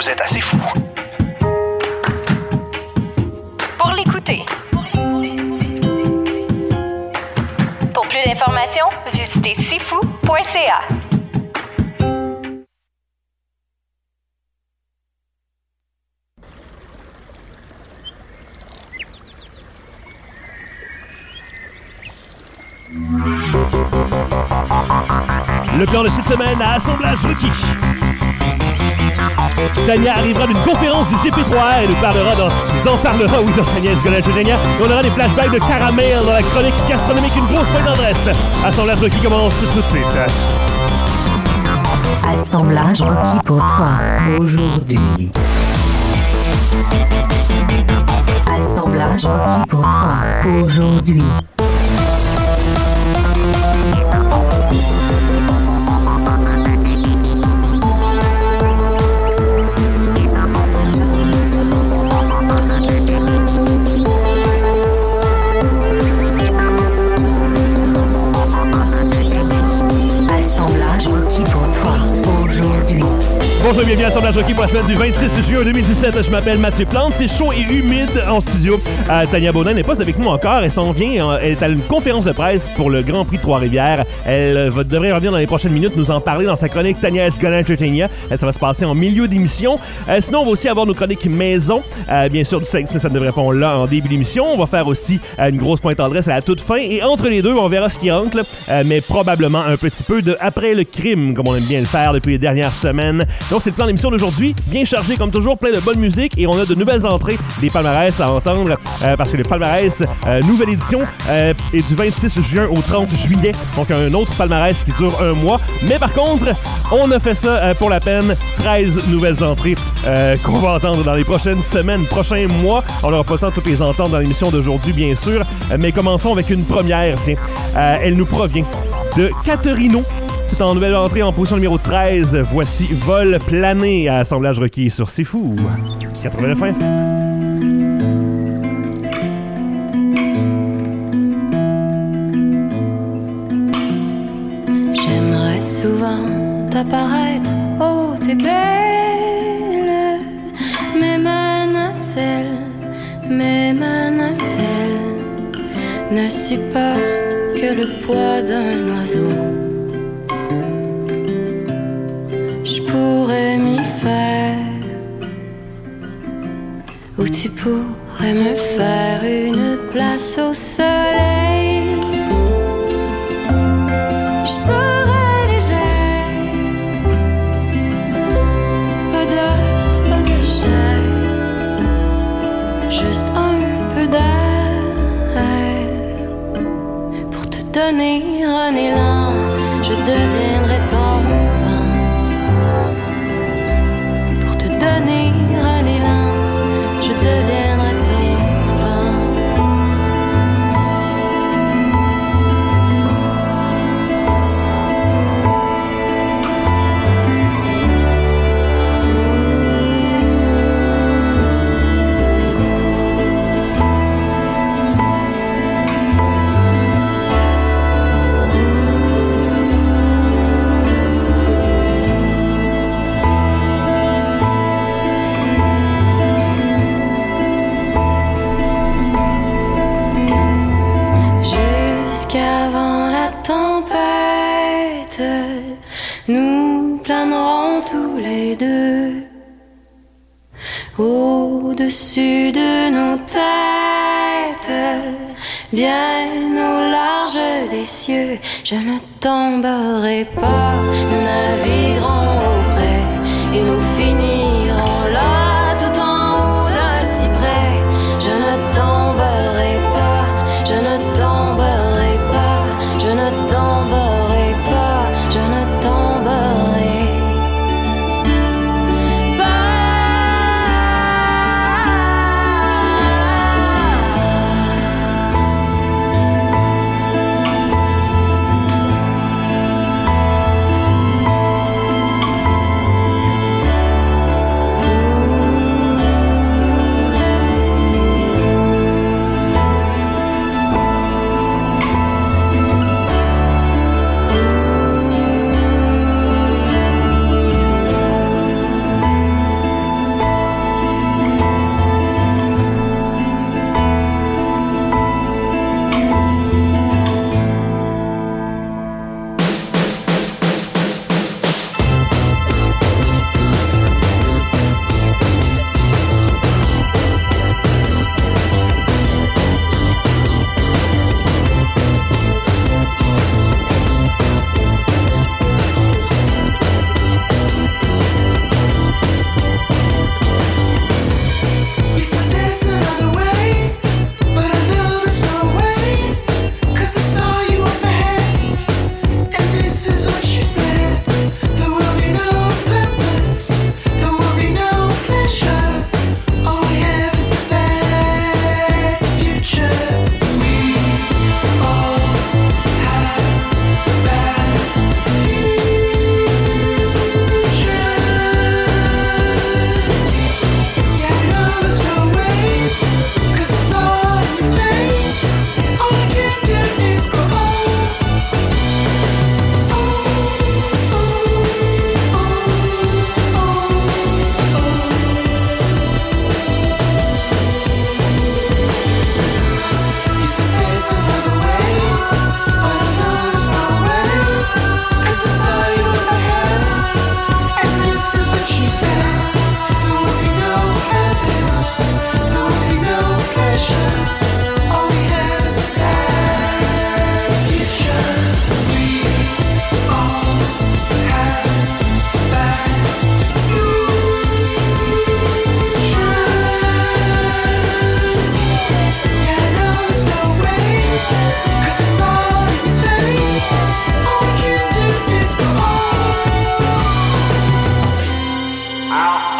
Vous êtes assez fou. Pour l'écouter. Pour plus d'informations, visitez cfou.ca. Le plan de cette semaine à Assemblage Rookie. Tania arrivera d'une conférence du CP3R et nous en parlera, dans Tania Sgonato-Genia. Et on aura des flashbacks de caramel dans la chronique gastronomique, une grosse pointe d'adresse. Assemblage Rookie commence tout de suite. Assemblage Rookie pour toi, aujourd'hui. Assemblage Rookie pour toi, aujourd'hui. Bonjour et bienvenue à Assemblage Rookie pour la semaine du 26 juin 2017. Je m'appelle Mathieu Plante. C'est chaud et humide en studio. Tania Baudin n'est pas avec nous encore. Elle s'en vient. Elle est à une conférence de presse pour le Grand Prix de Trois-Rivières. Elle devrait revenir dans les prochaines minutes nous en parler dans sa chronique Tania Sgonato-Genia. Ça va se passer en milieu d'émission. Sinon, on va aussi avoir nos chroniques maison. Bien sûr, du sexe, mais ça ne devrait pas là en début d'émission. On va faire aussi une grosse pointe d'adresse à la toute fin. Et entre les deux, on verra ce qui rentre. Mais probablement un petit peu de après le crime, comme on aime bien le faire depuis les dernières semaines. Donc, c'est le plan d'émission d'aujourd'hui, bien chargé comme toujours, plein de bonne musique et on a de nouvelles entrées, des palmarès à entendre parce que le palmarès, nouvelle édition, est du 26 juin au 30 juillet, donc un autre palmarès qui dure un mois. Mais par contre, on a fait ça pour la peine, 13 nouvelles entrées qu'on va entendre dans les prochaines semaines, prochains mois. On n'aura pas le temps de toutes les entendre dans l'émission d'aujourd'hui, bien sûr, mais commençons avec une première, tiens. Elle nous provient de Caterino. C'est en nouvelle entrée en position numéro 13. Voici Vol plané à Assemblage Requis sur C'est Fou. 89 FM. J'aimerais souvent t'apparaître, oh t'es belle. Mes manacelles ne supportent que le poids d'un oiseau. Pourrais m'y faire, ou tu pourrais me faire une place au soleil. Je serais légère, pas d'os, pas de chair, juste un peu d'air. Pour te donner un élan, je deviendrai ton vent. Donner un élan, je deviendrai ton vent. Jusqu'avant la tempête, nous planerons tous les deux au-dessus de nos têtes, bien au large des cieux. Je ne tomberai pas, nous naviguerons auprès et nous finirons là, tout en haut d'un cyprès. Je ne tomberai pas, je ne tomberai pas, je ne tomberai pas, je ne tomberai pas.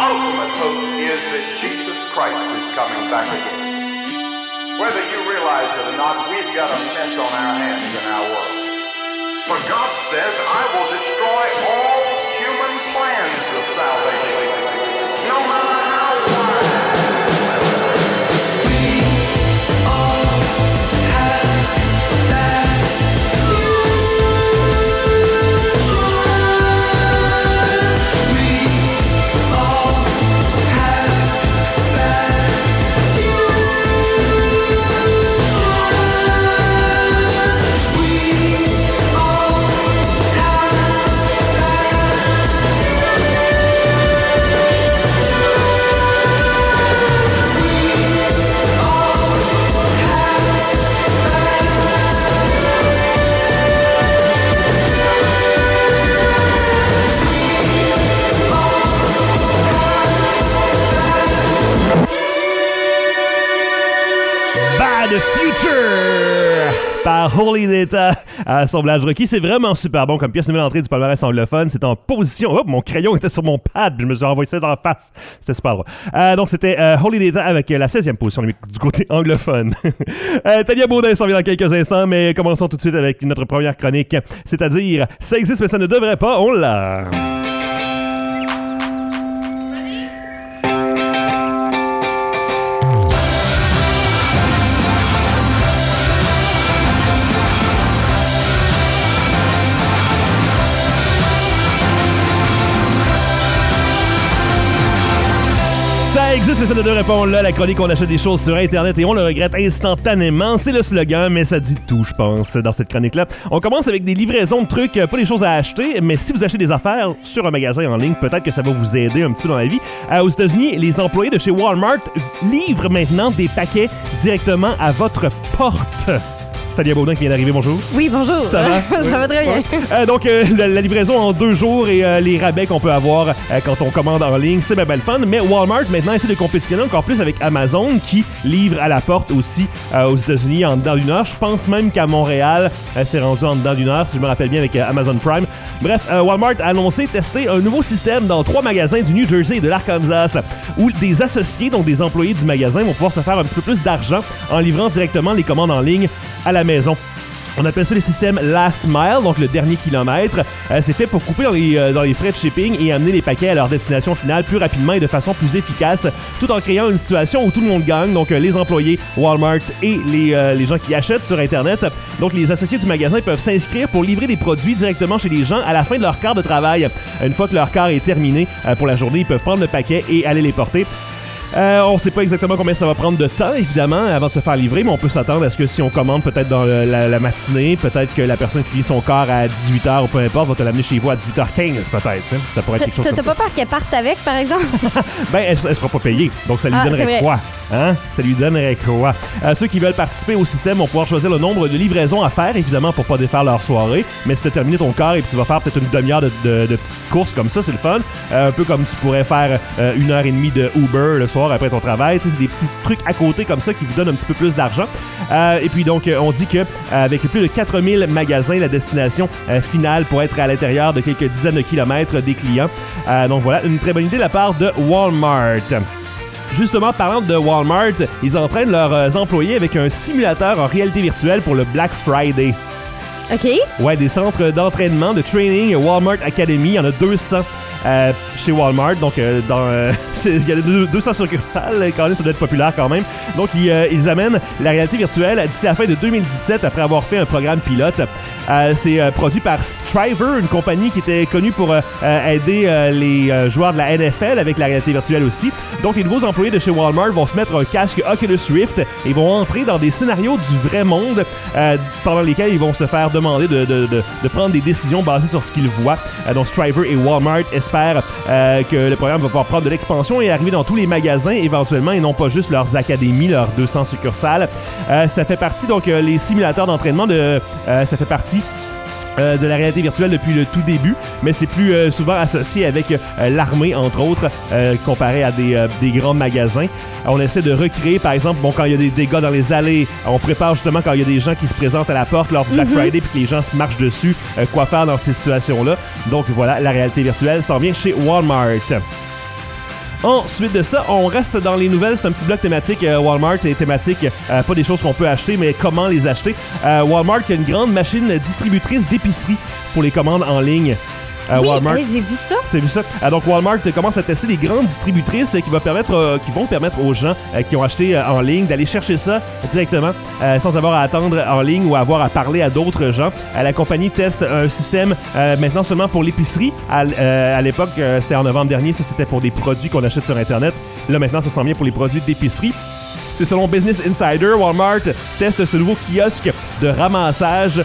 ultimate hope is that Jesus Christ is coming back again. Whether you realize it or not, we've got a mess on our hands in our world. For God says, I will destroy all human plans of salvation, no matter how wide. The Future par Holy Data. Assemblage requis, c'est vraiment super bon comme pièce nouvelle entrée du palmarès anglophone. C'est en position. Oh, mon crayon était sur mon pad, je me suis renvoyé ça dans la face. C'était super drôle. Donc c'était Holy Data avec la 16e position du côté anglophone. Tania Baudin s'en vient dans quelques instants, mais commençons tout de suite avec notre première chronique, c'est-à-dire ça existe mais ça ne devrait pas, on l'a. Ça existe, mais ça ne devrait pas. On l'a, la chronique, on achète des choses sur Internet et on le regrette instantanément. C'est le slogan, mais ça dit tout, je pense, dans cette chronique-là. On commence avec des livraisons de trucs, pas des choses à acheter, mais si vous achetez des affaires sur un magasin en ligne, peut-être que ça va vous aider un petit peu dans la vie. Aux États-Unis, les employés de chez Walmart livrent maintenant des paquets directement à votre porte. Tania Baudin qui vient d'arriver, bonjour. Oui, bonjour. Ça va? Ça va très bien. Ouais. Donc, la livraison en 2 jours et les rabais qu'on peut avoir quand on commande en ligne, c'est bien le fun. Mais Walmart, maintenant, essaie de compétitionner encore plus avec Amazon qui livre à la porte aussi aux États-Unis en dedans d'une heure. Je pense même qu'à Montréal, c'est rendu en dedans d'une heure, si je me rappelle bien, avec Amazon Prime. Bref, Walmart a annoncé tester un nouveau système dans 3 magasins du New Jersey et de l'Arkansas où des associés, donc des employés du magasin, vont pouvoir se faire un petit peu plus d'argent en livrant directement les commandes en ligne à la maison. On appelle ça le système Last Mile, donc le dernier kilomètre. C'est fait pour couper dans les frais de shipping et amener les paquets à leur destination finale plus rapidement et de façon plus efficace, tout en créant une situation où tout le monde gagne, donc les employés Walmart et les gens qui achètent sur Internet. Donc les associés du magasin peuvent s'inscrire pour livrer des produits directement chez les gens à la fin de leur quart de travail. Une fois que leur quart est terminé pour la journée, ils peuvent prendre le paquet et aller les porter. On ne sait pas exactement combien ça va prendre de temps, évidemment, avant de se faire livrer, mais on peut s'attendre à ce que si on commande peut-être dans la matinée, peut-être que la personne qui finit son quart à 18h ou peu importe va te l'amener chez vous à 18h15, peut-être. T'sais. Ça pourrait être quelque chose comme ça. T'as pas peur qu'elle parte avec, par exemple? Ben, elle sera pas payée, donc ça lui donnerait quoi? Hein? Ça lui donnerait quoi? Ceux qui veulent participer au système vont pouvoir choisir le nombre de livraisons à faire, évidemment, pour pas défaire leur soirée. Mais si tu as terminé ton quart et puis tu vas faire peut-être une demi-heure de petites courses comme ça, c'est le fun. Un peu comme tu pourrais faire 1h30 de Uber le soir après ton travail. C'est des petits trucs à côté comme ça qui vous donnent un petit peu plus d'argent. Et puis donc, on dit que avec plus de 4000 magasins, la destination finale pourrait être à l'intérieur de quelques dizaines de kilomètres des clients. Donc voilà, une très bonne idée de la part de Walmart. Justement, parlant de Walmart, ils entraînent leurs employés avec un simulateur en réalité virtuelle pour le Black Friday. OK. Ouais, des centres d'entraînement, de training, Walmart Academy, il y en a 200 chez Walmart. Donc, il y a 200 succursales, quand même, ça doit être populaire quand même. Donc, ils amènent la réalité virtuelle d'ici la fin de 2017 après avoir fait un programme pilote. C'est produit par Striver, une compagnie qui était connue pour aider les joueurs de la NFL avec la réalité virtuelle aussi. Donc, les nouveaux employés de chez Walmart vont se mettre un casque Oculus Rift et vont entrer dans des scénarios du vrai monde pendant lesquels ils vont se faire demander de prendre des décisions basées sur ce qu'ils voient. Donc, Striver et Walmart espèrent que le programme va pouvoir prendre de l'expansion et arriver dans tous les magasins éventuellement et non pas juste leurs académies, leurs 200 succursales. Ça fait partie, donc, les simulateurs d'entraînement ça fait partie de la réalité virtuelle depuis le tout début, mais c'est plus souvent associé avec l'armée, entre autres, comparé à des grands magasins. On essaie de recréer, par exemple, quand il y a des dégâts dans les allées, on prépare justement quand il y a des gens qui se présentent à la porte lors du Black Friday puis que les gens se marchent dessus, quoi faire dans ces situations-là. Donc voilà, la réalité virtuelle s'en vient chez Walmart. Ensuite de ça, on reste dans les nouvelles. C'est un petit bloc thématique Walmart et thématique, pas des choses qu'on peut acheter, mais comment les acheter. Walmart a une grande machine distributrice d'épicerie pour les commandes en ligne. Oui, Walmart. j'ai vu ça. T'as vu ça? Donc Walmart commence à tester des grandes distributrices qui vont permettre aux gens qui ont acheté en ligne d'aller chercher ça directement sans avoir à attendre en ligne ou avoir à parler à d'autres gens. La compagnie teste un système maintenant seulement pour l'épicerie. À l'époque, c'était en novembre dernier, ça c'était pour des produits qu'on achète sur Internet. Là maintenant, ça s'en vient pour les produits d'épicerie. C'est selon Business Insider, Walmart teste ce nouveau kiosque de ramassage.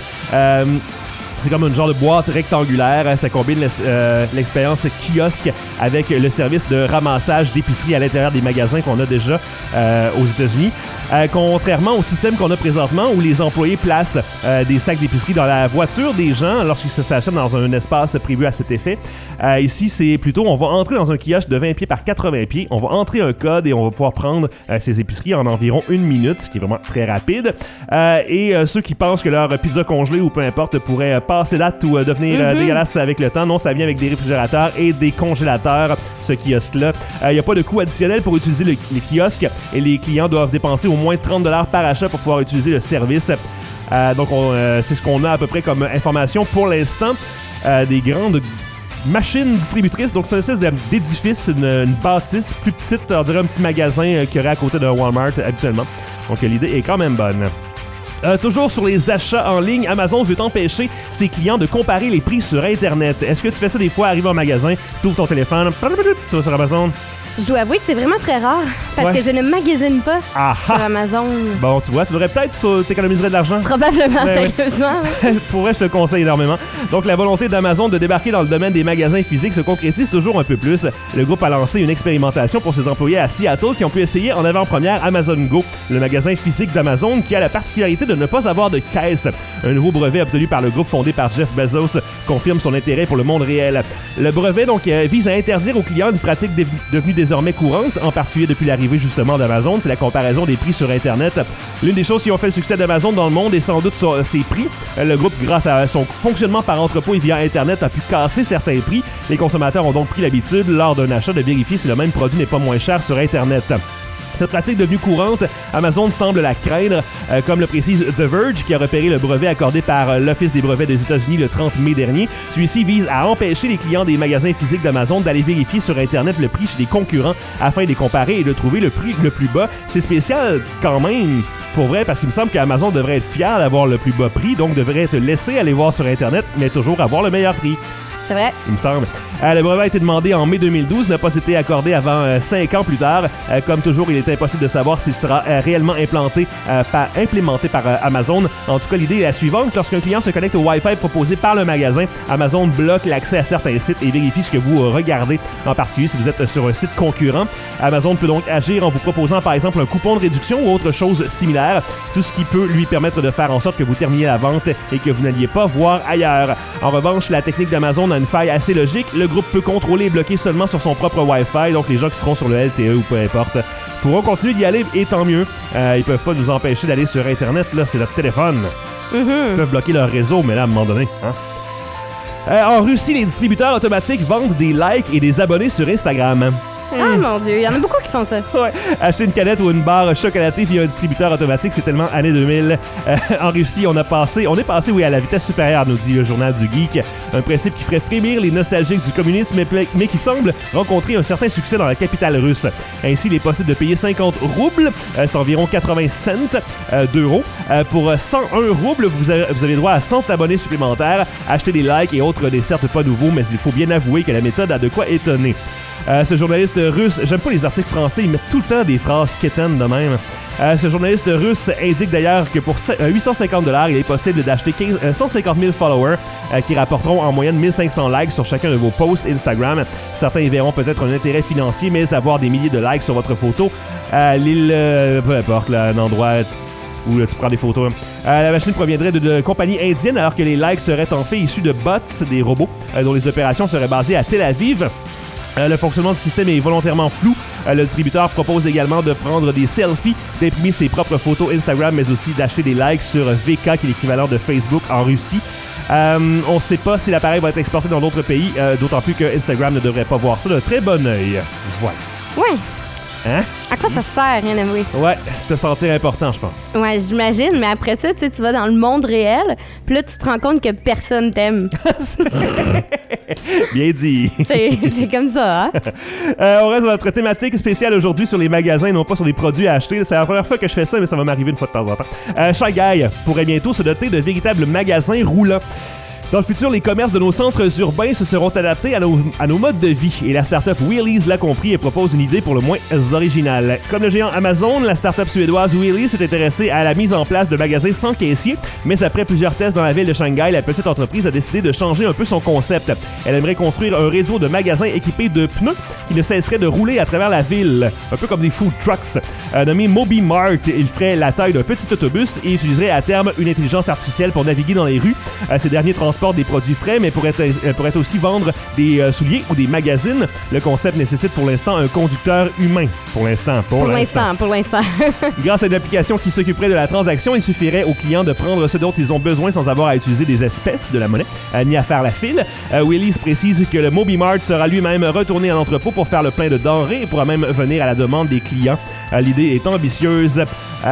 C'est comme une genre de boîte rectangulaire. Ça combine l'expérience kiosque avec le service de ramassage d'épicerie à l'intérieur des magasins qu'on a déjà aux États-Unis. Contrairement au système qu'on a présentement où les employés placent des sacs d'épicerie dans la voiture des gens lorsqu'ils se stationnent dans un espace prévu à cet effet. Ici, c'est plutôt, on va entrer dans un kiosque de 20 pieds par 80 pieds. On va entrer un code et on va pouvoir prendre ces épiceries en environ 1 minute, ce qui est vraiment très rapide. Et ceux qui pensent que leur pizza congelée ou peu importe pourrait passer date ou devenir dégueulasse avec le temps, non, ça vient avec des réfrigérateurs et des congélateurs, ce kiosque-là. Il n'y a pas de coût additionnel pour utiliser les kiosques et les clients doivent dépenser au moins 30$ par achat pour pouvoir utiliser le service. Donc, c'est ce qu'on a à peu près comme information pour l'instant. Des grandes machines distributrices, donc c'est une espèce d'édifice, une bâtisse plus petite, on dirait un petit magasin qu'il y aurait à côté d'un Walmart habituellement. Donc, l'idée est quand même bonne. Toujours sur les achats en ligne, Amazon veut empêcher ses clients de comparer les prix sur Internet. Est-ce que tu fais ça des fois, arrives au magasin, tu ouvres ton téléphone, tu vas sur Amazon? Je dois avouer que c'est vraiment très rare parce que je ne magasine pas sur Amazon. Bon, tu vois, tu devrais peut-être t'économiserais de l'argent. Probablement, Ben, sérieusement. Pour vrai, je te le conseille énormément. Donc, la volonté d'Amazon de débarquer dans le domaine des magasins physiques se concrétise toujours un peu plus. Le groupe a lancé une expérimentation pour ses employés à Seattle qui ont pu essayer en avant-première Amazon Go, le magasin physique d'Amazon qui a la particularité de ne pas avoir de caisse. Un nouveau brevet obtenu par le groupe fondé par Jeff Bezos confirme son intérêt pour le monde réel. Le brevet donc vise à interdire aux clients une pratique devenue désormais courante, en particulier depuis l'arrivée justement d'Amazon, c'est la comparaison des prix sur Internet. L'une des choses qui ont fait le succès d'Amazon dans le monde est sans doute ses prix. Le groupe, grâce à son fonctionnement par entrepôt et via Internet, a pu casser certains prix. Les consommateurs ont donc pris l'habitude, lors d'un achat, de vérifier si le même produit n'est pas moins cher sur Internet. Cette pratique devenue courante, Amazon semble la craindre, comme le précise The Verge, qui a repéré le brevet accordé par l'Office des brevets des États-Unis le 30 mai dernier. Celui-ci vise à empêcher les clients des magasins physiques d'Amazon d'aller vérifier sur Internet le prix chez les concurrents afin de les comparer et de trouver le prix le plus bas. C'est spécial quand même, pour vrai, parce qu'il me semble qu'Amazon devrait être fier d'avoir le plus bas prix, donc devrait être laissé aller voir sur Internet, mais toujours avoir le meilleur prix. C'est vrai. Il me semble. Le brevet a été demandé en mai 2012, n'a pas été accordé avant 5 ans plus tard. Comme toujours, il est impossible de savoir s'il sera réellement implémenté par Amazon. En tout cas, l'idée est la suivante. Lorsqu'un client se connecte au Wi-Fi proposé par le magasin, Amazon bloque l'accès à certains sites et vérifie ce que vous regardez, en particulier si vous êtes sur un site concurrent. Amazon peut donc agir en vous proposant par exemple un coupon de réduction ou autre chose similaire, tout ce qui peut lui permettre de faire en sorte que vous terminiez la vente et que vous n'alliez pas voir ailleurs. En revanche, la technique d'Amazon a une faille assez logique. Le groupe peut contrôler et bloquer seulement sur son propre Wi-Fi, donc les gens qui seront sur le LTE ou peu importe pourront continuer d'y aller et tant mieux. Ils peuvent pas nous empêcher d'aller sur Internet, là, c'est notre téléphone. Ils peuvent bloquer leur réseau, mais là, à un moment donné, en Russie, les distributeurs automatiques vendent des likes et des abonnés sur Instagram. Ah mon Dieu, il y en a beaucoup qui font ça. Ouais. Acheter une canette ou une barre chocolatée via un distributeur automatique, c'est tellement année 2000. En Russie, on est passé à la vitesse supérieure, nous dit le journal du Geek. Un principe qui ferait frémir les nostalgiques du communisme, mais qui semble rencontrer un certain succès dans la capitale russe. Ainsi, il est possible de payer 50 roubles, c'est environ 80 cents d'euros. Pour 101 roubles, vous avez droit à 100 abonnés supplémentaires, acheter des likes et autres n'est certes pas nouveau, mais il faut bien avouer que la méthode a de quoi étonner. Ce journaliste russe, j'aime pas les articles français, ils mettent tout le temps des phrases quétaines de même. Ce journaliste russe indique d'ailleurs que pour 850$, il est possible d'acheter 150 000 followers qui rapporteront en moyenne 1500 likes sur chacun de vos posts Instagram. Certains y verront peut-être un intérêt financier, mais avoir des milliers de likes sur votre photo, peu importe, là, un endroit où tu prends des photos. La machine proviendrait de compagnies indiennes, alors que les likes seraient en fait issus de bots, des robots, dont les opérations seraient basées à Tel Aviv. Le fonctionnement du système est volontairement flou. Le distributeur propose également de prendre des selfies, d'imprimer ses propres photos Instagram, mais aussi d'acheter des likes sur VK, qui est l'équivalent de Facebook en Russie. On ne sait pas si l'appareil va être exporté dans d'autres pays, d'autant plus que Instagram ne devrait pas voir ça d'un très bon œil. Voilà. Ouais. Hein? À quoi ça sert, rien à voir? Ouais, te sentir important, je pense. Ouais, j'imagine, mais après ça, tu vas dans le monde réel, puis là, tu te rends compte que personne t'aime. Bien dit. C'est comme ça, hein? On reste dans notre thématique spéciale aujourd'hui sur les magasins et non pas sur les produits à acheter. C'est la première fois que je fais ça, mais ça va m'arriver une fois de temps en temps. Shanghai pourrait bientôt se doter de véritables magasins roulants. Dans le futur, les commerces de nos centres urbains se seront adaptés à nos modes de vie. Et la start-up Wheelies l'a compris et propose une idée pour le moins originale. Comme le géant Amazon, la start-up suédoise Wheelies s'est intéressée à la mise en place de magasins sans caissier. Mais après plusieurs tests dans la ville de Shanghai, la petite entreprise a décidé de changer un peu son concept. Elle aimerait construire un réseau de magasins équipés de pneus qui ne cesserait de rouler à travers la ville. Un peu comme des food trucks. Nommé Moby Mart, il ferait la taille d'un petit autobus et utiliserait à terme une intelligence artificielle pour naviguer dans les rues. Ces derniers transportent des produits frais, mais pourrait aussi vendre des souliers ou des magazines. Le concept nécessite pour l'instant un conducteur humain. Pour l'instant. Grâce à une application qui s'occuperait de la transaction, il suffirait aux clients de prendre ce dont ils ont besoin sans avoir à utiliser des espèces de la monnaie, ni à faire la file. Wheelies précise que le Moby Mart sera lui-même retourné à l'entrepôt pour faire le plein de denrées et pourra même venir à la demande des clients. L'idée est ambitieuse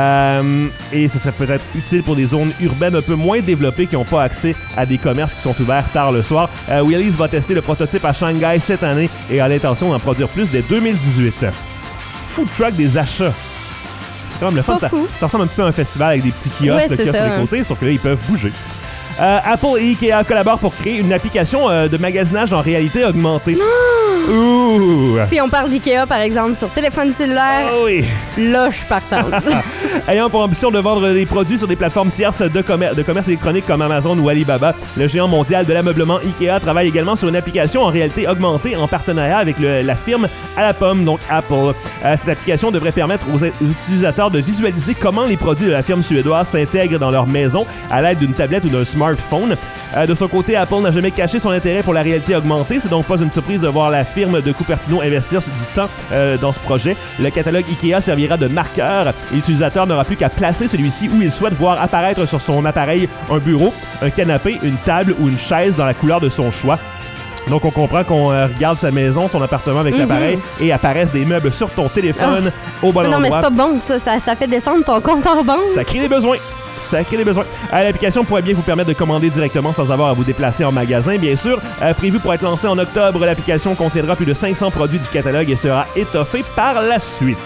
et ce serait peut-être utile pour des zones urbaines un peu moins développées qui n'ont pas accès à des commerces qui sont ouverts tard le soir. Wheelies va tester le prototype à Shanghai cette année et a l'intention d'en produire plus dès 2018. Food truck des achats. C'est quand même le fun. Ça ressemble un petit peu à un festival avec des petits kiosques, sur les côtés, sauf que là, ils peuvent bouger. Apple et Ikea collaborent pour créer une application de magasinage en réalité augmentée. Ouh. Si on parle d'Ikea, par exemple, sur téléphone cellulaire, oui. Là, je suis partante. Ayant pour ambition de vendre des produits sur des plateformes tierces de commerce électronique comme Amazon ou Alibaba, le géant mondial de l'ameublement Ikea travaille également sur une application en réalité augmentée en partenariat avec la firme à la pomme, donc Apple. Cette application devrait permettre aux utilisateurs de visualiser comment les produits de la firme suédoise s'intègrent dans leur maison à l'aide d'une tablette ou d'un smartphone. De son côté, Apple n'a jamais caché son intérêt pour la réalité augmentée. C'est donc pas une surprise de voir la firme de Cupertino investir du temps dans ce projet. Le catalogue Ikea servira de marqueur et l'utilisateur n'aura plus qu'à placer celui-ci où il souhaite voir apparaître sur son appareil un bureau, un canapé, une table ou une chaise dans la couleur de son choix. Donc, on comprend qu'on regarde sa maison, son appartement avec l'appareil et apparaissent des meubles sur ton téléphone au bon endroit. Non, mais c'est pas bon, ça fait descendre ton compte en banque. Ça crée des besoins. L'application pourrait bien vous permettre de commander directement sans avoir à vous déplacer en magasin, bien sûr. Prévu pour être lancé en octobre, l'application contiendra plus de 500 produits du catalogue et sera étoffée par la suite.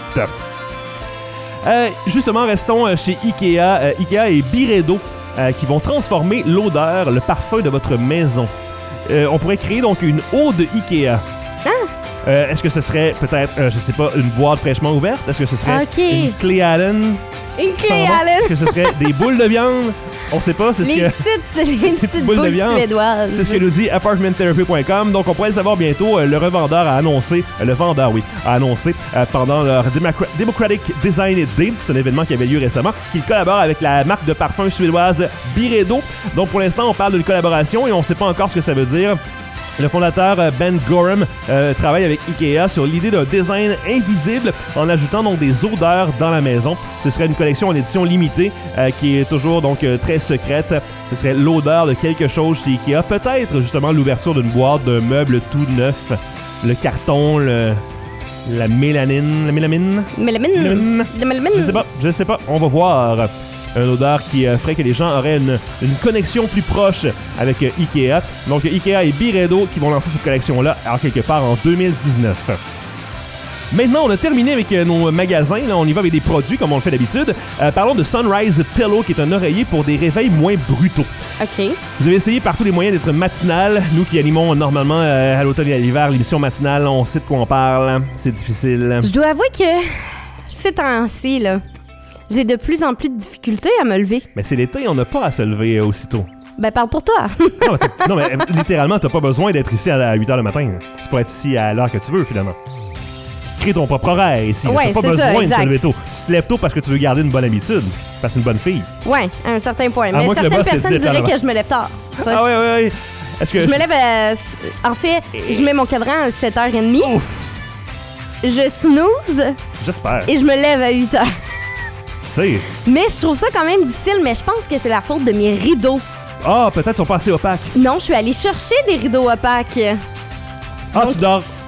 Justement, restons chez Ikea. Ikea et Byredo qui vont transformer l'odeur, le parfum de votre maison. On pourrait créer donc une eau de Ikea. Est-ce que ce serait peut-être, je sais pas, une boîte fraîchement ouverte? Est-ce que ce serait une clé Allen? Une clé Allen? Est-ce que ce serait des boules de viande? On sait pas, c'est les petites boules suédoises. C'est ce que nous dit apartmenttherapy.com. Donc, on pourrait le savoir bientôt. Le vendeur a annoncé pendant leur Democratic Design Day, c'est un événement qui avait lieu récemment, qu'il collabore avec la marque de parfum suédoise Byredo. Donc, pour l'instant, on parle d'une collaboration et on sait pas encore ce que ça veut dire. Le fondateur Ben Gorham travaille avec Ikea sur l'idée d'un design invisible en ajoutant donc des odeurs dans la maison. Ce serait une collection en édition limitée qui est toujours donc très secrète. Ce serait l'odeur de quelque chose chez Ikea. Peut-être justement l'ouverture d'une boîte, d'un meuble tout neuf. Le carton, la mélamine. Je sais pas. On va voir. Une odeur qui ferait que les gens auraient une connexion plus proche avec Ikea. Donc Ikea et Byredo qui vont lancer cette collection-là alors quelque part en 2019. Maintenant, on a terminé avec nos magasins. Là, on y va avec des produits comme on le fait d'habitude. Parlons de Sunrise Pillow, qui est un oreiller pour des réveils moins brutaux. OK. Vous avez essayé par tous les moyens d'être matinal. Nous qui animons normalement à l'automne et à l'hiver l'émission matinale, on sait de quoi on parle. C'est difficile. Je dois avouer que ces temps-ci, là, j'ai de plus en plus de difficultés à me lever. Mais c'est l'été, on n'a pas à se lever aussitôt. Ben, parle pour toi. non, mais littéralement, t'as pas besoin d'être ici à 8h le matin. Tu pourrais être ici à l'heure que tu veux, finalement. Tu te crées ton propre horaire ici. Ouais, t'as pas besoin ça, de te lever tôt. Tu te lèves tôt parce que tu veux garder une bonne habitude. Parce que c'est une bonne fille. Ouais, à un certain point. Mais certaines personnes diraient que je me lève tard. Ah ouais. Est-ce que je me lève en fait, je mets mon cadran à 7h30. Ouf! Je snooze. J'espère. Et je me lève à 8h. T'sais. Mais je trouve ça quand même difficile, mais je pense que c'est la faute de mes rideaux. Ah, peut-être ils sont pas assez opaques. Non, je suis allée chercher des rideaux opaques. Ah, donc, tu dors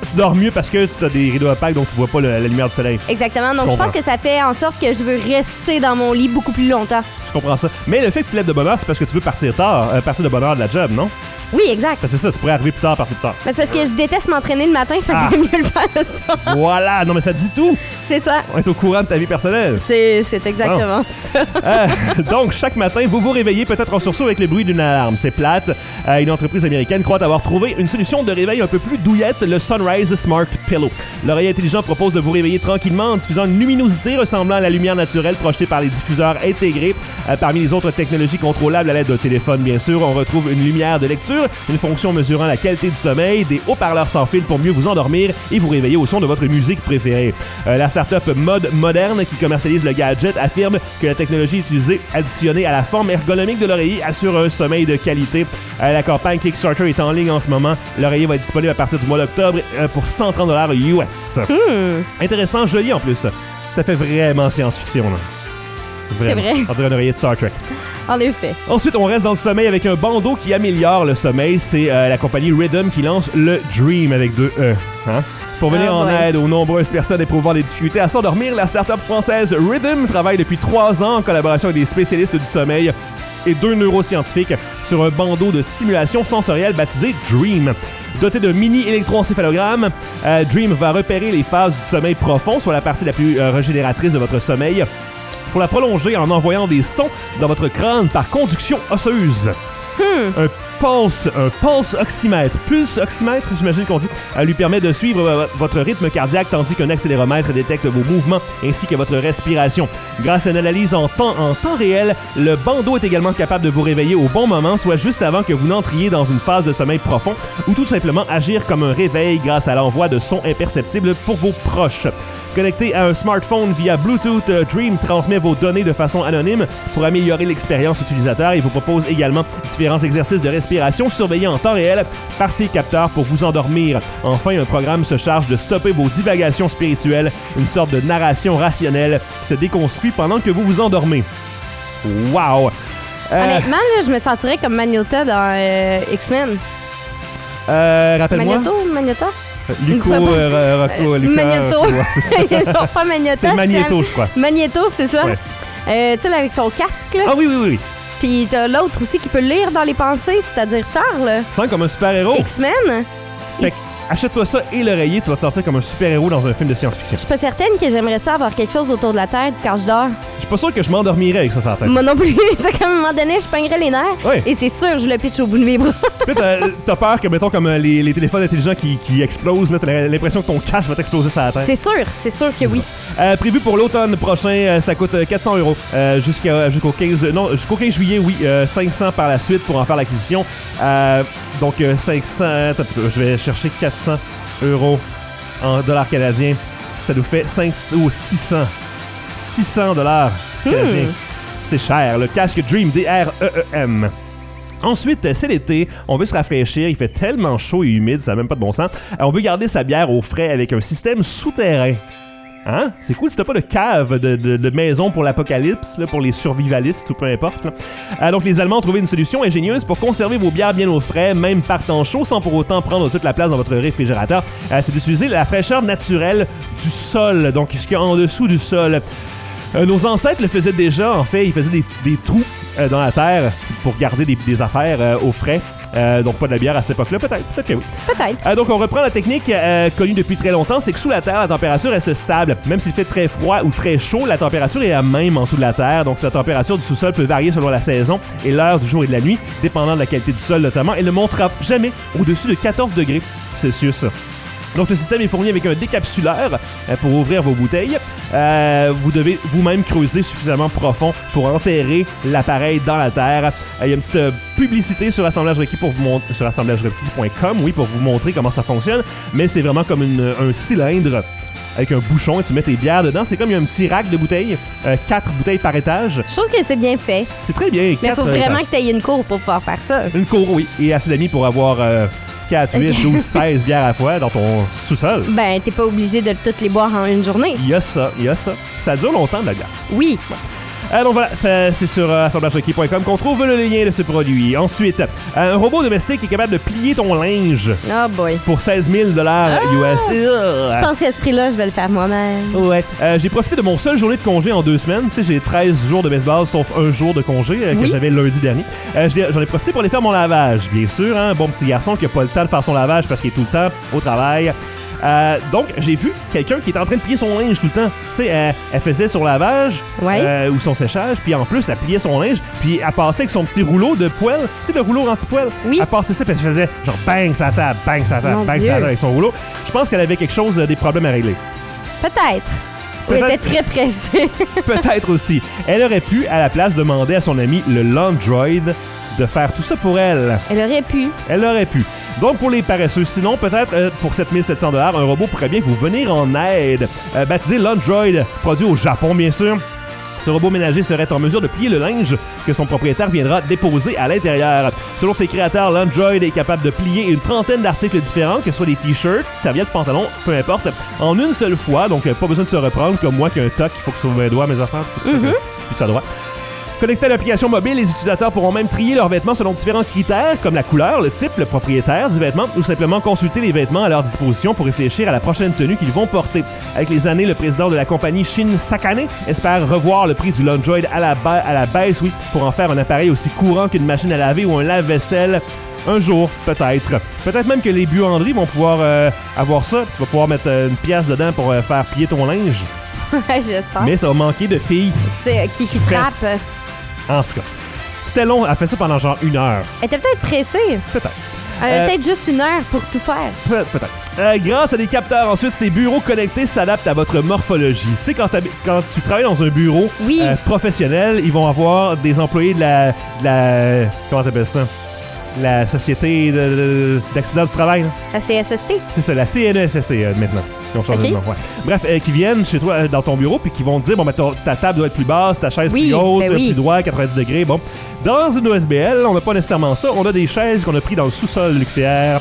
Tu dors mieux parce que t'as des rideaux opaques donc tu vois pas la lumière du soleil. Exactement. Donc, je pense que ça fait en sorte que je veux rester dans mon lit beaucoup plus longtemps. Je comprends ça. Mais le fait que tu te lèves de bonne heure, c'est parce que tu veux partir de bonne heure de la job, non? Oui, exact. C'est ça, tu pourrais arriver plus tard, partir plus tard. Mais c'est parce que je déteste m'entraîner le matin, fait que j'aime mieux le faire le soir. Voilà, non mais ça dit tout. C'est ça. On est au courant de ta vie personnelle. C'est exactement ça. Donc, chaque matin, vous vous réveillez peut-être en sursaut avec le bruit d'une alarme. C'est plate. Une entreprise américaine croit avoir trouvé une solution de réveil un peu plus douillette, le Sunrise Smart Pillow. L'oreiller intelligent propose de vous réveiller tranquillement en diffusant une luminosité ressemblant à la lumière naturelle projetée par les diffuseurs intégrés. Parmi les autres technologies contrôlables à l'aide d'un téléphone, bien sûr, on retrouve une lumière de lecture, une fonction mesurant la qualité du sommeil, des haut-parleurs sans fil pour mieux vous endormir et vous réveiller au son de votre musique préférée. La start-up Mode Moderne, qui commercialise le gadget, affirme que la technologie utilisée, additionnée à la forme ergonomique de l'oreiller, assure un sommeil de qualité. La campagne Kickstarter est en ligne en ce moment. L'oreiller va être disponible à partir du mois d'octobre pour $130 US. Intéressant, joli en plus. Ça fait vraiment science-fiction, là. Vraiment. C'est vrai. On dirait un oreiller de Star Trek. En effet. Ensuite, on reste dans le sommeil avec un bandeau qui améliore le sommeil. C'est la compagnie Rhythm qui lance le Dream avec 2 E. Hein? Pour venir en aide aux nombreuses personnes éprouvant des difficultés à s'endormir, la start-up française Rhythm travaille depuis 3 ans en collaboration avec des spécialistes du sommeil et 2 neuroscientifiques sur un bandeau de stimulation sensorielle baptisé Dream. Doté d'un mini-électroencéphalogramme, Dream va repérer les phases du sommeil profond, soit la partie la plus régénératrice de votre sommeil, pour la prolonger en envoyant des sons dans votre crâne par conduction osseuse. Un pulse oxymètre, j'imagine qu'on dit, lui permet de suivre votre rythme cardiaque tandis qu'un accéléromètre détecte vos mouvements ainsi que votre respiration. Grâce à une analyse en temps réel, le bandeau est également capable de vous réveiller au bon moment, soit juste avant que vous n'entriez dans une phase de sommeil profond, ou tout simplement agir comme un réveil grâce à l'envoi de sons imperceptibles pour vos proches. Connecté à un smartphone via Bluetooth, Dream transmet vos données de façon anonyme pour améliorer l'expérience utilisateur et vous propose également différents exercices de respiration surveillés en temps réel par ses capteurs pour vous endormir. Enfin, un programme se charge de stopper vos divagations spirituelles. Une sorte de narration rationnelle se déconstruit pendant que vous vous endormez. Wow! Honnêtement, là, je me sentirais comme Magnota dans X-Men. Rappelle-moi. Magnota? Luco, Rocco, Luca. Magneto. Non, pas Magnota. C'est Magneto, je crois. Magneto, c'est ça. Ouais. Tu sais, là, avec son casque, là. Ah oui. Puis t'as l'autre aussi qui peut lire dans les pensées, c'est-à-dire Charles. Tu te sens comme un super-héros. X-Men. Fait que, achète-toi ça et l'oreiller, tu vas te sortir comme un super-héros dans un film de science-fiction. Je suis pas certaine que j'aimerais ça avoir quelque chose autour de la tête quand je dors. Je suis pas sûr que je m'endormirais avec ça sur la tête. Moi non plus. C'est qu'à un moment donné, je pognerais les nerfs. Ouais. Et c'est sûr, je le pitch au bout de mes bras. Puis t'as peur que, mettons, comme les téléphones intelligents qui explosent, là, t'as l'impression que ton cash va t'exploser sur la tête. C'est sûr que oui. Prévu pour l'automne prochain, ça coûte 400 € jusqu'au 15 juillet, oui, 500 par la suite pour en faire l'acquisition. Donc 500, attends un petit peu, je vais chercher 400 € en dollars canadiens. Ça nous fait 600 $. Canadiens. C'est cher, le casque Dream, D-R-E-E-M. Ensuite, c'est l'été, on veut se rafraîchir, il fait tellement chaud et humide, ça n'a même pas de bon sens. On veut garder sa bière au frais avec un système souterrain. Hein? C'est cool si t'as pas de cave de maison pour l'apocalypse, là, pour les survivalistes ou peu importe. Donc les Allemands ont trouvé une solution ingénieuse pour conserver vos bières bien au frais, même par temps chaud, sans pour autant prendre toute la place dans votre réfrigérateur. C'est d'utiliser la fraîcheur naturelle du sol, donc ce qu'il y a en dessous du sol. Nos ancêtres le faisaient déjà, en fait, ils faisaient des trous dans la terre pour garder des affaires au frais. Donc pas de la bière à cette époque-là, peut-être que oui. Peut-être. Donc on reprend la technique connue depuis très longtemps, c'est que sous la terre, la température reste stable. Même s'il fait très froid ou très chaud, la température est la même en dessous de la terre. Donc la température du sous-sol peut varier selon la saison et l'heure du jour et de la nuit, dépendant de la qualité du sol notamment. Elle ne montera jamais au-dessus de 14 degrés Celsius. Donc, le système est fourni avec un décapsuleur pour ouvrir vos bouteilles. Vous devez vous-même creuser suffisamment profond pour enterrer l'appareil dans la terre. Il y a une petite publicité sur Assemblage Requis sur assemblagerequis.com, oui, pour vous montrer comment ça fonctionne. Mais c'est vraiment comme un cylindre avec un bouchon et tu mets tes bières dedans. C'est comme il y a un petit rack de bouteilles, 4 bouteilles par étage. Je trouve que c'est bien fait. C'est très bien. Mais il faut vraiment que tu aies une cour pour pouvoir faire ça. Une cour, oui. Et assez d'amis pour avoir 4, 8, 12, 16 bières à la fois dans ton sous-sol. Ben, t'es pas obligé de toutes les boire en une journée. Il y a ça. Ça dure longtemps, de la bière. Oui. Donc voilà, c'est sur assemblagerequis.com qu'on trouve le lien de ce produit. Ensuite, un robot domestique est capable de plier ton linge Oh boy. pour 16 000 $US. Je pense qu'à ce prix-là, je vais le faire moi-même. Ouais. J'ai profité de mon seule journée de congé en 2 semaines. Tu sais, j'ai 13 jours de baseball, sauf un jour de congé que Oui. j'avais lundi dernier. J'en ai profité pour aller faire mon lavage, bien sûr. Hein, un bon petit garçon qui a pas le temps de faire son lavage parce qu'il est tout le temps au travail. Donc, j'ai vu quelqu'un qui était en train de plier son linge tout le temps. Tu sais, elle faisait son lavage ou son séchage, puis en plus, elle pliait son linge, puis elle passait avec son petit rouleau de poêle. Tu sais, le rouleau anti-poêle. Oui. Elle passait ça, puis elle faisait genre bang sa table, bang sa table, Mon bang Dieu. sa table avec son rouleau. Je pense qu'elle avait quelque chose, des problèmes à régler. Peut-être. Ou elle était très pressée. Peut-être aussi. Elle aurait pu, à la place, demander à son ami, le Landroid, de faire tout ça pour elle. Elle aurait pu. Elle aurait pu. Donc, pour les paresseux, sinon, peut-être, pour 7 700 $, un robot pourrait bien vous venir en aide. Baptisé Landroid, produit au Japon, bien sûr. Ce robot ménager serait en mesure de plier le linge que son propriétaire viendra déposer à l'intérieur. Selon ses créateurs, Landroid est capable de plier une trentaine d'articles différents, que ce soit des t-shirts, serviettes, pantalons, peu importe, en une seule fois. Donc, pas besoin de se reprendre comme moi qu'un toc, il faut que sur mes doigts, mes affaires. Puis ça doit. Connectés à l'application mobile, les utilisateurs pourront même trier leurs vêtements selon différents critères, comme la couleur, le type, le propriétaire du vêtement, ou simplement consulter les vêtements à leur disposition pour réfléchir à la prochaine tenue qu'ils vont porter. Avec les années, le président de la compagnie Shin Sakane espère revoir le prix du Landroid à la baisse, pour en faire un appareil aussi courant qu'une machine à laver ou un lave-vaisselle. Un jour, peut-être. Peut-être même que les buanderies vont pouvoir avoir ça. Tu vas pouvoir mettre une pièce dedans pour faire plier ton linge. J'espère. Mais ça va manquer de filles C'est qui frappe. fresses. En tout cas, c'était long. Elle fait ça pendant genre 1 heure. Elle était peut-être pressée. Peut-être. Elle a peut-être juste 1 heure pour tout faire. Peut-être. Grâce à des capteurs, ensuite, ces bureaux connectés s'adaptent à votre morphologie. Tu sais, quand tu travailles dans un bureau professionnel, ils vont avoir des employés de la comment t'appelles ça? La Société d'accidents du travail. Là. La CSST. C'est ça, la CNESST maintenant. Ils ont changé de nom, ouais. Bref, qui viennent chez toi dans ton bureau puis qui vont te dire, bon, ben, ta table doit être plus basse, ta chaise plus haute, plus droite, 90 degrés. Bon. Dans une OSBL, on n'a pas nécessairement ça. On a des chaises qu'on a prises dans le sous-sol nucléaire.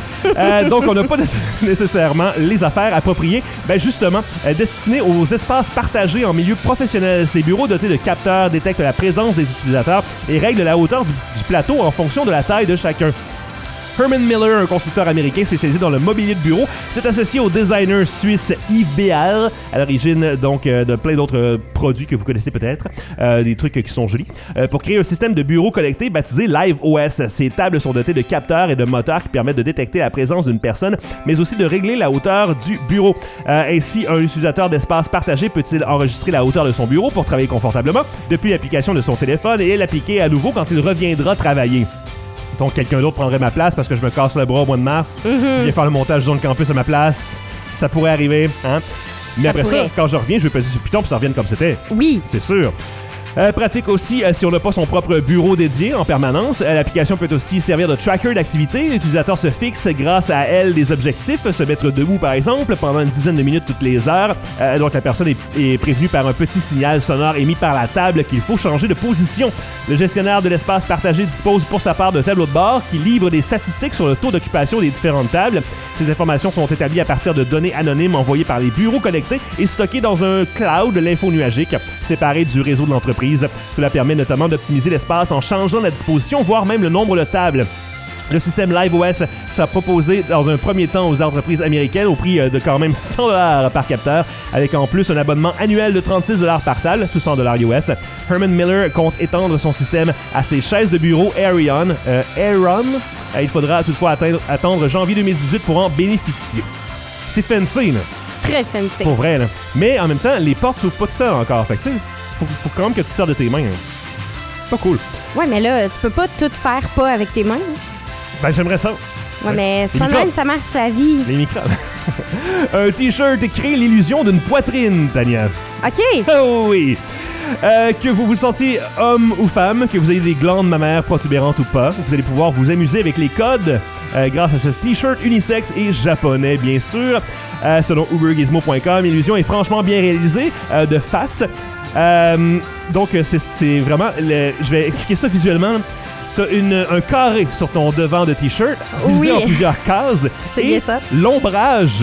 Donc, on n'a pas nécessairement les affaires appropriées, justement, destinées aux espaces partagés en milieu professionnel. Ces bureaux dotés de capteurs détectent la présence des utilisateurs et règlent la hauteur du plateau en fonction de la taille de chacun. Herman Miller, un constructeur américain spécialisé dans le mobilier de bureau, s'est associé au designer suisse Yves Béal, à l'origine donc de plein d'autres produits que vous connaissez peut-être, des trucs qui sont jolis, pour créer un système de bureau connecté baptisé Live OS. Ces tables sont dotées de capteurs et de moteurs qui permettent de détecter la présence d'une personne, mais aussi de régler la hauteur du bureau. Ainsi, un utilisateur d'espace partagé peut-il enregistrer la hauteur de son bureau pour travailler confortablement depuis l'application de son téléphone et l'appliquer à nouveau quand il reviendra travailler. Donc, quelqu'un d'autre prendrait ma place parce que je me casse le bras au mois de mars. Viens faire le montage zone campus à ma place. Ça pourrait arriver, hein? Mais après ça, quand je reviens, je vais peser sur Python pour que ça revienne comme c'était. Oui. C'est sûr. Pratique aussi si on n'a pas son propre bureau dédié en permanence. L'application peut aussi servir de tracker d'activité. L'utilisateur se fixe grâce à elle des objectifs, se mettre debout par exemple pendant une dizaine de minutes toutes les heures. Donc la personne est prévenue par un petit signal sonore émis par la table qu'il faut changer de position. Le gestionnaire de l'espace partagé dispose pour sa part d'un tableau de bord qui livre des statistiques sur le taux d'occupation des différentes tables. Ces informations sont établies à partir de données anonymes envoyées par les bureaux connectés et stockées dans un cloud, l'info nuagique, séparé du réseau de l'entreprise. Cela permet notamment d'optimiser l'espace en changeant la disposition, voire même le nombre de tables. Le système Live OS sera proposé dans un premier temps aux entreprises américaines au prix de quand même $100 par capteur, avec en plus un abonnement annuel de $36 par table, tout $100 US. Herman Miller compte étendre son système à ses chaises de bureau Aeron. Il faudra toutefois attendre janvier 2018 pour en bénéficier. C'est fancy, là. Très fancy. Pour vrai, là. Mais en même temps, les portes s'ouvrent pas tout seul encore. Fait que, tu sais, faut quand même que tu te sers de tes mains. Hein. Pas cool. Ouais, mais là, tu peux pas tout faire pas avec tes mains. J'aimerais ça. Ouais, mais c'est pas même ça marche la vie. Les microbes. Un t-shirt crée l'illusion d'une poitrine, Tania. OK. Oh oui. Que vous vous sentiez homme ou femme, que vous ayez des glandes mammaires protubérantes ou pas, vous allez pouvoir vous amuser avec les codes grâce à ce t-shirt unisexe et japonais, bien sûr. Selon ubergizmo.com, l'illusion est franchement bien réalisée de face. Donc, c'est vraiment... je vais expliquer ça visuellement. T'as un carré sur ton devant de t-shirt, divisé en plusieurs cases. C'est bien ça. L'ombrage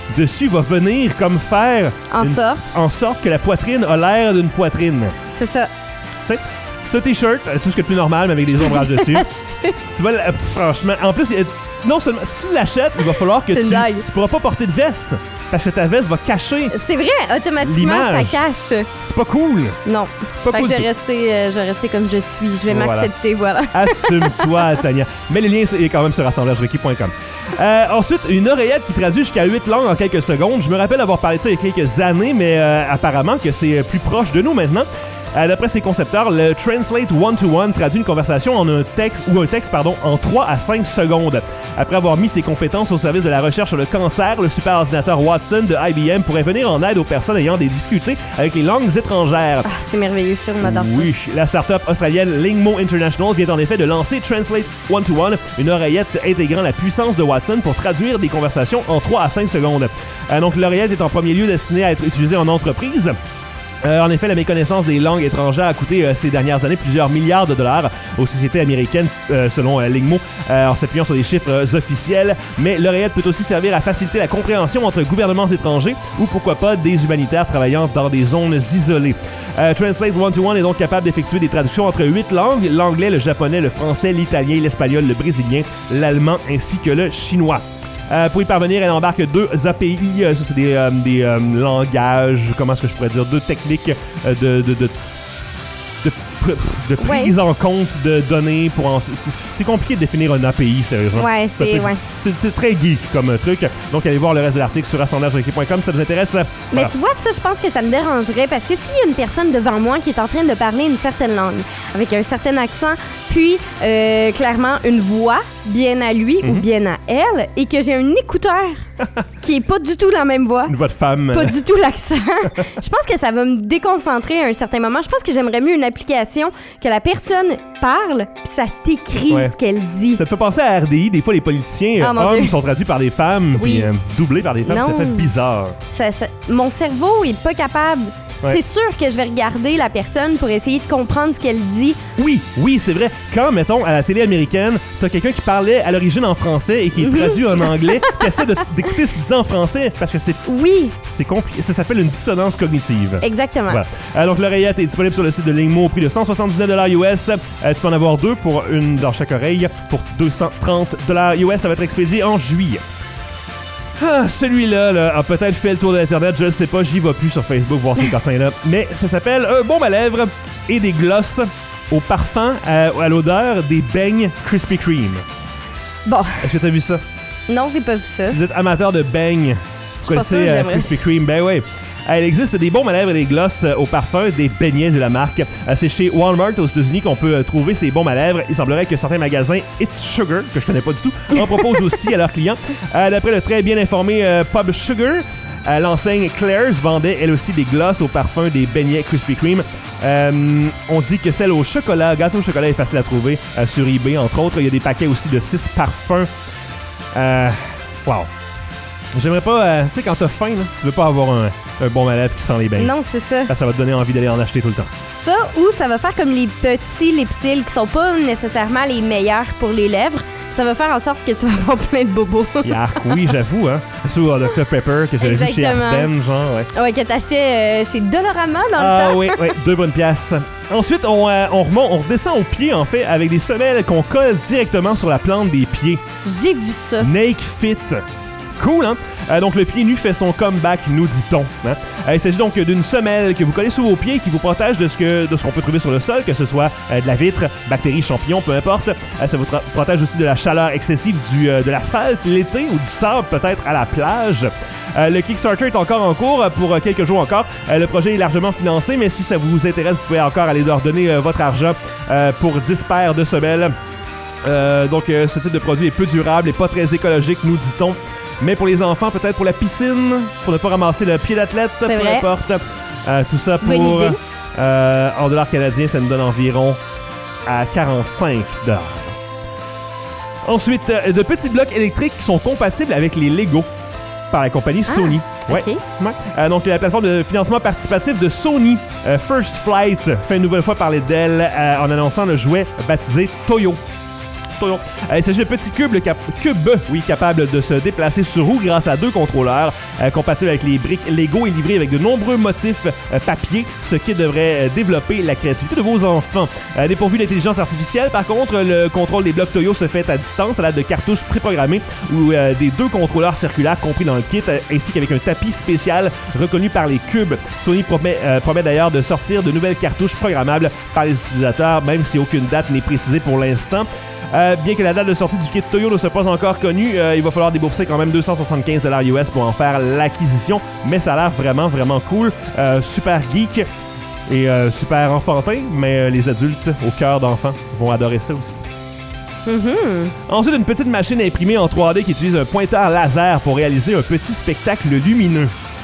dessus va venir comme faire en sorte que la poitrine a l'air d'une poitrine. C'est ça. Tu sais, ce t-shirt, tout ce que de plus normal, mais avec des ombrages dessus. Tu vas, franchement, en plus, non seulement, si tu l'achètes, il va falloir que tu pourras pas porter de veste. Parce que ta veste va cacher. C'est vrai, automatiquement, l'image. ça cache. C'est pas cool. Non. Pas fait cool que je vais rester comme je suis. Je vais m'accepter, voilà. Assume-toi, Tania. Mais le lien est quand même sur assemblagerequis.com. Ensuite, une oreillette qui traduit jusqu'à 8 langues en quelques secondes. Je me rappelle avoir parlé de ça il y a quelques années, mais apparemment que c'est plus proche de nous maintenant. D'après ses concepteurs, le Translate One-to-One traduit une conversation en un texte en 3 à 5 secondes. Après avoir mis ses compétences au service de la recherche sur le cancer, le superordinateur Watson de IBM pourrait venir en aide aux personnes ayant des difficultés avec les langues étrangères. Ah, c'est merveilleux, ça, on adore ça. Oui, la start-up australienne Lingmo International vient en effet de lancer Translate One-to-One, une oreillette intégrant la puissance de Watson pour traduire des conversations en 3 à 5 secondes. Donc l'oreillette est en premier lieu destinée à être utilisée en entreprise. En effet, la méconnaissance des langues étrangères a coûté ces dernières années plusieurs milliards de dollars aux sociétés américaines, selon Lingmo, en s'appuyant sur des chiffres officiels. Mais l'oreillette peut aussi servir à faciliter la compréhension entre gouvernements étrangers ou, pourquoi pas, des humanitaires travaillant dans des zones isolées. Translate One-to-One est donc capable d'effectuer des traductions entre 8 langues, l'anglais, le japonais, le français, l'italien, l'espagnol, le brésilien, l'allemand ainsi que le chinois. Pour y parvenir, elle embarque 2 API, ça c'est des langages, comment est-ce que je pourrais dire, 2 techniques de prise en compte de données pour c'est compliqué de définir un API, sérieusement. Ouais, c'est très geek comme truc. Donc allez voir le reste de l'article sur assemblagerequis.com si ça vous intéresse. Mais tu vois, ça, je pense que ça me dérangerait parce que s'il y a une personne devant moi qui est en train de parler une certaine langue avec un certain accent, puis clairement une voix bien à lui ou bien à elle, et que j'ai un écouteur qui est pas du tout la même voix. Une voix de femme. Pas du tout l'accent. Je pense que ça va me déconcentrer à un certain moment. Je pense que j'aimerais mieux une application que la personne parle puis ça t'écrit ce qu'elle dit. Ça te fait penser à RDI. Des fois, les politiciens hommes sont traduits par des femmes puis doublés par des femmes. Non. Ça fait bizarre. Mon cerveau est pas capable. Ouais. C'est sûr que je vais regarder la personne pour essayer de comprendre ce qu'elle dit. Oui, c'est vrai. Quand, mettons, à la télé américaine, t'as quelqu'un qui parlait à l'origine en français et qui est traduit en anglais, qui essaie d'écouter ce qu'il disait en français, parce que c'est compliqué. Ça s'appelle une dissonance cognitive. Exactement. Voilà. Donc, l'oreillette est disponible sur le site de Lingmo au prix de $179 US. Tu peux en avoir 2 pour une dans chaque oreille pour $230 US. Ça va être expédié en juillet. Celui-là a peut-être fait le tour de l'Internet, je ne sais pas, j'y vais plus sur Facebook voir ces cossins-là. Mais ça s'appelle un baume à lèvres et des glosses au parfum, à l'odeur des beignes Krispy Kreme. Bon. Est-ce que tu as vu ça? Non, j'ai pas vu ça. Si vous êtes amateur de beignes, vous connaissez Krispy Kreme, ben oui. Il existe des baumes à lèvres et des glosses au parfum, des beignets de la marque. C'est chez Walmart aux États-Unis qu'on peut trouver ces baumes à lèvres. Il semblerait que certains magasins It's Sugar, que je connais pas du tout, en proposent aussi à leurs clients. D'après le très bien informé Pub Sugar, l'enseigne Claire's vendait elle aussi des glosses au parfum des beignets Krispy Kreme. On dit que celle au chocolat, gâteau au chocolat est facile à trouver sur eBay, entre autres. Il y a des paquets aussi de 6 parfums. Wow. J'aimerais pas... tu sais, quand t'as faim, là, tu veux pas avoir un baume à lèvres qui sent les beignes. Non, c'est ça. Ça va te donner envie d'aller en acheter tout le temps. Ça, ou ça va faire comme les petits lipsils qui sont pas nécessairement les meilleurs pour les lèvres. Ça va faire en sorte que tu vas avoir plein de bobos. Yark, oui, j'avoue, hein. Sur Dr Pepper, que j'avais vu chez Arden, genre, Ouais, que t'achetais chez Dolorama dans le temps. Oui, 2 bonnes piastres. Ensuite, on redescend au pied, en fait, avec des semelles qu'on colle directement sur la plante des pieds. J'ai vu ça. Naked Fit. Cool, hein? Donc, le pied nu fait son comeback, nous dit-on. Hein? Il s'agit donc d'une semelle que vous collez sous vos pieds et qui vous protège de ce qu'on peut trouver sur le sol, que ce soit de la vitre, bactéries, champignons, peu importe. Ça vous protège aussi de la chaleur excessive de l'asphalte l'été ou du sable, peut-être à la plage. Le Kickstarter est encore en cours pour quelques jours encore. Le projet est largement financé, mais si ça vous intéresse, vous pouvez encore aller leur donner votre argent pour 10 paires de semelles. Donc, ce type de produit est peu durable et pas très écologique, nous dit-on. Mais pour les enfants, peut-être pour la piscine, pour ne pas ramasser le pied d'athlète, peu importe. Tout ça pour... en dollars canadiens, ça nous donne environ à 45$. Ensuite, de petits blocs électriques qui sont compatibles avec les Lego par la compagnie Sony. Okay. Donc, la plateforme de financement participatif de Sony, First Flight, fait une nouvelle fois parler d'elle en annonçant le jouet baptisé Toyo. Toyo. Il s'agit de petits cubes, capables de se déplacer sur roue grâce à 2 contrôleurs, compatibles avec les briques Lego et livrés avec de nombreux motifs papier, ce qui devrait développer la créativité de vos enfants. Dépourvu d'intelligence artificielle, par contre, le contrôle des blocs Toyo se fait à distance à l'aide de cartouches préprogrammées ou des 2 contrôleurs circulaires compris dans le kit, ainsi qu'avec un tapis spécial reconnu par les cubes. Sony promet d'ailleurs de sortir de nouvelles cartouches programmables par les utilisateurs, même si aucune date n'est précisée pour l'instant. Bien que la date de sortie du kit Toyo ne soit pas encore connue, il va falloir débourser quand même 275$ US pour en faire l'acquisition, mais ça a l'air vraiment, vraiment cool. Super geek et super enfantin, mais les adultes au cœur d'enfants vont adorer ça aussi. Ensuite, une petite machine imprimée en 3D qui utilise un pointeur laser pour réaliser un petit spectacle lumineux.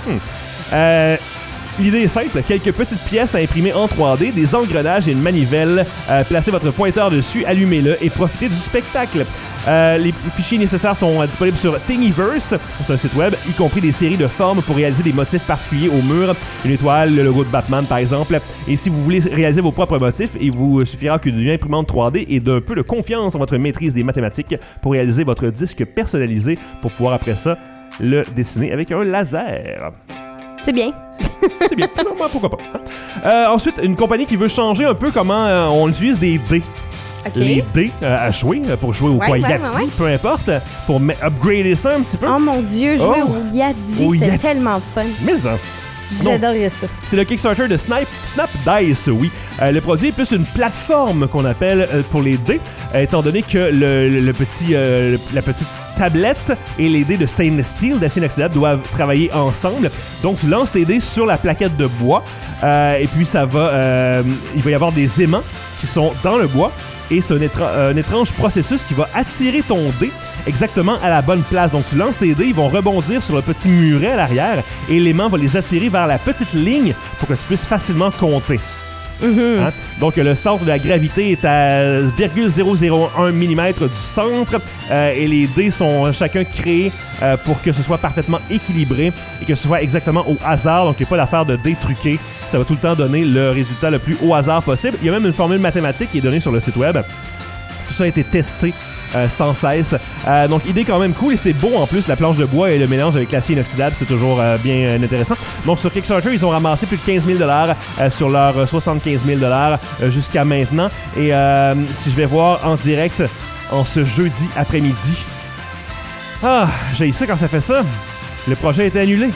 L'idée est simple, quelques petites pièces à imprimer en 3D, des engrenages et une manivelle. Placez votre pointeur dessus, allumez-le et profitez du spectacle. Les fichiers nécessaires sont disponibles sur Thingiverse, c'est un site web, y compris des séries de formes pour réaliser des motifs particuliers au mur, une étoile, le logo de Batman par exemple. Et si vous voulez réaliser vos propres motifs, il vous suffira qu'une imprimante 3D et d'un peu de confiance en votre maîtrise des mathématiques pour réaliser votre disque personnalisé pour pouvoir après ça le dessiner avec un laser. C'est bien. C'est bien. Pourquoi pas. Ensuite, une compagnie qui veut changer un peu comment on utilise des dés. Okay. Les dés à jouer, pour jouer au Yahtzee, peu importe, pour upgrader ça un petit peu. Oh mon Dieu, jouer au Yahtzee, c'est tellement fun. Mais ça. J'adorais ça. C'est le Kickstarter de Snap Dice, oui. Le produit est plus une plateforme qu'on appelle pour les dés, étant donné que la petite tablette et les dés de stainless steel d'acier inoxydable doivent travailler ensemble. Donc, tu lances tes dés sur la plaquette de bois et puis il va y avoir des aimants qui sont dans le bois et c'est un étrange processus qui va attirer ton dé exactement à la bonne place. Donc, tu lances tes dés, ils vont rebondir sur le petit muret à l'arrière et l'aimant va les attirer vers la petite ligne pour que tu puisses facilement compter. Hein? Donc, le centre de la gravité est à 0,001 mm du centre et les dés sont chacun créés pour que ce soit parfaitement équilibré et que ce soit exactement au hasard. Donc, il n'y a pas d'affaire de dés truqués. Ça va tout le temps donner le résultat le plus au hasard possible. Il y a même une formule mathématique qui est donnée sur le site web. Tout ça a été testé sans cesse. Donc, idée quand même cool et c'est beau en plus, la planche de bois et le mélange avec l'acier inoxydable, c'est toujours bien intéressant. Donc, sur Kickstarter, ils ont ramassé plus de 15 000 $ sur leurs 75 000 $ jusqu'à maintenant. Et si je vais voir en direct en ce jeudi après-midi, j'ai ça quand ça fait ça. Le projet a été annulé.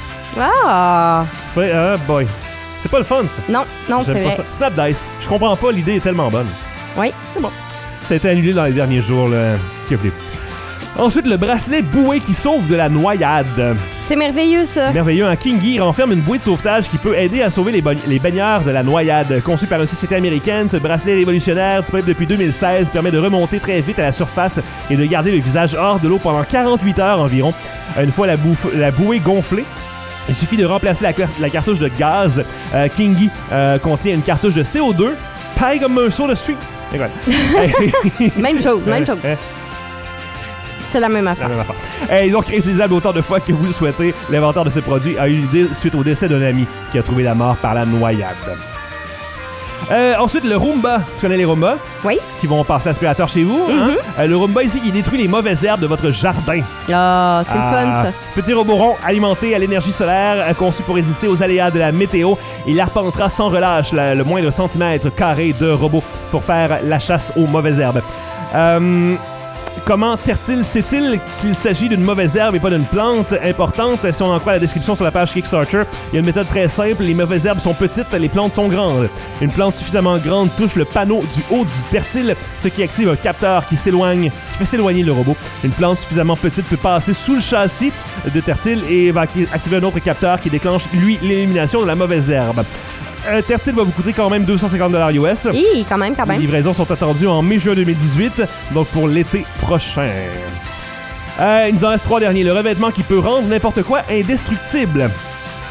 Boy. C'est pas le fun, ça. Non, c'est vrai. Ça. Snap Dice. Je comprends pas, l'idée est tellement bonne. Oui. C'est bon. Ça a été annulé dans les derniers jours, là. Que voulez-vous? Ensuite, le bracelet bouée qui sauve de la noyade. C'est merveilleux, ça. Merveilleux. Kingy renferme une bouée de sauvetage qui peut aider à sauver les baigneurs de la noyade. Conçu par une société américaine, ce bracelet révolutionnaire, disponible depuis 2016, permet de remonter très vite à la surface et de garder le visage hors de l'eau pendant 48 heures environ. Une fois la bouée gonflée, il suffit de remplacer la cartouche de gaz. Kingy contient une cartouche de CO2, pareil comme un Soda Stream. Même chose. C'est la même affaire. Ils ont réutilisable autant de fois que vous le souhaitez. L'inventeur de ce produit a eu l'idée suite au décès d'un ami qui a trouvé la mort par la noyade. Ensuite, le Roomba. Tu connais les Roombas? Oui. Qui vont passer aspirateur chez vous. Hein? Le Roomba ici qui détruit les mauvaises herbes de votre jardin. C'est le fun, ça. Petit robot rond alimenté à l'énergie solaire, conçu pour résister aux aléas de la météo. Il arpentera sans relâche le moindre centimètre carré de robot pour faire la chasse aux mauvaises herbes. Comment Tertil sait-il qu'il s'agit d'une mauvaise herbe et pas d'une plante importante? Si on en croit la description sur la page Kickstarter, il y a une méthode très simple. Les mauvaises herbes sont petites, les plantes sont grandes. Une plante suffisamment grande touche le panneau du haut du tertile, ce qui active un capteur qui fait s'éloigner le robot. Une plante suffisamment petite peut passer sous le châssis de tertile et va activer un autre capteur qui déclenche, lui, l'élimination de la mauvaise herbe. Tertil va vous coûter quand même 250 $ US. Oui, quand même. Les livraisons sont attendues en mai-juin 2018, donc pour l'été prochain. Il nous en reste 3 derniers. Le revêtement qui peut rendre n'importe quoi indestructible.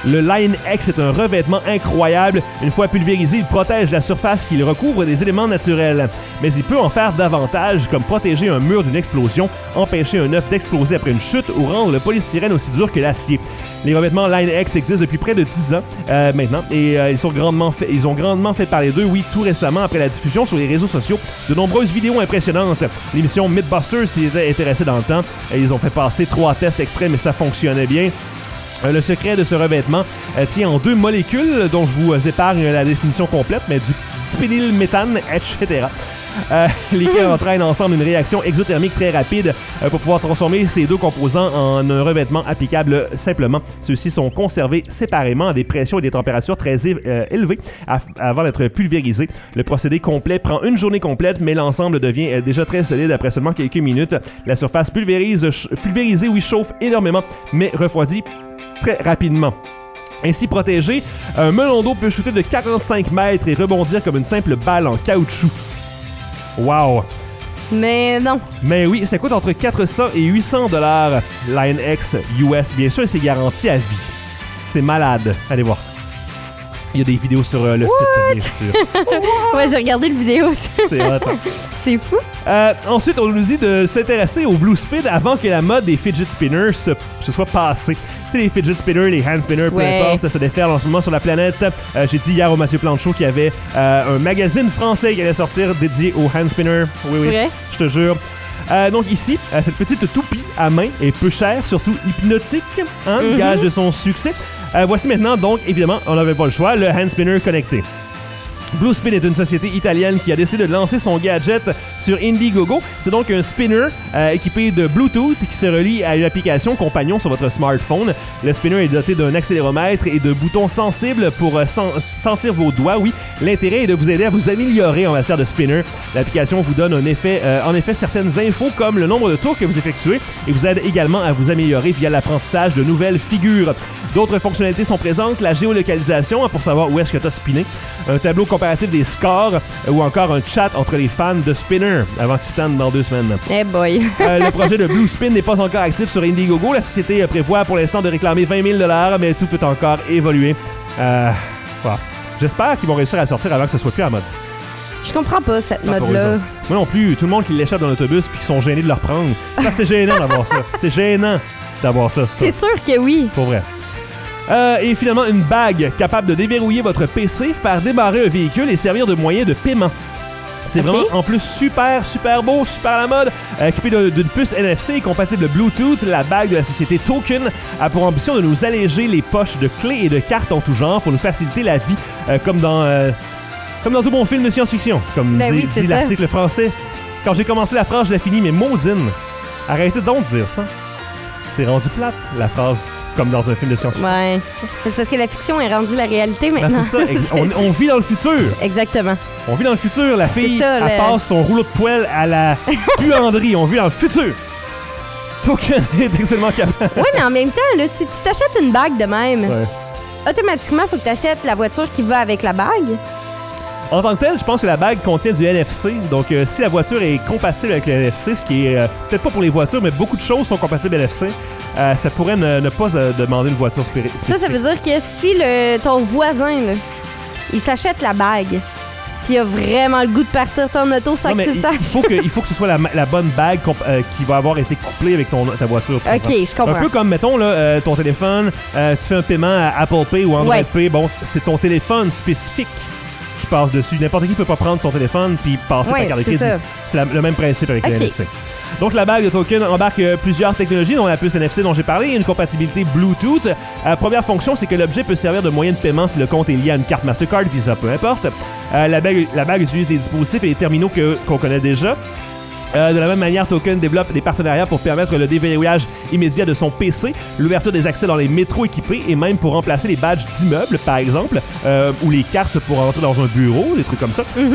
Le Line X est un revêtement incroyable. Une fois pulvérisé, il protège la surface qu'il recouvre des éléments naturels. Mais il peut en faire davantage, comme protéger un mur d'une explosion, empêcher un œuf d'exploser après une chute ou rendre le polystyrène aussi dur que l'acier. Les revêtements Line X existent depuis près de 10 ans maintenant et ils ont grandement fait parler d'eux, oui, tout récemment après la diffusion sur les réseaux sociaux de nombreuses vidéos impressionnantes. L'émission Mythbusters s'y était intéressée dans le temps et ils ont fait passer 3 tests extrêmes et ça fonctionnait bien. Le secret de ce revêtement tient en 2 molécules dont je vous épargne la définition complète, mais du diphénylméthane, etc. Lesquels entraînent ensemble une réaction exothermique très rapide pour pouvoir transformer ces 2 composants en un revêtement applicable simplement. Ceux-ci sont conservés séparément à des pressions et des températures très élevées avant d'être pulvérisés. Le procédé complet prend une journée complète, mais l'ensemble devient déjà très solide après seulement quelques minutes. La surface pulvérisée, oui, chauffe énormément, mais refroidit très rapidement. Ainsi protégé, un melon d'eau peut shooter de 45 mètres et rebondir comme une simple balle en caoutchouc. Wow! Mais non. Mais oui, ça coûte entre 400 et 800 $ Line X US. Bien sûr, et c'est garanti à vie. C'est malade. Allez voir ça. Il y a des vidéos sur le site, bien sûr. Ouais, j'ai regardé le vidéo. C'est hot. C'est fou. Ensuite, on nous dit de s'intéresser au Blue Spin avant que la mode des fidget spinners se soit passée. Tu sais, les fidget spinners, les hand spinners, peu importe, ça déferle en ce moment sur la planète. J'ai dit hier au Mathieu Plante Show qu'il y avait un magazine français qui allait sortir dédié aux hand spinners. Oui, oui, vrai? Je te jure. Donc ici, cette petite toupie à main est peu chère, surtout hypnotique, hein, gage de son succès. Voici maintenant, donc, évidemment, on n'avait pas le choix, le hand spinner connecté. Blue Spin est une société italienne qui a décidé de lancer son gadget sur Indiegogo. C'est donc un spinner équipé de Bluetooth qui se relie à une application compagnon sur votre smartphone. Le spinner est doté d'un accéléromètre et de boutons sensibles pour sentir vos doigts. Oui, l'intérêt est de vous aider à vous améliorer en matière de spinner. L'application vous donne en effet certaines infos comme le nombre de tours que vous effectuez et vous aide également à vous améliorer via l'apprentissage de nouvelles figures. D'autres fonctionnalités sont présentes, la géolocalisation pour savoir où est-ce que tu as spiné, un tableau comparatif des scores ou encore un chat entre les fans de Spinner avant qu'ils se tendent dans 2 semaines. Eh boy! Le projet de Blue Spin n'est pas encore actif sur Indiegogo. La société prévoit pour l'instant de réclamer 20 000 $, mais tout peut encore évoluer. Voilà. J'espère qu'ils vont réussir à le sortir avant que ce soit plus à la mode. Je comprends pas cette mode-là. Moi non plus. Tout le monde qui l'échappe dans l'autobus puis qui sont gênés de le reprendre. C'est assez gênant d'avoir ça. C'est gênant d'avoir ça. C'est sûr que oui. Pour vrai. Et finalement, une bague capable de déverrouiller votre PC, faire démarrer un véhicule et servir de moyen de paiement. C'est vraiment, en plus, super beau, super à la mode. Équipé d'une puce NFC compatible Bluetooth, la bague de la société Token a pour ambition de nous alléger les poches de clés et de cartes en tout genre pour nous faciliter la vie, comme dans tout bon film de science-fiction, comme dit l'article français. Quand j'ai commencé la phrase, je l'ai fini, mais maudine. Arrêtez donc de dire ça. C'est rendu plate, la phrase. Comme dans un film de science-fiction. Ouais. C'est parce que la fiction est rendue la réalité maintenant. Ben c'est ça. On vit dans le futur. Exactement. On vit dans le futur. La fille, elle passe son rouleau de poêle à la buanderie. On vit dans le futur. Token est extrêmement capable. Oui, mais en même temps, là, si tu t'achètes une bague de même, automatiquement, il faut que tu achètes la voiture qui va avec la bague. En tant que tel, je pense que la bague contient du NFC. Donc, si la voiture est compatible avec le NFC, ce qui est peut-être pas pour les voitures, mais beaucoup de choses sont compatibles NFC, ça pourrait ne pas demander une voiture spécifique. Ça veut dire que si ton voisin, là, il s'achète la bague, puis il a vraiment le goût de partir ton auto sans que tu saches. Il faut que ce soit la bonne bague qui va avoir été couplée avec ta voiture. OK, je comprends. Un peu comme, mettons, là, ton téléphone, tu fais un paiement à Apple Pay ou Android Pay. Bon, c'est ton téléphone spécifique qui passe dessus. N'importe qui peut pas prendre son téléphone puis passer ta carte de crédit. C'est le même principe avec le NFC. Donc, la bague de Token embarque plusieurs technologies, dont la puce NFC dont j'ai parlé, et une compatibilité Bluetooth. Première fonction, c'est que l'objet peut servir de moyen de paiement si le compte est lié à une carte Mastercard, Visa, peu importe. La bague utilise les dispositifs et les terminaux qu'on connaît déjà. De la même manière, Token développe des partenariats pour permettre le déverrouillage immédiat de son PC, l'ouverture des accès dans les métros équipés et même pour remplacer les badges d'immeubles, par exemple, ou les cartes pour entrer dans un bureau, des trucs comme ça.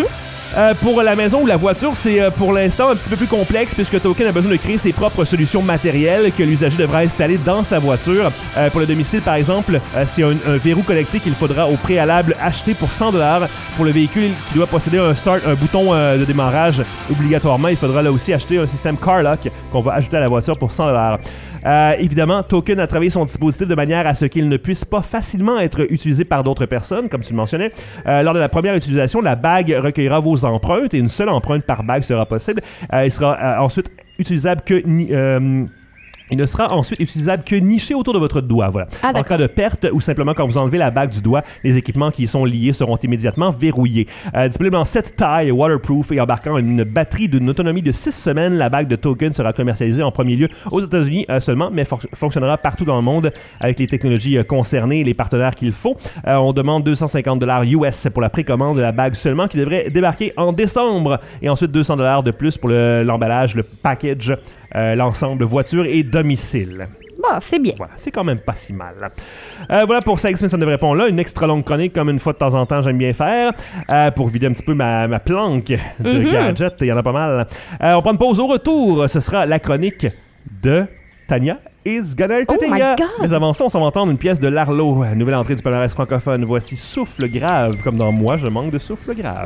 Pour la maison ou la voiture, c'est pour l'instant un petit peu plus complexe puisque Token a besoin de créer ses propres solutions matérielles que l'usager devra installer dans sa voiture. Pour le domicile, par exemple, c'est un verrou connecté qu'il faudra au préalable acheter pour 100$. Pour le véhicule qui doit posséder un bouton de démarrage obligatoirement, il faudra là aussi acheter un système CarLock qu'on va ajouter à la voiture pour 100$. Évidemment, Token a travaillé son dispositif de manière à ce qu'il ne puisse pas facilement être utilisé par d'autres personnes, comme tu le mentionnais. Lors de la première utilisation, la bague recueillera vos empreintes et une seule empreinte par bague sera possible. Il sera ensuite utilisable il ne sera ensuite utilisable que niché autour de votre doigt. Voilà. En cas de perte ou simplement quand vous enlevez la bague du doigt, les équipements qui y sont liés seront immédiatement verrouillés. Disponible en 7 tailles, waterproof et embarquant une batterie d'une autonomie de 6 semaines, la bague de Token sera commercialisée en premier lieu aux États-Unis seulement, mais fonctionnera partout dans le monde avec les technologies concernées et les partenaires qu'il faut. On demande $250 US pour la précommande de la bague seulement, qui devrait débarquer en décembre. Et ensuite $200 de plus pour l'emballage, le package, l'ensemble voiture et domicile. Bon, c'est bien. Voilà, c'est quand même pas si mal. Voilà pour 5 minutes, ça ne devrait pas là. Une extra longue chronique, comme une fois de temps en temps, j'aime bien faire, pour vider un petit peu ma planque de gadgets. Il y en a pas mal. On prend une pause. Au retour, ce sera la chronique de Tania is gonna entertain ya. Mais avant ça, on s'en va entendre une pièce de Larlo, nouvelle entrée du palmarès francophone. Voici Souffle grave, comme dans Moi, je manque de souffle grave.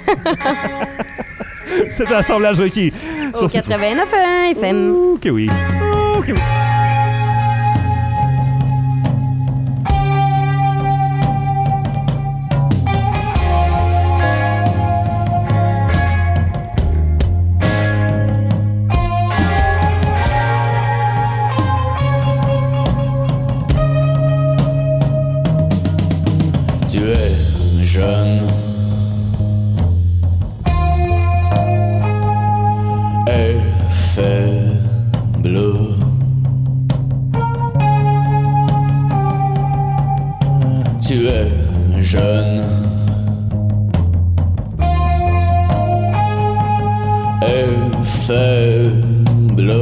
C'est un assemblage requis. Au 89.1 FM. Ok oui. Ok oui. Tu es jeune et faible. Tu es jeune et faible.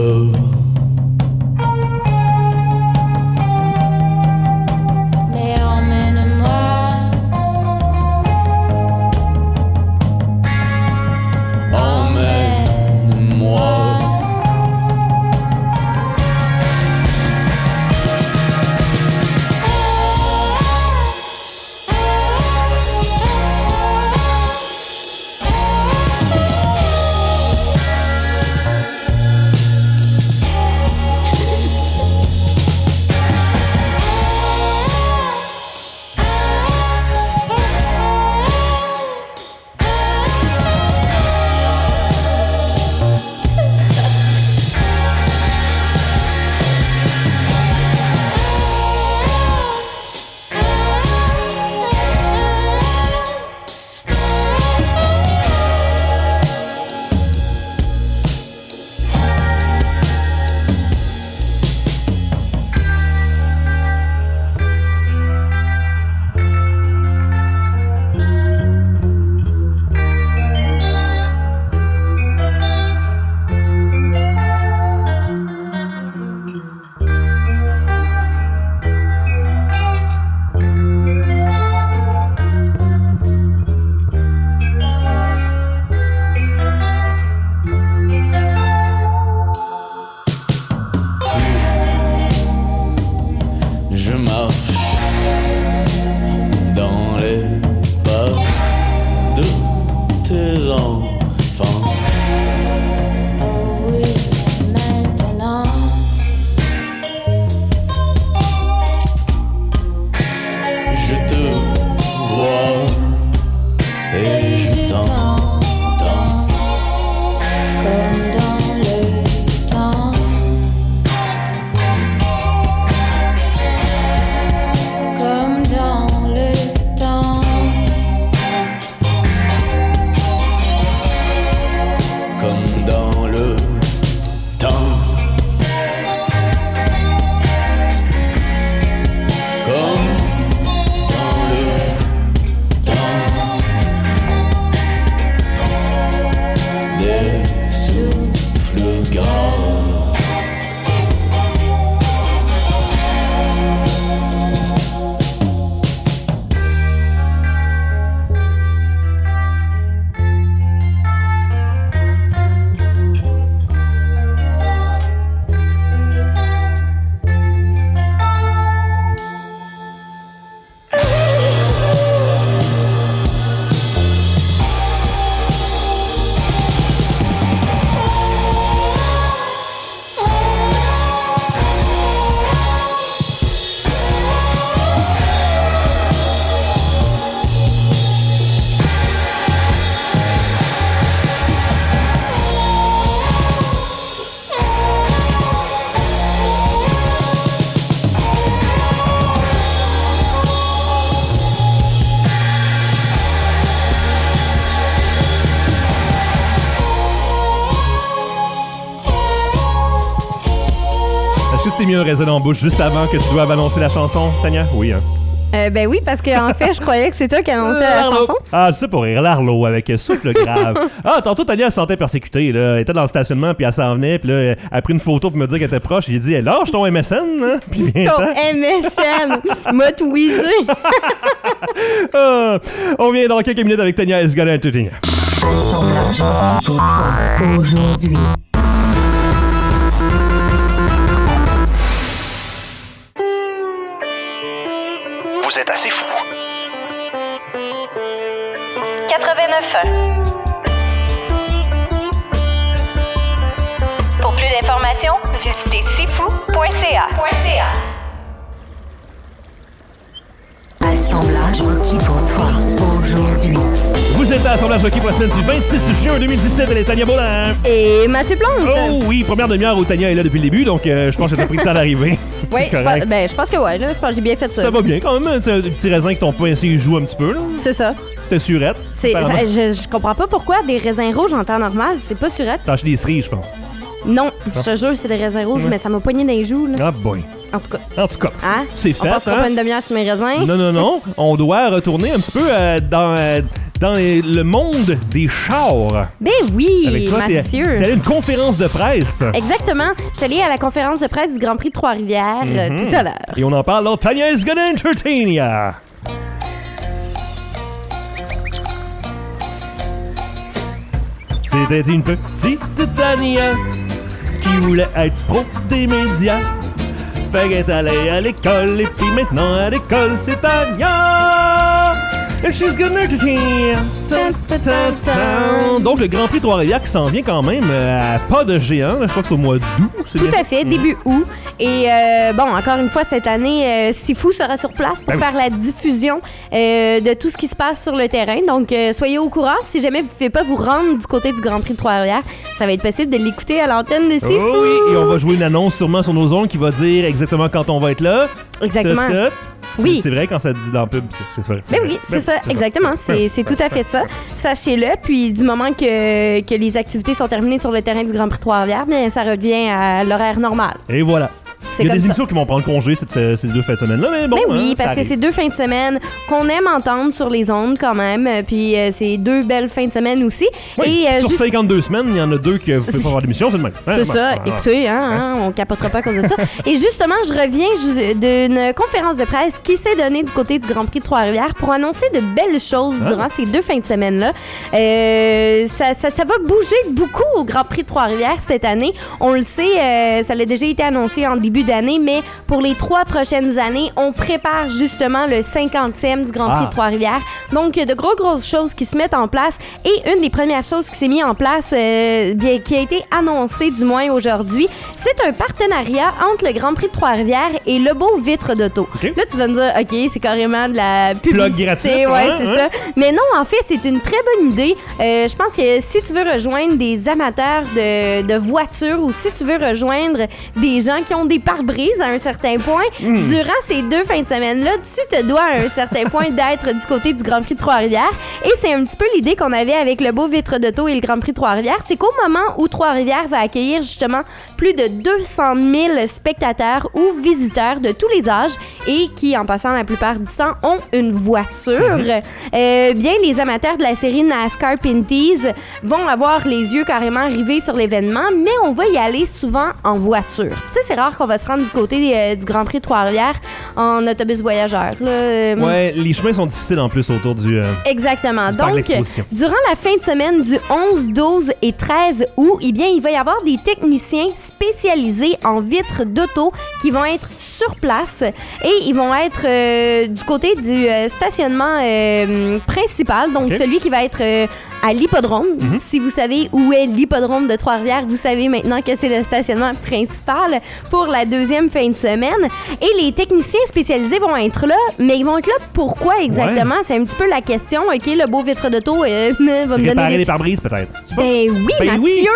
t'es mis un raisin en bouche juste avant que tu doives annoncer la chanson, Tania? Oui, hein? Ben oui, parce qu'en fait, je croyais que c'est toi qui annonçais la chanson. Ah, tu sais, pour rire, Larlo avec souffle grave. Ah, tantôt, Tania, elle se sentait persécutée, là. Elle était dans le stationnement, puis elle s'en venait, puis là, elle a pris une photo pour me dire qu'elle était proche. J'ai dit, lâche ton MSN, hein? Puis Ton MSN m'a tweezé. On vient dans quelques minutes avec Tania is gonna entertain. Assemblage équipe pour 3 aujourd'hui. Vous êtes assez fou. 89.1. Pour plus d'informations, visitez sifou.ca. Assemblage équipe pour 3 aujourd'hui. Vous êtes à Assemblage Hockey pour la semaine du 26 juin 2017. Elle est Tania Baudin. Et Mathieu Plante. Oh oui, première demi-heure où Tania est là depuis le début, donc je pense que t'as pris le temps d'arriver. Oui, je pense que ouais, là, je pense que j'ai bien fait ça. Ça va bien quand même, c'est un petit raisin qui ton pain essayé joue un petit peu, là. C'est ça. C'était surette. Je comprends pas pourquoi des raisins rouges en temps normal, c'est pas surette. T'as acheté des cerises, je pense. Non, je te jure, c'est des raisins rouges, mais ça m'a pogné dans les joues, là. Ah boy. En tout cas. Hein? C'est fait, on passe pas une demi-heure sur mes raisins. Non. On doit retourner un petit peu dans le monde des chars. Ben oui, avec toi, Mathieu. T'es allé à une conférence de presse. Exactement. Je suis allée à la conférence de presse du Grand Prix de Trois-Rivières tout à l'heure. Et on en parle dans Tania is gonna entertain ya. C'était une petite Tania qui voulait être pro des médias. Fait qu'elle est allée à l'école et puis maintenant à l'école c'est Tania. And she's gonna entertain. Donc le Grand Prix Trois-Rivières qui s'en vient quand même à pas de géant. Je crois que c'est au mois d'août. Tout à fait, début août. Et encore une fois, cette année, Sifou sera sur place pour faire la diffusion de tout ce qui se passe sur le terrain. Donc, soyez au courant. Si jamais vous ne pouvez pas vous rendre du côté du Grand Prix de Trois-Rivières, ça va être possible de l'écouter à l'antenne de Sifou. Oh oui, et on va jouer une annonce sûrement sur nos ondes qui va dire exactement quand on va être là. Exactement. Oui. C'est vrai quand ça dit dans le pub, c'est vrai. Ben oui, c'est ça, exactement. C'est tout à fait ça. Sachez-le, puis du moment que les activités sont terminées sur le terrain du Grand Prix de Trois-Rivières, bien, ça revient à l'horaire normal. Et voilà. Il y a des émissions qui vont prendre congé ces 2 fins de semaine-là, mais bon. Ben oui, parce que c'est 2 fins de semaine qu'on aime entendre sur les ondes quand même. Puis c'est 2 belles fins de semaine aussi. Oui, et, sur 52 semaines, il y en a 2 que vous pouvez pas avoir d'émission, c'est le même. C'est ça. Écoutez, on capotera pas à cause de ça. Et justement, je reviens d'une conférence de presse qui s'est donnée du côté du Grand Prix de Trois-Rivières pour annoncer de belles choses durant ces 2 fins de semaine-là. Ça va bouger beaucoup au Grand Prix de Trois-Rivières cette année. On le sait, ça l'a déjà été annoncé en début d'année, mais pour les 3 prochaines années, on prépare justement le 50e du Grand Prix de Trois-Rivières. Donc, de grosses choses qui se mettent en place. Et une des premières choses qui s'est mise en place, qui a été annoncée du moins aujourd'hui, c'est un partenariat entre le Grand Prix de Trois-Rivières et Le Beau Vitre d'Auto. Okay. Là, tu vas me dire, OK, c'est carrément de la publicité. Gratuite, c'est ça. Mais non, en fait, c'est une très bonne idée. Je pense que si tu veux rejoindre des amateurs de voitures ou si tu veux rejoindre des gens qui ont des pare-brise à un certain point, durant ces 2 fins de semaine-là, tu te dois à un certain point d'être du côté du Grand Prix de Trois-Rivières. Et c'est un petit peu l'idée qu'on avait avec le Beau Vitre d'Auto et le Grand Prix de Trois-Rivières. C'est qu'au moment où Trois-Rivières va accueillir justement plus de 200 000 spectateurs ou visiteurs de tous les âges et qui, en passant la plupart du temps, ont une voiture, bien, les amateurs de la série NASCAR Pinties vont avoir les yeux carrément rivés sur l'événement, mais on va y aller souvent en voiture. Tu sais, c'est rare qu'on va se rendre du côté du Grand Prix de Trois-Rivières en autobus voyageur. Ouais, les chemins sont difficiles en plus autour du Exactement. Du Donc, durant la fin de semaine du 11, 12 et 13 août, eh bien, il va y avoir des techniciens spécialisés en vitres d'auto qui vont être sur place et ils vont être du côté du stationnement principal, donc celui qui va être à l'hippodrome. Si vous savez où est l'hippodrome de Trois-Rivières, vous savez maintenant que c'est le stationnement principal pour la 2e fin de semaine. Et les techniciens spécialisés vont être là, mais ils vont être là pourquoi exactement? Ouais. C'est un petit peu la question. OK, le Beau Vitre d'auto va me donner... Réparer les pare-brises, peut-être. Ben oui, Mathieu! Oui.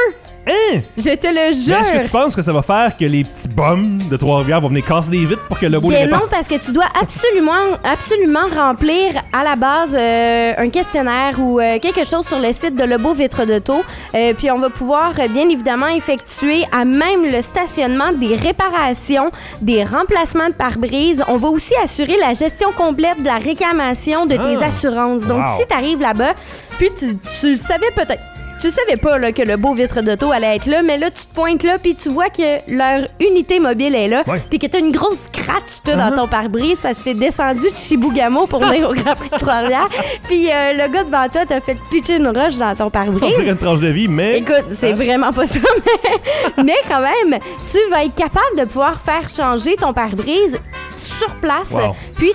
Hein? Je te le jure. Mais est-ce que tu penses que ça va faire que les petits bums de Trois-Rivières vont venir casser des vitres pour que le beau les Ben non, répare? parce que tu dois absolument remplir à la base un questionnaire ou quelque chose sur le site de Lebeau Vitre d'Auto. Puis on va pouvoir bien évidemment effectuer à même le stationnement des réparations, des remplacements de pare-brise. On va aussi assurer la gestion complète de la réclamation de tes assurances. Donc Wow. si tu arrives là-bas, puis tu savais peut-être. Tu savais pas là, que le beau vitre d'auto allait être là, mais là, tu te pointes là, puis tu vois que leur unité mobile est là, puis que t'as une grosse scratch toi, dans ton pare-brise parce que t'es descendu de Chibougamau pour venir au Grand Prix de Trois-Rivières. Puis le gars devant toi t'a fait pitcher une roche dans ton On pare-brise. dirait une tranche de vie, mais... Écoute, c'est vraiment pas ça, mais quand même, tu vas être capable de pouvoir faire changer ton pare-brise sur place. Wow. Puis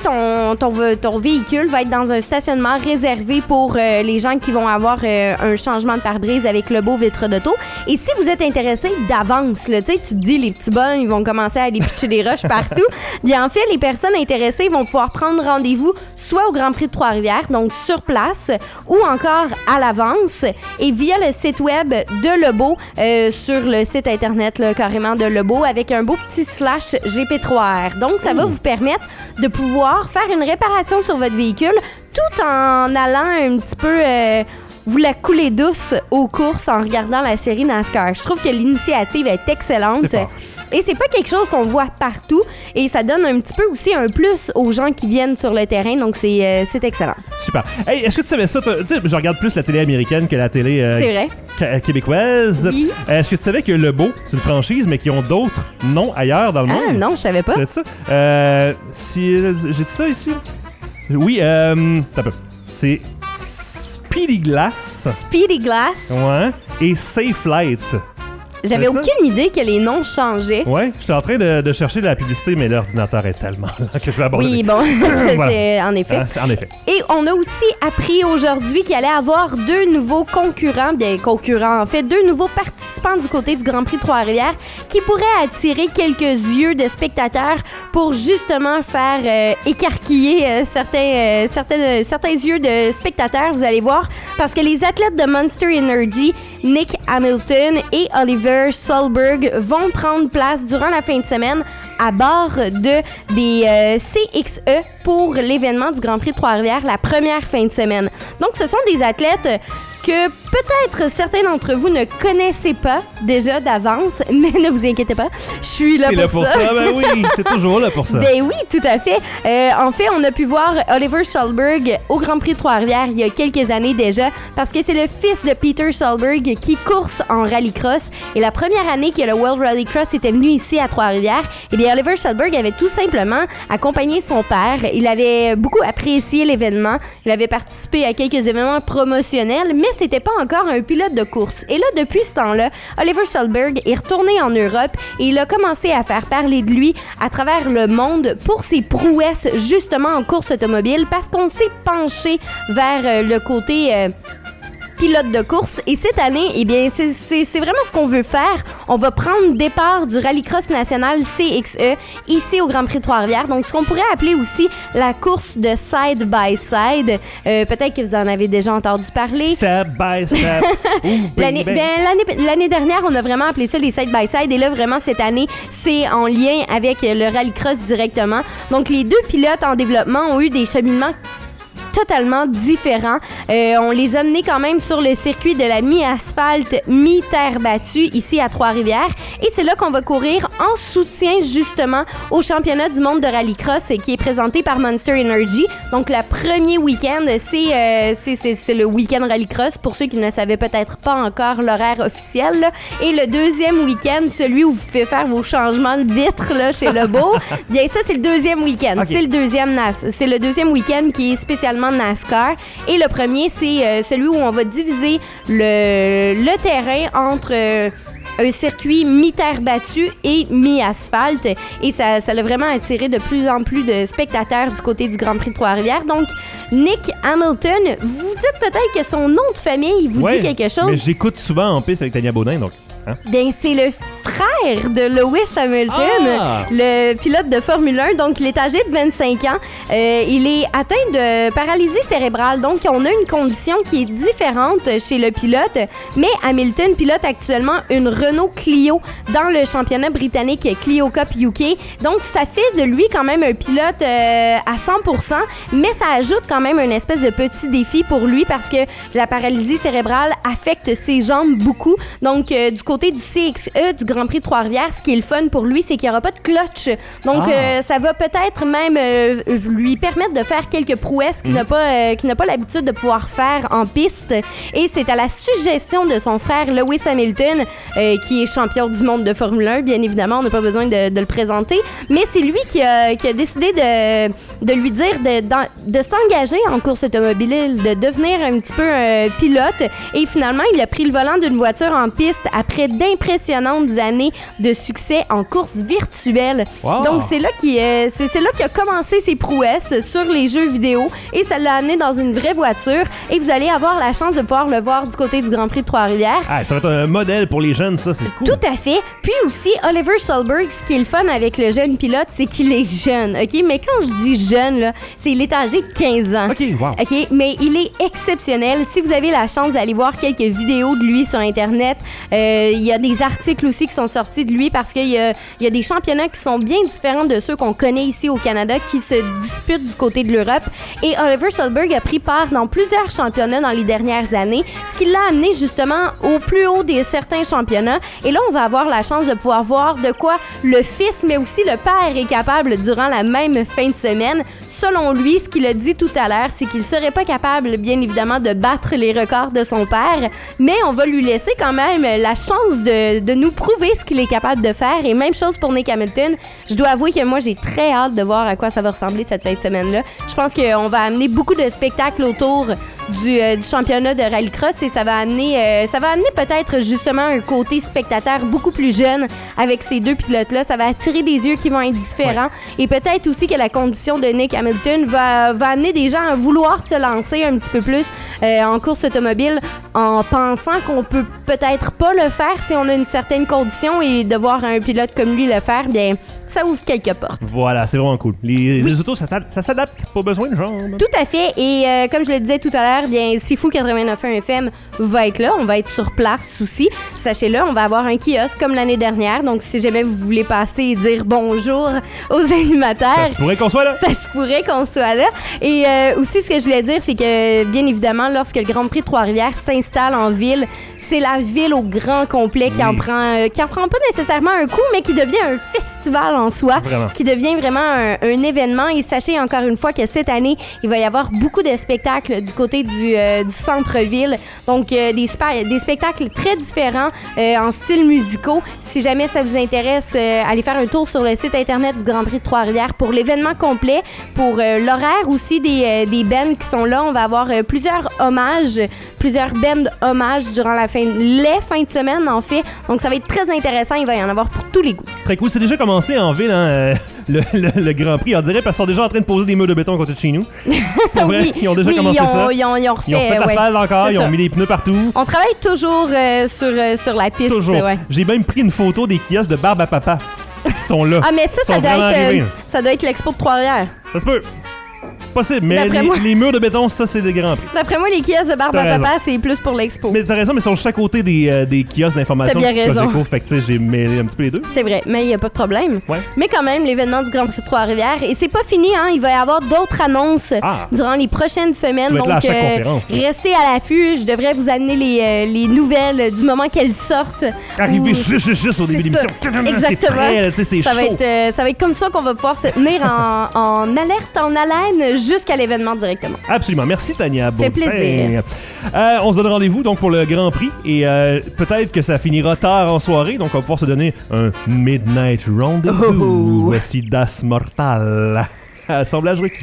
ton véhicule va être dans un stationnement réservé pour les gens qui vont avoir un changement de pare-brise avec le beau vitre d'auto. Et si vous êtes intéressé d'avance, là, tu te dis les petits bonnes, ils vont commencer à aller pitcher des roches partout. Bien en fait, les personnes intéressées vont pouvoir prendre rendez-vous soit au Grand Prix de Trois-Rivières, donc sur place, ou encore à l'avance et via le site web de Lebeau, sur le site internet là, carrément de Lebeau avec un beau petit / GP3R. Donc ça va vous permettre de pouvoir faire une réparation sur votre véhicule tout en allant un petit peu vous la couler douce aux courses en regardant la série NASCAR. Je trouve que l'initiative est excellente. C'est fort. Et c'est pas quelque chose qu'on voit partout et ça donne un petit peu aussi un plus aux gens qui viennent sur le terrain, donc c'est excellent. Super. Hey, est-ce que tu savais ça? Tu sais, je regarde plus la télé américaine que la télé C'est vrai. québécoise. Oui. Est-ce que tu savais que Lebeau, c'est une franchise, mais qui ont d'autres noms ailleurs dans le monde? Ah non, je savais pas. Tu savais ça? J'ai dit ça ici? Oui, t'as peu. C'est Speedy Glass. Speedy Glass. Ouais. Et Safe Light. J'avais C'est ça? aucune idée que les noms changeaient. Ouais, j'étais en train de chercher la publicité, mais l'ordinateur est tellement lent que je vais abandonner. Oui, bon, Voilà. c'est en effet. En effet. Et on a aussi appris aujourd'hui qu'il allait avoir deux nouveaux concurrents, en fait, deux nouveaux participants du côté du Grand Prix de Trois-Rivières qui pourraient attirer quelques yeux de spectateurs pour justement faire écarquiller certains yeux de spectateurs, vous allez voir, parce que les athlètes de Monster Energy, Nick Hamilton et Oliver Solberg vont prendre place durant la fin de semaine à bord des CXE pour l'événement du Grand Prix de Trois-Rivières, la première fin de semaine. Donc, ce sont des athlètes que peut-être certains d'entre vous ne connaissez pas déjà d'avance, mais ne vous inquiétez pas, je suis là, T'es là pour ça. Ben oui, t'es toujours là pour ça. Ben oui, tout à fait. En fait, on a pu voir Oliver Solberg au Grand Prix de Trois-Rivières il y a quelques années déjà, parce que c'est le fils de Peter Solberg qui course en rallycross. Et la première année que le World Rallycross était venu ici à Trois-Rivières, eh bien, Oliver Solberg avait tout simplement accompagné son père. Il avait beaucoup apprécié l'événement. Il avait participé à quelques événements promotionnels, mais c'était pas encore un pilote de course. Et là, depuis ce temps-là, Oliver Solberg est retourné en Europe et il a commencé à faire parler de lui à travers le monde pour ses prouesses justement en course automobile parce qu'on s'est penché vers le côté pilote de course. Et cette année, eh bien, c'est vraiment ce qu'on veut faire. On va prendre départ du Rallycross national CXE ici au Grand Prix de Trois-Rivières. Donc, ce qu'on pourrait appeler aussi la course de side-by-side. Peut-être que vous en avez déjà entendu parler. Step by step. L'année dernière, on a vraiment appelé ça les side-by-side. Et là, vraiment, cette année, c'est en lien avec le Rallycross directement. Donc, les deux pilotes en développement ont eu des cheminements totalement différents. On les a menés quand même sur le circuit de la mi-asphalte, mi-terre battue ici à Trois-Rivières. Et c'est là qu'on va courir en soutien justement au championnat du monde de rallycross qui est présenté par Monster Energy. Donc le premier week-end, c'est le week-end rallycross pour ceux qui ne savaient peut-être pas encore l'horaire officiel. Là. Et le deuxième week-end, celui où vous pouvez faire vos changements de vitres là, chez Lebeau, bien ça c'est le deuxième week-end. Okay. C'est le deuxième week-end qui est spécialement NASCAR. Et le premier, c'est celui où on va diviser le terrain entre un circuit mi-terre battue et mi-asphalte. Et ça a vraiment attiré de plus en plus de spectateurs du côté du Grand Prix de Trois-Rivières. Donc, Nick Hamilton, vous dites peut-être que son nom de famille vous dit quelque chose. Mais j'écoute souvent en piste avec Tania Baudin, donc... Ben, c'est le frère frère de Lewis Hamilton, le pilote de Formule 1. Donc, il est âgé de 25 ans. Il est atteint de paralysie cérébrale. Donc, on a une condition qui est différente chez le pilote. Mais Hamilton pilote actuellement une Renault Clio dans le championnat britannique Clio Cup UK. Donc, ça fait de lui quand même un pilote à 100%, mais ça ajoute quand même une espèce de petit défi pour lui parce que la paralysie cérébrale affecte ses jambes beaucoup. Donc, du côté du CXE, du Grand Prix de Trois-Rivières, ce qui est le fun pour lui, c'est qu'il n'y aura pas de clutch. Donc, ça va peut-être même lui permettre de faire quelques prouesses qu'il n'a pas l'habitude de pouvoir faire en piste. Et c'est à la suggestion de son frère Lewis Hamilton, qui est champion du monde de Formule 1. Bien évidemment, on n'a pas besoin de le présenter. Mais c'est lui qui a décidé de lui dire de s'engager en course automobile, de devenir un petit peu pilote. Et finalement, il a pris le volant d'une voiture en piste après d'impressionnantes années de succès en course virtuelle. Wow. Donc, c'est là qu'il a commencé ses prouesses sur les jeux vidéo et ça l'a amené dans une vraie voiture. Et vous allez avoir la chance de pouvoir le voir du côté du Grand Prix de Trois-Rivières. Ah, ça va être un modèle pour les jeunes, ça, c'est cool. Tout à fait. Puis aussi, Oliver Solberg, ce qui est le fun avec le jeune pilote, c'est qu'il est jeune, OK? Mais quand je dis jeune, là, il est âgé de 15 ans. OK, wow. OK? Mais il est exceptionnel. Si vous avez la chance d'aller voir quelques vidéos de lui sur Internet, il y a des articles aussi qui sont sortis de lui parce qu'il y a des championnats qui sont bien différents de ceux qu'on connaît ici au Canada qui se disputent du côté de l'Europe. Et Oliver Solberg a pris part dans plusieurs championnats dans les dernières années, ce qui l'a amené justement au plus haut des certains championnats. Et là, on va avoir la chance de pouvoir voir de quoi le fils, mais aussi le père est capable durant la même fin de semaine. Selon lui, ce qu'il a dit tout à l'heure, c'est qu'il serait pas capable, bien évidemment, de battre les records de son père, mais on va lui laisser quand même la chance de nous prouver ce qu'il est capable de faire. Et même chose pour Nick Hamilton. Je dois avouer que moi, j'ai très hâte de voir à quoi ça va ressembler cette fin de semaine-là. Je pense qu'on va amener beaucoup de spectacles autour du championnat de rallycross et ça va amener peut-être justement un côté spectateur beaucoup plus jeune avec ces deux pilotes-là. Ça va attirer des yeux qui vont être différents. Ouais. Et peut-être aussi que la condition de Nick Hamilton va amener des gens à vouloir se lancer un petit peu plus en course automobile en pensant qu'on peut peut-être pas le faire si on a une certaine condition et de voir un pilote comme lui le faire, bien, ça ouvre quelques portes. Voilà, c'est vraiment cool. Les autos, ça s'adapte, pas besoin de jambes. Tout à fait. Et comme je le disais tout à l'heure, bien, C'est Fou 89.1 FM va être là. On va être sur place aussi. Sachez-le, on va avoir un kiosque comme l'année dernière. Donc, si jamais vous voulez passer et dire bonjour aux animateurs... Ça se pourrait qu'on soit là. Ça se pourrait qu'on soit là. Et aussi, ce que je voulais dire, c'est que, bien évidemment, lorsque le Grand Prix de Trois-Rivières s'installe en ville, c'est la ville au grand complet qui en prend pas nécessairement un coup, mais qui devient un festival en soi, qui devient vraiment un événement. Et sachez encore une fois que cette année, il va y avoir beaucoup de spectacles du côté du centre-ville. Donc, des spectacles très différents en style musicaux. Si jamais ça vous intéresse, allez faire un tour sur le site Internet du Grand Prix de Trois-Rivières pour l'événement complet, pour l'horaire aussi des bands qui sont là. On va avoir plusieurs bands hommages durant les fins de semaine, en fait. Donc, ça va être très intéressant. Il va y en avoir pour tous les goûts. Très cool. C'est déjà commencé en ville, hein, le Grand Prix, on dirait, parce qu'ils sont déjà en train de poser des murs de béton à côté de chez nous. Pour vrai, oui, ils ont déjà commencé ça. Ils ont refait l'asphalte encore, ils ont mis des pneus partout. On travaille toujours sur la piste. Toujours. Ouais. J'ai même pris une photo des kiosques de Barbe à Papa qui sont là. Ah, mais ça doit être l'expo de Trois-Rivières. Ça se peut. Possible, mais les murs de béton, ça, c'est le Grand Prix. D'après moi, les kiosques de Barbe à Papa, c'est plus pour l'expo. Mais t'as raison, mais ils sont juste à côté des kiosques d'information. T'as bien raison. Fait que, tu sais, j'ai mêlé un petit peu les deux. C'est vrai, mais il n'y a pas de problème. Ouais. Mais quand même, l'événement du Grand Prix de Trois-Rivières, et c'est pas fini, hein, il va y avoir d'autres annonces durant les prochaines semaines. Donc, à chaque conférence. Restez à l'affût. Je devrais vous amener les nouvelles du moment qu'elles sortent. Arrivez juste au début de l'émission. Exactement. C'est chaud. Ça va être comme ça qu'on va pouvoir se tenir en alerte, en haleine, jusqu'à l'événement directement. Absolument. Merci, Tania. Ça fait plaisir. On se donne rendez-vous donc pour le Grand Prix et peut-être que ça finira tard en soirée, donc on va pouvoir se donner un Midnight Rendezvous. Voici Das Mortal. Assemblage requis.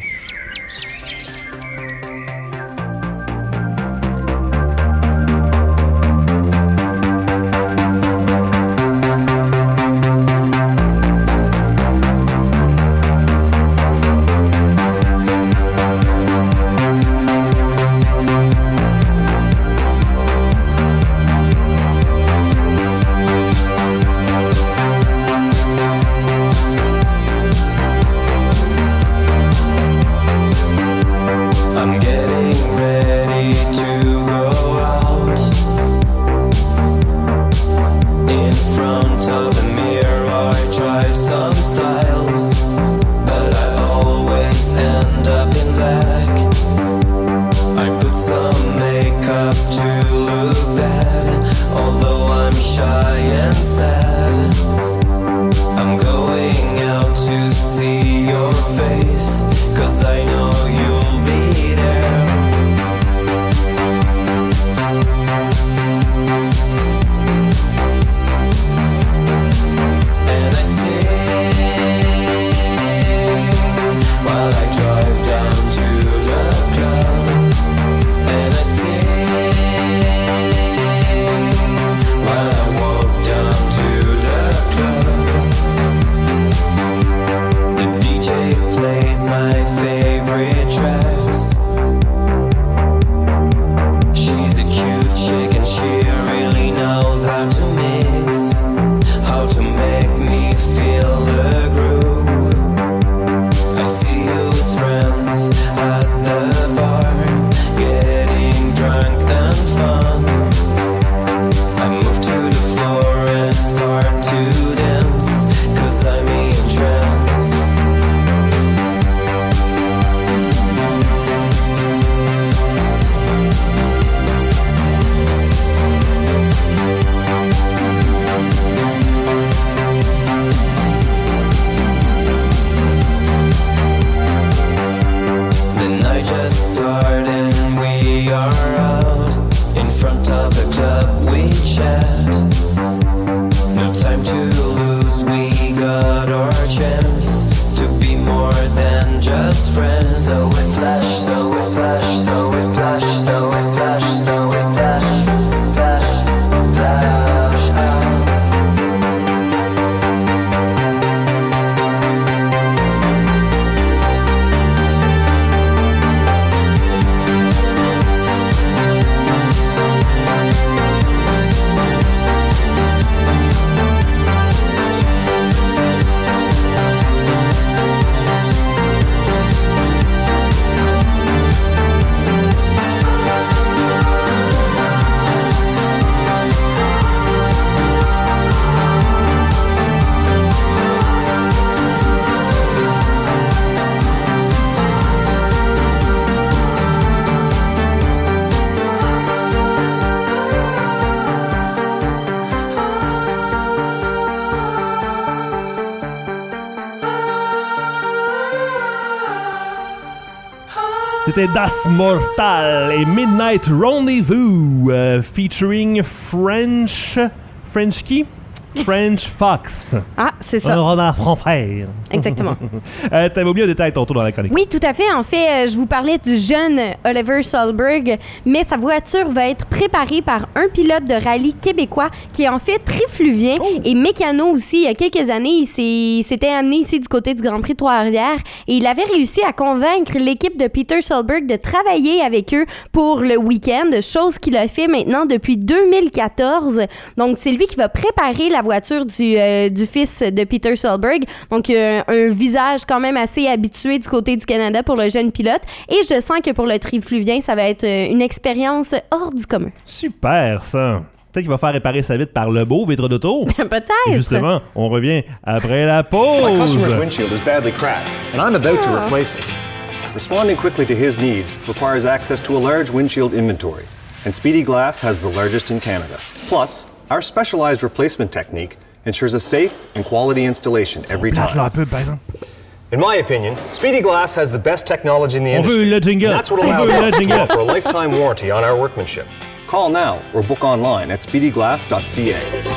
So we flash, so we flash, so we flash, so we flash, so we flash, flash, flash out. C'était Das Mortal et Midnight Rendezvous featuring French Fox. Ah, c'est ça. Renard Franfrère. Exactement. T'avais oublié un détail tantôt dans la chronique. Oui, tout à fait. En fait, je vous parlais du jeune Oliver Solberg, mais sa voiture va être préparée par un pilote de rallye québécois qui est en fait trifluvien et mécano aussi. Il y a quelques années, il s'était amené ici du côté du Grand Prix de Trois-Rivières et il avait réussi à convaincre l'équipe de Peter Solberg de travailler avec eux pour le week-end, chose qu'il a fait maintenant depuis 2014. Donc, c'est lui qui va préparer la voiture du fils de Peter Solberg. Donc, un visage quand même assez habitué du côté du Canada pour le jeune pilote. Et je sens que pour le trifluvien, ça va être une expérience hors du commun. Super, ça. Peut-être qu'il va faire réparer sa vitre par Lebeau, vitre d'auto. Peut-être. Et justement, on revient après la My pause. customer's windshield is badly cracked, and I'm about to replace it. Responding quickly to his needs requires access to a large windshield inventory, and Speedy Glass has the largest in Canada. Plus, our specialized replacement technique ensures a safe and quality installation every Plate, là, un time. peu, par exemple. In my opinion, Speedy Glass has the best technology in the On veut industry. le jingle. And that's what On allows veut le us to jingle. offer a lifetime warranty on our workmanship. Call now or book online at speedyglass.ca.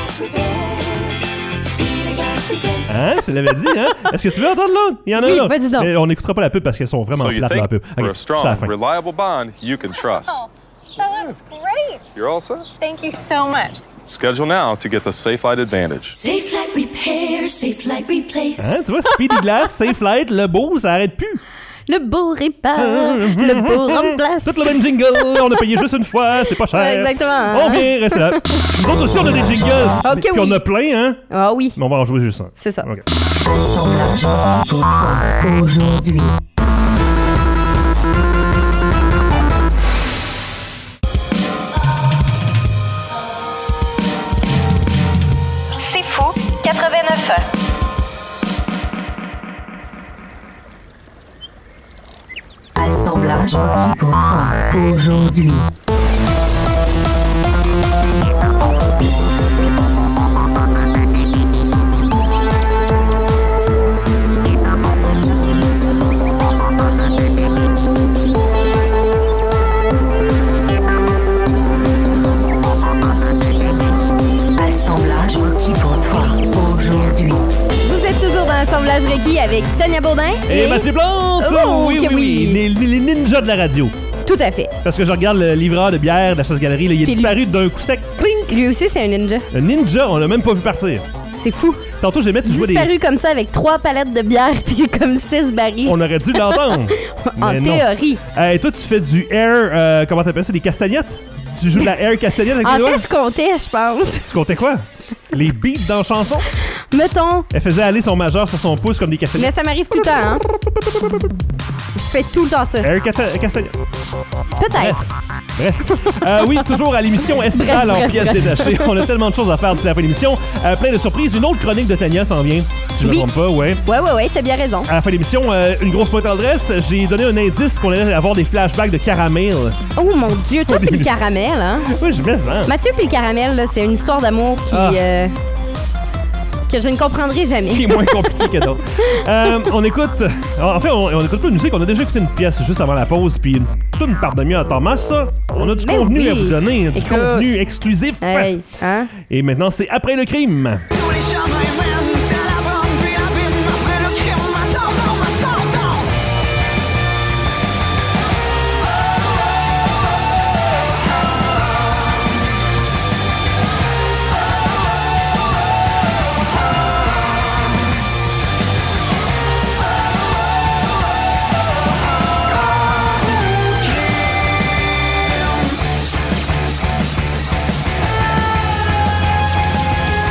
Hein? Je l'avais dit, hein? Est-ce que tu veux entendre l'autre? Il y en a Oui, là. vas-y donc. Mais on n'écoutera pas la pub parce qu'elles sont vraiment So you plates, la think pub. for Ok, a c'est à la strong, fin. reliable bond you can trust. Oh, that looks great. You're all set? Thank you so much. Schedule now to get the Safe Light Advantage. Safe Light Repair, Safe Light Replace. Hein? Tu vois, Speedy Glass, Safe Light, le beau, ça arrête plus. Le beau répare, le beau remplace. Tout le même jingle, on a payé juste une fois, c'est pas cher. Ouais, exactement. On vient, restez là. Nous autres aussi, on a des jingles. Ok, Puis oui. on a plein, hein? Ah oui, Mais on va en jouer juste un. c'est ça. OK. Assemblage pour toi aujourd'hui. C'est fou, 89 ans. Assemblage pour toi aujourd'hui. Assemblage pour toi aujourd'hui. Vous êtes toujours dans l'assemblage Reiki avec Tania Baudin Et Mathieu Plante! Oh, oui, que oui, oui. oui. Les ninjas de la radio. Tout à fait. Parce que je regarde le livreur de bière de la chasse-galerie, là, il est Puis disparu d'un coup sec. Clink! Lui aussi, c'est un ninja. Un ninja, on l'a même pas vu partir. C'est fou. Tantôt, j'aimais, tu jouais des... Disparu comme ça avec 3 palettes de bière puis comme 6 barils. On aurait dû l'entendre. En Mais non. théorie. Et toi, tu fais du air... comment t'appelles ça? Des castagnettes? Tu joues de la air castagnette avec En les doigts? fait, je comptais, je pense. Tu comptais quoi? Les beats dans la chanson? Mettons. Elle faisait aller son majeur sur son pouce comme des castagnettes. Mais ça m'arrive tout le temps, hein. Je fais tout le temps ça. Air castagnette. Peut-être. Bref. Oui, toujours à l'émission Estrale en pièces détachées. On a tellement de choses à faire d'ici la fin de l'émission. Plein de surprises. Une autre chronique de Tania s'en vient, si je me Oui. trompe pas, ouais. Ouais, t'as bien raison. À la fin de l'émission, une grosse pointe d'adresse. J'ai donné un indice qu'on allait avoir des flashbacks de caramel. Oh mon Dieu, toi pis le caramel, hein. Oui, je mets ça. Mathieu pis le caramel, là, c'est une histoire d'amour qui... que je ne comprendrai jamais. Qui est moins compliqué que d'autres. On écoute... En fait, on écoute pas de musique. On a déjà écouté une pièce juste avant la pause, puis une part de mieux à Thomas, ça. On a du Mais contenu oui. à vous donner, du Écoute. contenu exclusif. Hey, hein? Et maintenant, c'est Après le crime. Tous les chemins mènent à la bande, puis l'abîme après le crime m'attend dans ma sentence.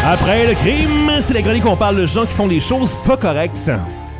Après le crime, c'est la chronique où on parle de gens qui font des choses pas correctes.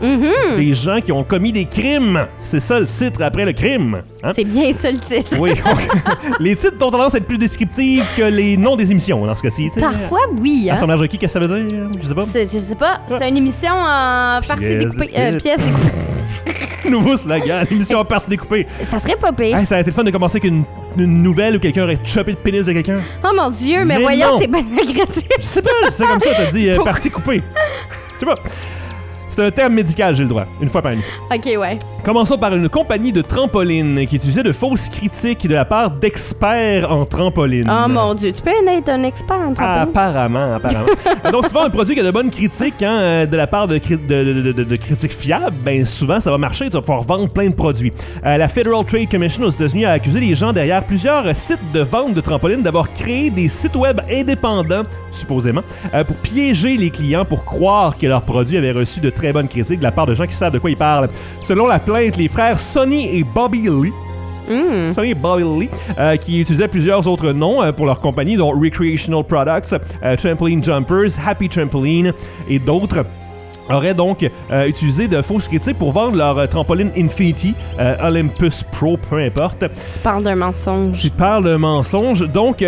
Des gens qui ont commis des crimes. C'est ça le titre, après le crime. Hein? C'est bien ça le titre. Oui. Les titres ont tendance à être plus descriptifs que les noms des émissions dans ce cas-ci. Parfois, oui. Hein? Assemblage requis, qu'est-ce que ça veut dire? Je sais pas. Je sais pas. C'est une émission en partie découpée. Pièce découpée. Nouveau slogan, l'émission en partie découpée. Ça serait pas pire. Hey, ça a été le fun de commencer avec une nouvelle où quelqu'un aurait chopé le pénis de quelqu'un. Oh mon Dieu, mais voyons, t'es bien agressif. Je sais pas, c'est comme ça, t'as dit partie coupée. Je sais pas. C'est un terme médical, j'ai le droit, une fois par émission. OK, ouais. Commençons par une compagnie de trampolines qui utilisait de fausses critiques de la part d'experts en trampolines. Oh mon Dieu, tu peux être un expert en trampoline? Apparemment. Donc, souvent, un produit qui a de bonnes critiques de la part de critiques fiables, ben souvent, ça va marcher, tu vas pouvoir vendre plein de produits. La Federal Trade Commission aux États-Unis a accusé les gens derrière plusieurs sites de vente de trampolines d'avoir créé des sites web indépendants, supposément, pour piéger les clients pour croire que leurs produits avaient reçu de très bonnes critiques de la part de gens qui savent de quoi ils parlent. Selon la plainte, les frères Sonny et Bobby Lee, Sonny et Bobby Lee, qui utilisaient plusieurs autres noms pour leur compagnie, dont Recreational Products, Trampoline Jumpers, Happy Trampoline et d'autres, auraient donc utilisé de fausses critiques pour vendre leur trampoline Infinity, Olympus Pro, peu importe. Tu parles d'un mensonge. Tu parles d'un mensonge. Donc,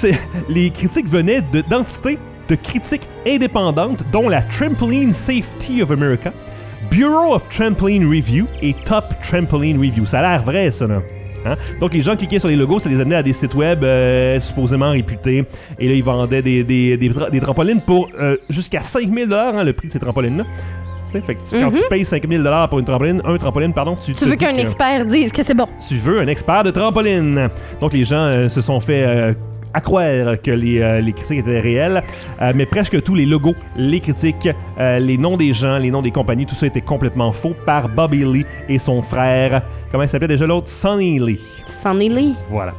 les critiques venaient d'entités de critiques indépendantes, dont la Trampoline Safety of America, Bureau of Trampoline Review et Top Trampoline Review. Ça a l'air vrai, ça, là. Hein? Donc, les gens cliquaient sur les logos, ça les amenait à des sites web supposément réputés. Et là, ils vendaient des trampolines pour jusqu'à 5 000 $, le prix de ces trampolines-là. Fait que quand tu payes 5 000 $ pour un trampoline, tu veux qu'un expert dise que c'est bon. Tu veux un expert de trampoline. Donc, les gens se sont fait à croire que les critiques étaient réelles, mais presque tous les logos, les critiques, les noms des gens, les noms des compagnies, tout ça était complètement faux par Bobby Lee et son frère. Comment il s'appelait déjà l'autre? Sonny Lee. Sonny Lee. Voilà.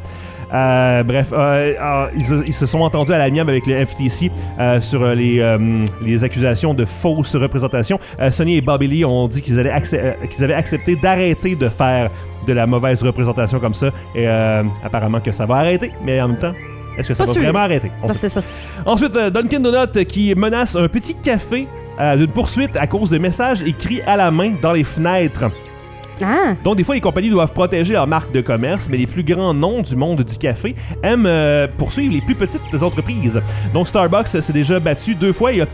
Bref, ils se sont entendus à l'amiable avec le FTC sur les accusations de fausses représentations. Sonny et Bobby Lee ont dit qu'ils avaient accepté d'arrêter de faire de la mauvaise représentation comme ça. Et apparemment que ça va arrêter, mais en même temps, est-ce que ça va vraiment arrêter? C'est ça. Ensuite, Dunkin' Donuts qui menace un petit café d'une poursuite à cause de messages écrits à la main dans les fenêtres. Ah. Donc, des fois, les compagnies doivent protéger leur marque de commerce, mais les plus grands noms du monde du café aiment poursuivre les plus petites entreprises. Donc, Starbucks s'est déjà battu 2 fois. Il a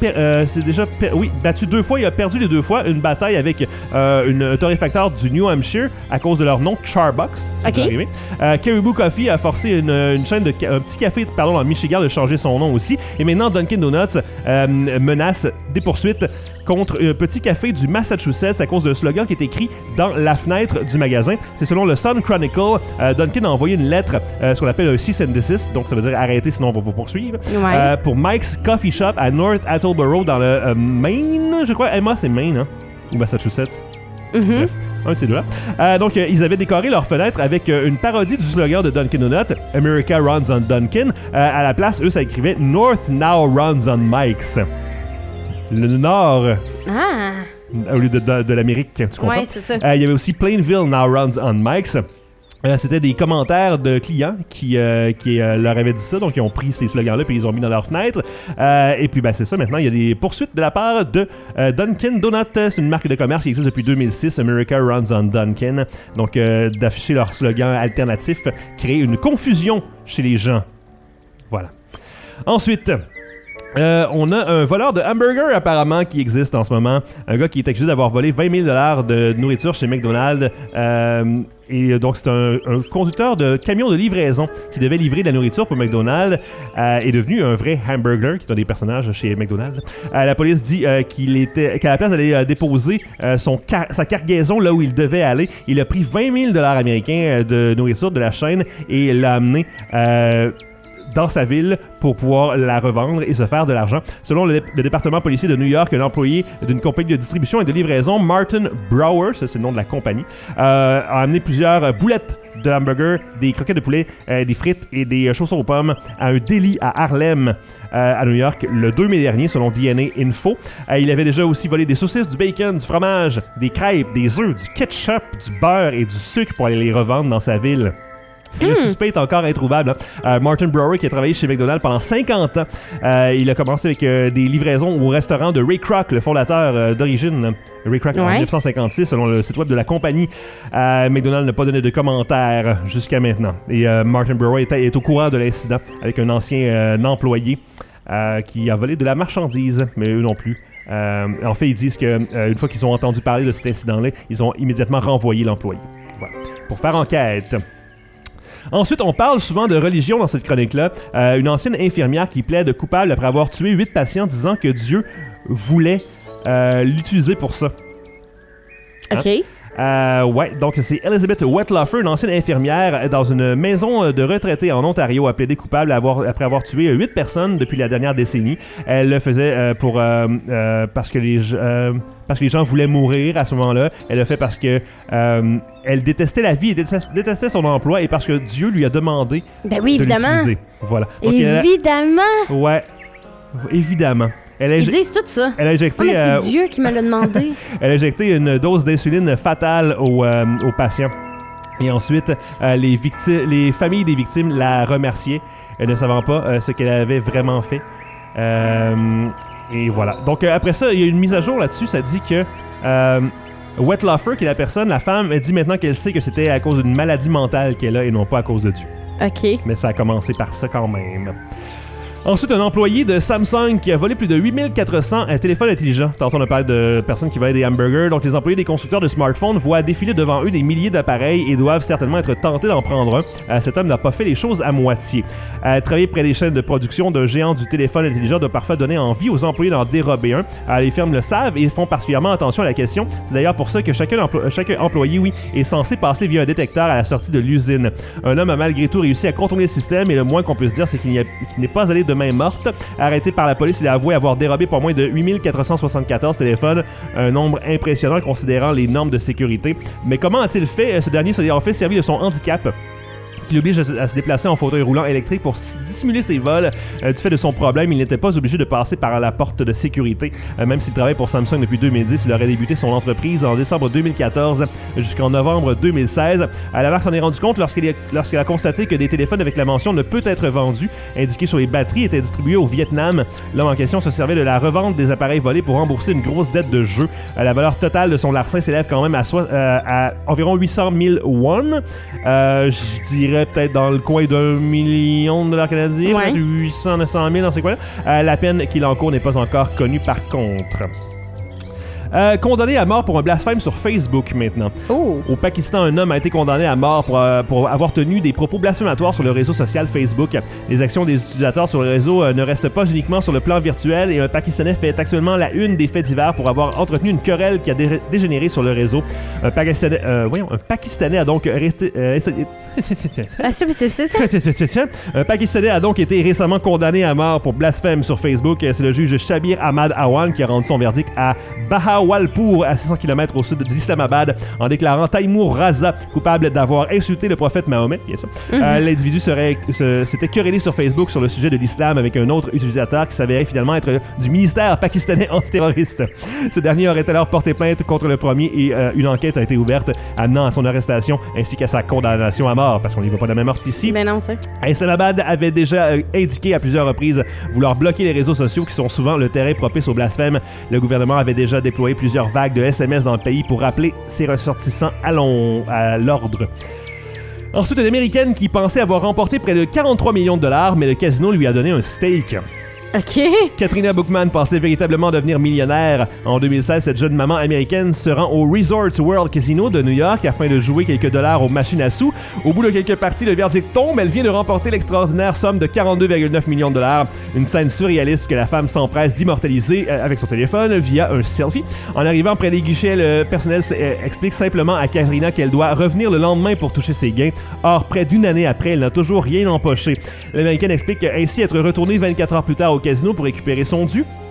battu 2 fois. Il a perdu les 2 fois une bataille avec un torréfacteur du New Hampshire à cause de leur nom Charbucks. C'est arrivé. Caribou Coffee a forcé une chaîne un petit café en Michigan de changer son nom aussi. Et maintenant, Dunkin' Donuts menace des poursuites contre un petit café du Massachusetts à cause d'un slogan qui est écrit dans la fenêtre du magasin. C'est selon le Sun Chronicle. Dunkin' a envoyé une lettre, ce qu'on appelle un cease and desist, donc ça veut dire arrêter sinon on va vous poursuivre, pour Mike's Coffee Shop à North Attleboro dans le Maine, je crois. Emma, c'est Maine, hein? Ou Massachusetts. Bref, un de ces deux-là. Donc, ils avaient décoré leur fenêtre avec une parodie du slogan de Dunkin' Donuts, America runs on Dunkin'. À la place, eux, ça écrivait North now runs on Mike's. Le Nord. Au lieu de l'Amérique, tu comprends? Oui, c'est ça. Il y avait aussi Plainville now runs on Mike's. C'était des commentaires de clients qui leur avaient dit ça, donc ils ont pris ces slogans-là puis ils les ont mis dans leur fenêtre. Et puis c'est ça, maintenant il y a des poursuites de la part de Dunkin' Donuts. C'est une marque de commerce qui existe depuis 2006, America Runs on Dunkin'. Donc d'afficher leur slogan alternatif crée une confusion chez les gens. Voilà. Ensuite, on a un voleur de hamburgers apparemment qui existe en ce moment. Un gars qui est accusé d'avoir volé 20 000 $ de nourriture chez McDonald's. Et donc, c'est un conducteur de camion de livraison qui devait livrer de la nourriture pour McDonald's. Est devenu un vrai hamburger, qui est un des personnages chez McDonald's. La police dit qu'à la place d'aller déposer sa cargaison là où il devait aller, il a pris 20 000 $ américains de nourriture de la chaîne et l'a amené dans sa ville pour pouvoir la revendre et se faire de l'argent. Selon le département policier de New York, un employé d'une compagnie de distribution et de livraison, Martin Brower, ça c'est le nom de la compagnie, a amené plusieurs boulettes de hamburgers, des croquettes de poulet, des frites et des chaussons aux pommes à un délit à Harlem, à New York, le 2 mai dernier, selon DNA Info. Il avait déjà aussi volé des saucisses, du bacon, du fromage, des crêpes, des œufs, du ketchup, du beurre et du sucre pour aller les revendre dans sa ville. Et le suspect est encore introuvable. Martin Brower, qui a travaillé chez McDonald's pendant 50 ans. Il a commencé avec des livraisons au restaurant de Ray Kroc, le fondateur d'origine. Ray Kroc en 1956, selon le site web de la compagnie. McDonald's n'a pas donné de commentaires jusqu'à maintenant. Et Martin Brower est au courant de l'incident avec un ancien employé qui a volé de la marchandise, mais eux non plus. En fait, ils disent qu'une fois qu'ils ont entendu parler de cet incident-là, ils ont immédiatement renvoyé l'employé. Voilà. Pour faire enquête. Ensuite, on parle souvent de religion dans cette chronique-là. Une ancienne infirmière qui plaide coupable après avoir tué 8 patients disant que Dieu voulait l'utiliser pour ça. OK. Ouais, donc c'est Elizabeth Wetlaufer, une ancienne infirmière dans une maison de retraités en Ontario, a plaidé coupable après avoir tué 8 personnes depuis la dernière décennie. Elle le faisait parce que les gens voulaient mourir à ce moment-là. Elle le fait parce que elle détestait la vie et détestait son emploi et parce que Dieu lui a demandé de l'utiliser. Voilà. Donc, évidemment! Ouais, évidemment. Ils disent tout ça. Elle a injecté, mais c'est Dieu qui me l'a demandé. Elle a injecté une dose d'insuline fatale aux patients. Et ensuite, les familles des victimes la remerciaient, ne savant pas ce qu'elle avait vraiment fait. Et voilà. Donc après ça, il y a une mise à jour là-dessus. Ça dit que Wetlaufer, qui est la femme, elle dit maintenant qu'elle sait que c'était à cause d'une maladie mentale qu'elle a et non pas à cause de Dieu. OK. Mais ça a commencé par ça quand même. Ensuite, un employé de Samsung qui a volé plus de 8400 téléphones intelligents. Tantôt, on a parlé de personnes qui volaient des hamburgers. Donc, les employés des constructeurs de smartphones voient défiler devant eux des milliers d'appareils et doivent certainement être tentés d'en prendre un. Cet homme n'a pas fait les choses à moitié. Travailler près des chaînes de production d'un géant du téléphone intelligent doit parfois donner envie aux employés d'en dérober un. Les firmes le savent et font particulièrement attention à la question. C'est d'ailleurs pour ça que chaque employé, est censé passer via un détecteur à la sortie de l'usine. Un homme a malgré tout réussi à contourner le système et le moins qu'on peut se dire, c'est qu'il n'est pas allé de main morte. Arrêté par la police, il a avoué avoir dérobé pas moins de 8474 téléphones, un nombre impressionnant considérant les normes de sécurité. Mais comment a-t-il fait? Ce dernier s'est en fait servi de son handicap qui l'oblige à se déplacer en fauteuil roulant électrique pour dissimuler ses vols. Du fait de son problème, il n'était pas obligé de passer par la porte de sécurité. Même s'il travaille pour Samsung depuis 2010, il aurait débuté son entreprise en décembre 2014 jusqu'en novembre 2016. La marque s'en est rendu compte lorsqu'elle a constaté que des téléphones avec la mention « ne peut être vendu » indiqué sur les batteries étaient distribués au Vietnam. L'homme en question se servait de la revente des appareils volés pour rembourser une grosse dette de jeu. La valeur totale de son larcin s'élève quand même à environ 800 000 won. Je dirais peut-être dans le coin d'1 million de dollars canadiens, peut-être 800, 900 000 dans ces coins-là. La peine qu'il encourt n'est pas encore connue par contre. Condamné à mort pour un blasphème sur Facebook maintenant. Oh. Au Pakistan, un homme a été condamné à mort pour avoir tenu des propos blasphématoires sur le réseau social Facebook. Les actions des utilisateurs sur le réseau ne restent pas uniquement sur le plan virtuel et un Pakistanais fait actuellement la une des faits divers pour avoir entretenu une querelle qui a dégénéré sur le réseau. Un Pakistanais a donc resté... Un Pakistanais a donc été récemment condamné à mort pour blasphème sur Facebook. C'est le juge Shabir Ahmad Awan qui a rendu son verdict à Bahawalpur, à 600 km au sud d'Islamabad, en déclarant Taimour Raza coupable d'avoir insulté le prophète Mahomet. Bien sûr. L'individu s'était querellé sur Facebook sur le sujet de l'islam avec un autre utilisateur qui s'avérait finalement être du ministère pakistanais antiterroriste. Ce dernier aurait alors porté plainte contre le premier et une enquête a été ouverte amenant à son arrestation ainsi qu'à sa condamnation à mort, parce qu'on n'y va pas de la même morte ici. Mais non, tu sais. Islamabad avait déjà indiqué à plusieurs reprises vouloir bloquer les réseaux sociaux qui sont souvent le terrain propice au blasphème. Le gouvernement avait déjà déployé plusieurs vagues de SMS dans le pays pour rappeler ses ressortissants à l'ordre. Ensuite, une Américaine qui pensait avoir remporté près de 43 millions de dollars, mais le casino lui a donné un steak. OK. Katrina Bookman pensait véritablement devenir millionnaire. En 2016, cette jeune maman américaine se rend au Resorts World Casino de New York afin de jouer quelques dollars aux machines à sous. Au bout de quelques parties, le verdict tombe. Elle vient de remporter l'extraordinaire somme de 42,9 millions de dollars. Une scène surréaliste que la femme s'empresse d'immortaliser avec son téléphone via un selfie. En arrivant près des guichets, le personnel explique simplement à Katrina qu'elle doit revenir le lendemain pour toucher ses gains. Or, près d'une année après, elle n'a toujours rien empoché. L'Américaine explique ainsi être retournée 24 heures plus tard au casino pour récupérer son dû.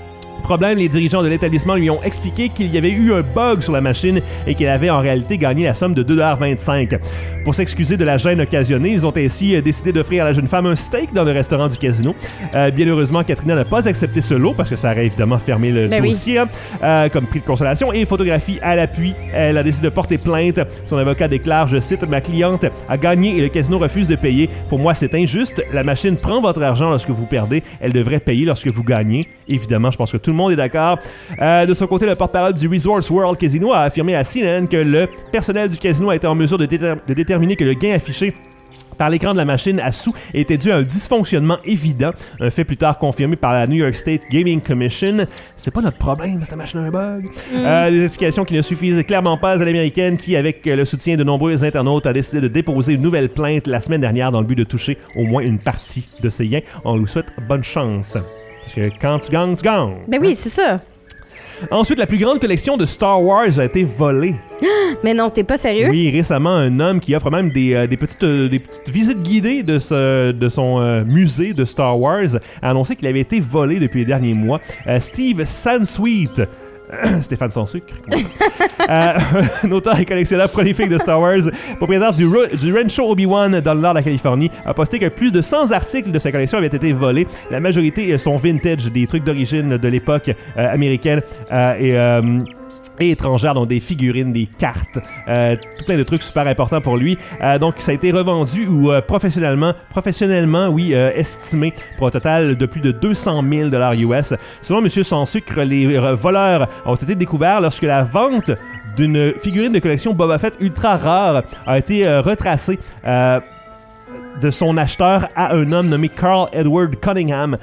problème, les dirigeants de l'établissement lui ont expliqué qu'il y avait eu un bug sur la machine et qu'elle avait en réalité gagné la somme de 2,25 $. Pour s'excuser de la gêne occasionnée, ils ont ainsi décidé d'offrir à la jeune femme un steak dans le restaurant du casino. Bien heureusement, Katrina n'a pas accepté ce lot parce que ça aurait évidemment fermé le dossier comme prix de consolation. Et photographie à l'appui, elle a décidé de porter plainte. Son avocat déclare, je cite, « Ma cliente a gagné et le casino refuse de payer. Pour moi, c'est injuste. La machine prend votre argent lorsque vous perdez. Elle devrait payer lorsque vous gagnez. » Évidemment, je pense que tout le monde est d'accord. De son côté, le porte-parole du Resorts World Casino a affirmé à CNN que le personnel du casino a été en mesure de déterminer que le gain affiché par l'écran de la machine à sous était dû à un dysfonctionnement évident, un fait plus tard confirmé par la New York State Gaming Commission. C'est pas notre problème, cette machine a un bug. Des explications qui ne suffisent clairement pas à l'américaine qui, avec le soutien de nombreux internautes, a décidé de déposer une nouvelle plainte la semaine dernière dans le but de toucher au moins une partie de ses gains. On lui souhaite bonne chance. Parce que quand tu gagnes, tu gagnes. Ben oui, c'est ça. Ensuite, la plus grande collection de Star Wars a été volée. Mais non, t'es pas sérieux? Oui, récemment, un homme qui offre même des petites visites guidées de son musée de Star Wars a annoncé qu'il avait été volé depuis les derniers mois. Steve Sansweet, Stéphane sans sucre, un auteur et collectionneur prolifique de Star Wars, propriétaire du Rancho Obi-Wan dans le nord de la Californie, a posté que plus de 100 articles de sa collection avaient été volés. La majorité sont vintage, des trucs d'origine de l'époque américaine et étrangères, donc des figurines, des cartes, tout plein de trucs super importants pour lui. Donc, ça a été revendu ou professionnellement, estimé pour un total de plus de 200 000 $ US. Selon M. Sans Sucre, les voleurs ont été découverts lorsque la vente d'une figurine de collection Boba Fett ultra rare a été retracée de son acheteur à un homme nommé Carl Edward Cunningham.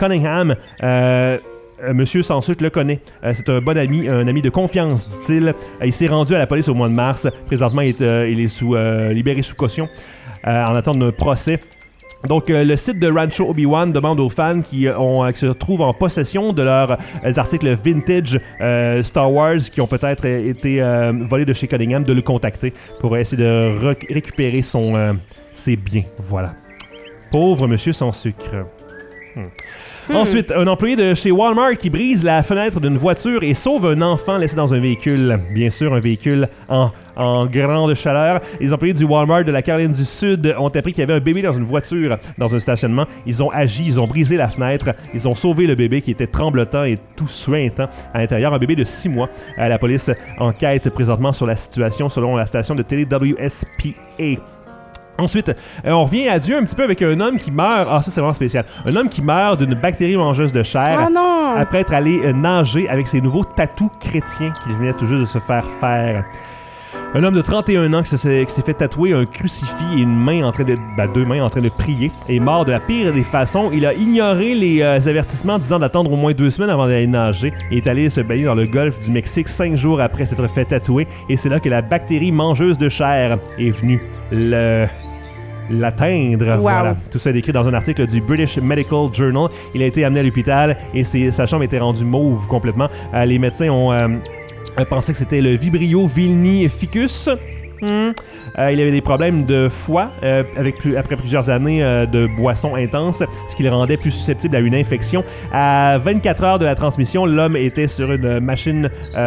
Monsieur Sans Sucre le connaît. C'est un bon ami, un ami de confiance, dit-il. Il s'est rendu à la police au mois de mars. Présentement, il est libéré sous caution en attendant d'un procès. Donc, le site de Rancho Obi-Wan demande aux fans qui se trouvent en possession de leurs articles vintage Star Wars qui ont peut-être été volés de chez Cunningham de le contacter pour essayer de récupérer ses biens. Voilà. Pauvre Monsieur Sans Sucre. Ensuite, un employé de chez Walmart qui brise la fenêtre d'une voiture et sauve un enfant laissé dans un véhicule. Bien sûr, un véhicule en grande chaleur. Les employés du Walmart de la Caroline du Sud ont appris qu'il y avait un bébé dans une voiture, dans un stationnement. Ils ont agi, ils ont brisé la fenêtre, ils ont sauvé le bébé qui était tremblotant et tout suintant à l'intérieur. Un bébé de 6 mois. La police enquête présentement sur la situation selon la station de télé WSPA. Ensuite, on revient à Dieu un petit peu avec un homme qui meurt. Ah, ça c'est vraiment spécial. Un homme qui meurt d'une bactérie mangeuse de chair après être allé nager avec ses nouveaux tatous chrétiens qu'il venait tout juste de se faire faire. Un homme de 31 ans qui s'est fait tatouer un crucifix et une main deux mains en train de prier est mort de la pire des façons. Il a ignoré les avertissements disant d'attendre au moins 2 semaines avant d'aller nager et est allé se baigner dans le golfe du Mexique 5 jours après s'être fait tatouer. Et c'est là que la bactérie mangeuse de chair est venue l'atteindre. Wow. Voilà. Tout ça est décrit dans un article du British Medical Journal. Il a été amené à l'hôpital et sa chambre était rendue mauve complètement. Les médecins ont pensé que c'était le Vibrio vilni ficus. Il avait des problèmes de foie après plusieurs années de boissons intenses, ce qui le rendait plus susceptible à une infection. À 24 heures de la transmission, l'homme était sur une machine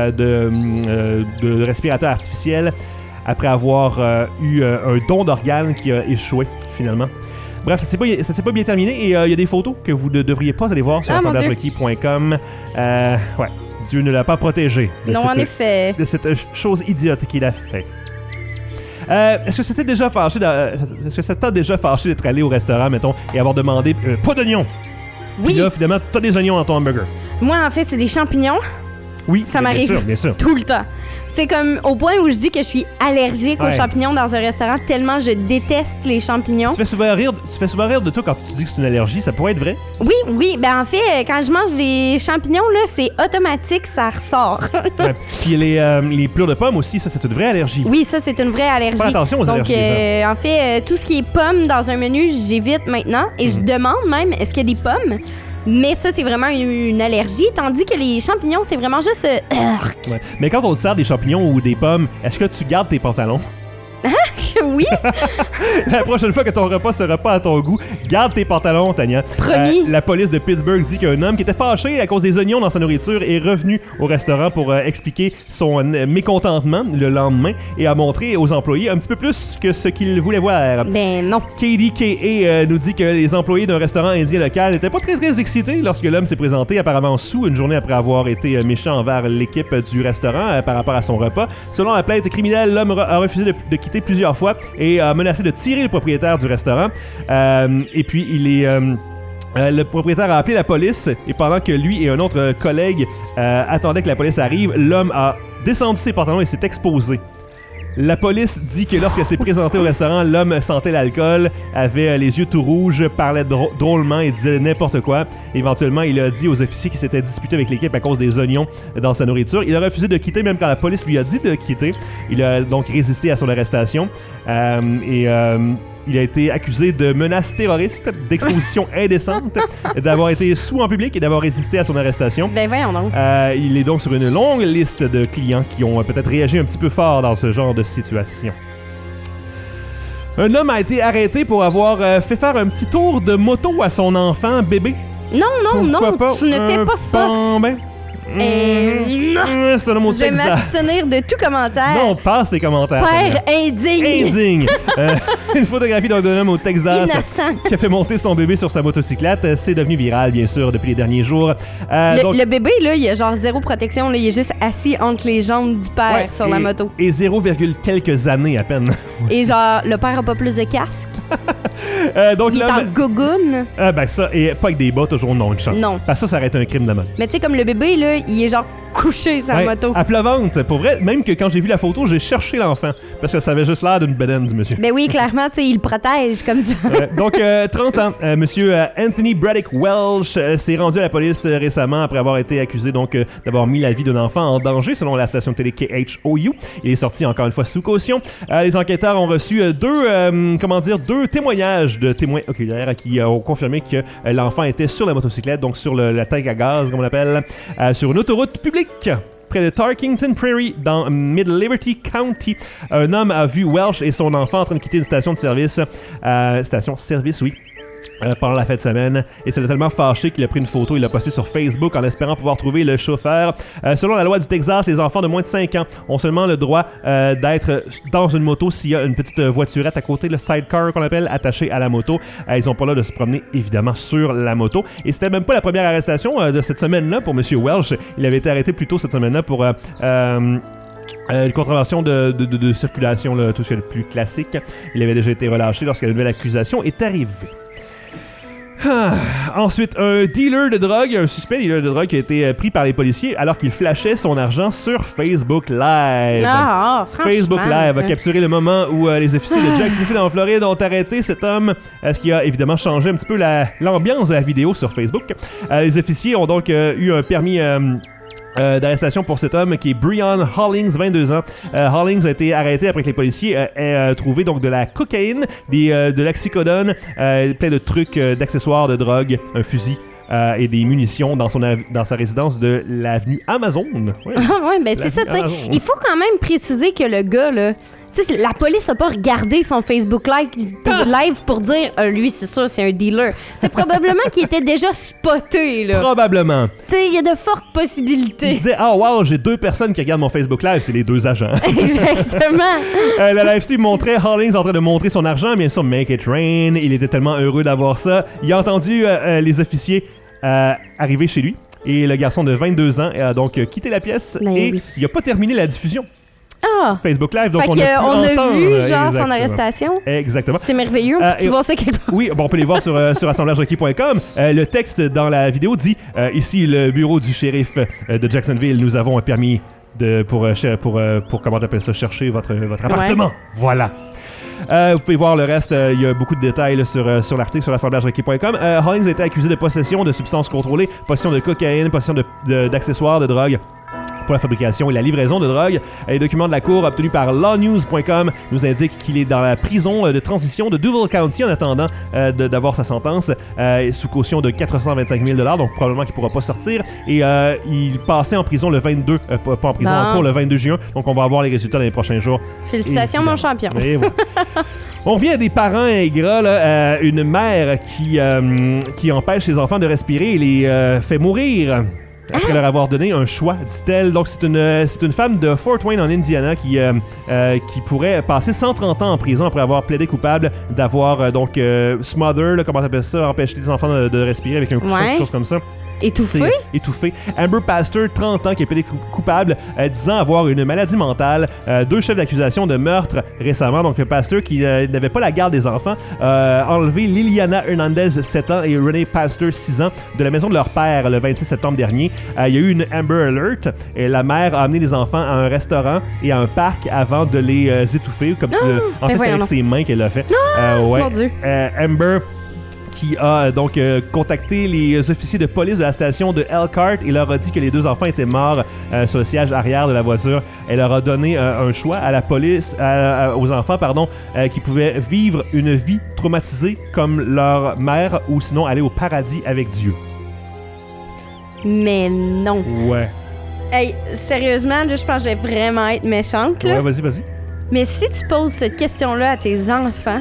de respirateur artificiel après avoir eu un don d'organes qui a échoué finalement. Bref, ça s'est pas bien terminé et il y a des photos que vous ne devriez pas aller voir sur sondagerequis.com. Ouais, Dieu ne l'a pas protégé de cette chose idiote qu'il a fait. Est-ce que ça t'a déjà fâché d'être allé au restaurant, mettons, et avoir demandé pas d'oignons? Oui. Puis là, finalement, t'as des oignons dans ton hamburger. Moi, en fait, c'est des champignons. Oui, ça m'arrive bien sûr. Tout le temps. C'est comme au point où je dis que je suis allergique aux champignons dans un restaurant tellement je déteste les champignons. Tu fais souvent rire de toi quand tu dis que c'est une allergie, ça pourrait être vrai? Oui, ben en fait, quand je mange des champignons, là, c'est automatique, ça ressort. Ouais. Puis les plures de pommes aussi, ça c'est une vraie allergie. Oui, ça c'est une vraie allergie. Fais attention aux allergies. Donc, en fait, tout ce qui est pommes dans un menu, j'évite maintenant et je demande même, est-ce qu'il y a des pommes? Mais ça, c'est vraiment une allergie, tandis que les champignons, c'est vraiment juste... Ouais. Mais quand on te sert des champignons ou des pommes, est-ce que tu gardes tes pantalons? Oui. La prochaine fois que ton repas sera pas à ton goût, garde tes pantalons, Tania. Promis. La police de Pittsburgh dit qu'un homme qui était fâché à cause des oignons dans sa nourriture est revenu au restaurant pour expliquer son mécontentement le lendemain et a montré aux employés un petit peu plus que ce qu'il voulait voir. Ben non. KDKA nous dit que les employés d'un restaurant indien local n'étaient pas très excités lorsque l'homme s'est présenté apparemment sous une journée après avoir été méchant envers l'équipe du restaurant par rapport à son repas. Selon la plainte criminelle, l'homme a refusé de quitter plusieurs fois et a menacé de tirer le propriétaire du restaurant. Et puis, le propriétaire a appelé la police et pendant que lui et un autre collègue attendaient que la police arrive, l'homme a descendu ses pantalons et s'est exposé. La police dit que lorsqu'elle s'est présentée au restaurant, l'homme sentait l'alcool, avait les yeux tout rouges, parlait drôlement et disait n'importe quoi. Éventuellement, il a dit aux officiers qu'il s'était disputé avec l'équipe à cause des oignons dans sa nourriture. Il a refusé de quitter même quand la police lui a dit de quitter. Il a donc résisté à son arrestation. Il a été accusé de menaces terroristes, d'exposition indécente, d'avoir été sous en public et d'avoir résisté à son arrestation. Ben voyons donc. Il est donc sur une longue liste de clients qui ont peut-être réagi un petit peu fort dans ce genre de situation. Un homme a été arrêté pour avoir fait faire un petit tour de moto à son enfant bébé. Non, Pourquoi tu ne fais pas ça. Non. C'est un homme au Je vais Texas. m'abstenir de tout commentaire. Non, passe tes commentaires. Père indigne. Une photographie d'un homme au Texas Innocent. qui a fait monter son bébé sur sa motocyclette. C'est devenu viral, bien sûr, depuis les derniers jours. Le bébé, là, il a genre zéro protection. Là, il est juste assis entre les jambes du père sur la moto. Et 0, quelques années à peine. Et genre, le père a pas plus de casque. Donc il est en gogoune. Ben ça, et pas avec des bas, toujours non, une chance. Non. Parce que ça aurait été un crime de mode. Mais tu sais, comme le bébé, là, il est genre couché sur la moto. À plat ventre. Pour vrai, même que quand j'ai vu la photo, j'ai cherché l'enfant. Parce que ça avait juste l'air d'une bedaine du monsieur. Ben oui, clairement, tu sais, il le protège comme ça. Donc, 30 ans. Monsieur Anthony Braddock Welsh s'est rendu à la police récemment après avoir été accusé donc d'avoir mis la vie d'un enfant en danger selon la station de télé KHOU. Il est sorti encore une fois sous caution. Les enquêteurs ont reçu deux témoignages de témoins oculaires qui ont confirmé que l'enfant était sur la motocyclette, donc sur la tank à gaz, comme on l'appelle, sur une autoroute publique. Près de Tarkington Prairie, dans Mid-Liberty County, un homme a vu Welsh et son enfant en train de quitter une station de service. Pendant la fin de semaine, et ça l'a tellement fâché qu'il a pris une photo et l'a postée sur Facebook en espérant pouvoir trouver le chauffeur. Selon la loi du Texas, les enfants de moins de 5 ans ont seulement le droit d'être dans une moto s'il y a une petite voiturette à côté, le sidecar qu'on appelle, attaché à la moto. Ils n'ont pas le droit de se promener évidemment sur la moto. Et c'était même pas la première arrestation de cette semaine-là pour M. Welsh. Il avait été arrêté plus tôt cette semaine-là pour une contravention de circulation, là, tout ce qui est le plus classique. Il avait déjà été relâché lorsque la nouvelle accusation est arrivée. Ensuite, un dealer de drogue, un suspect dealer de drogue qui a été pris par les policiers alors qu'il flashait son argent sur Facebook Live. Facebook Live a capturé le moment où les officiers de Jacksonville en Floride ont arrêté cet homme, ce qui a évidemment changé un petit peu l'ambiance de la vidéo sur Facebook. Les officiers ont donc eu un permis d'arrestation pour cet homme qui est Breon Hollings, 22 ans. Hollings a été arrêté après que les policiers aient trouvé donc de la cocaïne, de l'oxycodone, plein de trucs, d'accessoires de drogue, un fusil. Et des munitions dans sa résidence de l'avenue Amazon. Ouais, ben c'est ça, tu sais. Il faut quand même préciser que le gars, là, tu sais, la police a pas regardé son Facebook live pour dire lui, c'est sûr, c'est un dealer. C'est probablement qu'il était déjà spoté, là. Probablement. Tu sais, il y a de fortes possibilités. Il disait, wow, j'ai 2 personnes qui regardent mon Facebook Live, c'est les 2 agents. Exactement. La live stream montrait Hollings en train de montrer son argent, bien sûr, make it rain. Il était tellement heureux d'avoir ça. Il a entendu les officiers arriver chez lui et le garçon de 22 ans a donc quitté la pièce il n'a pas terminé la diffusion. Facebook Live, donc on a vu genre son arrestation. Exactement. C'est merveilleux. Tu vois ça quelque part. Oui, bon, on peut les voir sur assemblagerequis.com. Le texte dans la vidéo dit ici le bureau du shérif de Jacksonville, nous avons un permis pour comment t'appelles ça, chercher votre appartement. Ouais. Voilà. Vous pouvez voir le reste, il y a beaucoup de détails là, sur l'article sur assemblagerequis.com. Hollings a été accusé de possession de substances contrôlées, possession de cocaïne, possession d'accessoires de drogue, pour la fabrication et la livraison de drogue. Les documents de la cour obtenus par lawnews.com nous indiquent qu'il est dans la prison de transition de Duval County en attendant d'avoir sa sentence sous caution de 425 000 $, donc probablement qu'il ne pourra pas sortir. Et il passait en prison le 22, pas en prison, en cours le 22 juin. Donc on va avoir les résultats dans les prochains jours. Félicitations, mon champion. Et voilà. On revient à des parents ingrats, là, une mère qui empêche ses enfants de respirer et les fait mourir. Après leur avoir donné un choix, dit-elle. Donc, c'est une femme de Fort Wayne en Indiana qui pourrait passer 130 ans en prison après avoir plaidé coupable d'avoir smother, là, comment t'appelles ça, empêcher les enfants de respirer avec un coussin, quelque chose comme ça. Étouffé? Étouffé. Amber Pastor, 30 ans, qui a plaidé coupable, disant avoir une maladie mentale. 2 chefs d'accusation de meurtre récemment. Donc, Pastor, qui n'avait pas la garde des enfants, a enlevé Liliana Hernandez, 7 ans, et Renee Pastor, 6 ans, de la maison de leur père le 26 septembre dernier. Il y a eu une Amber Alert et la mère a amené les enfants à un restaurant et à un parc avant de les étouffer. Comme en fait, c'est avec ses mains qu'elle l'a fait. Mon Dieu. Amber qui a contacté les officiers de police de la station de Elkhart et leur a dit que les 2 enfants étaient morts sur le siège arrière de la voiture. Elle leur a donné un choix à la police, aux enfants, qui pouvaient vivre une vie traumatisée comme leur mère ou sinon aller au paradis avec Dieu. Mais non. Ouais. Hey, sérieusement, là, je pense que je vais vraiment être méchante. Là. Ouais, vas-y. Mais si tu poses cette question-là à tes enfants...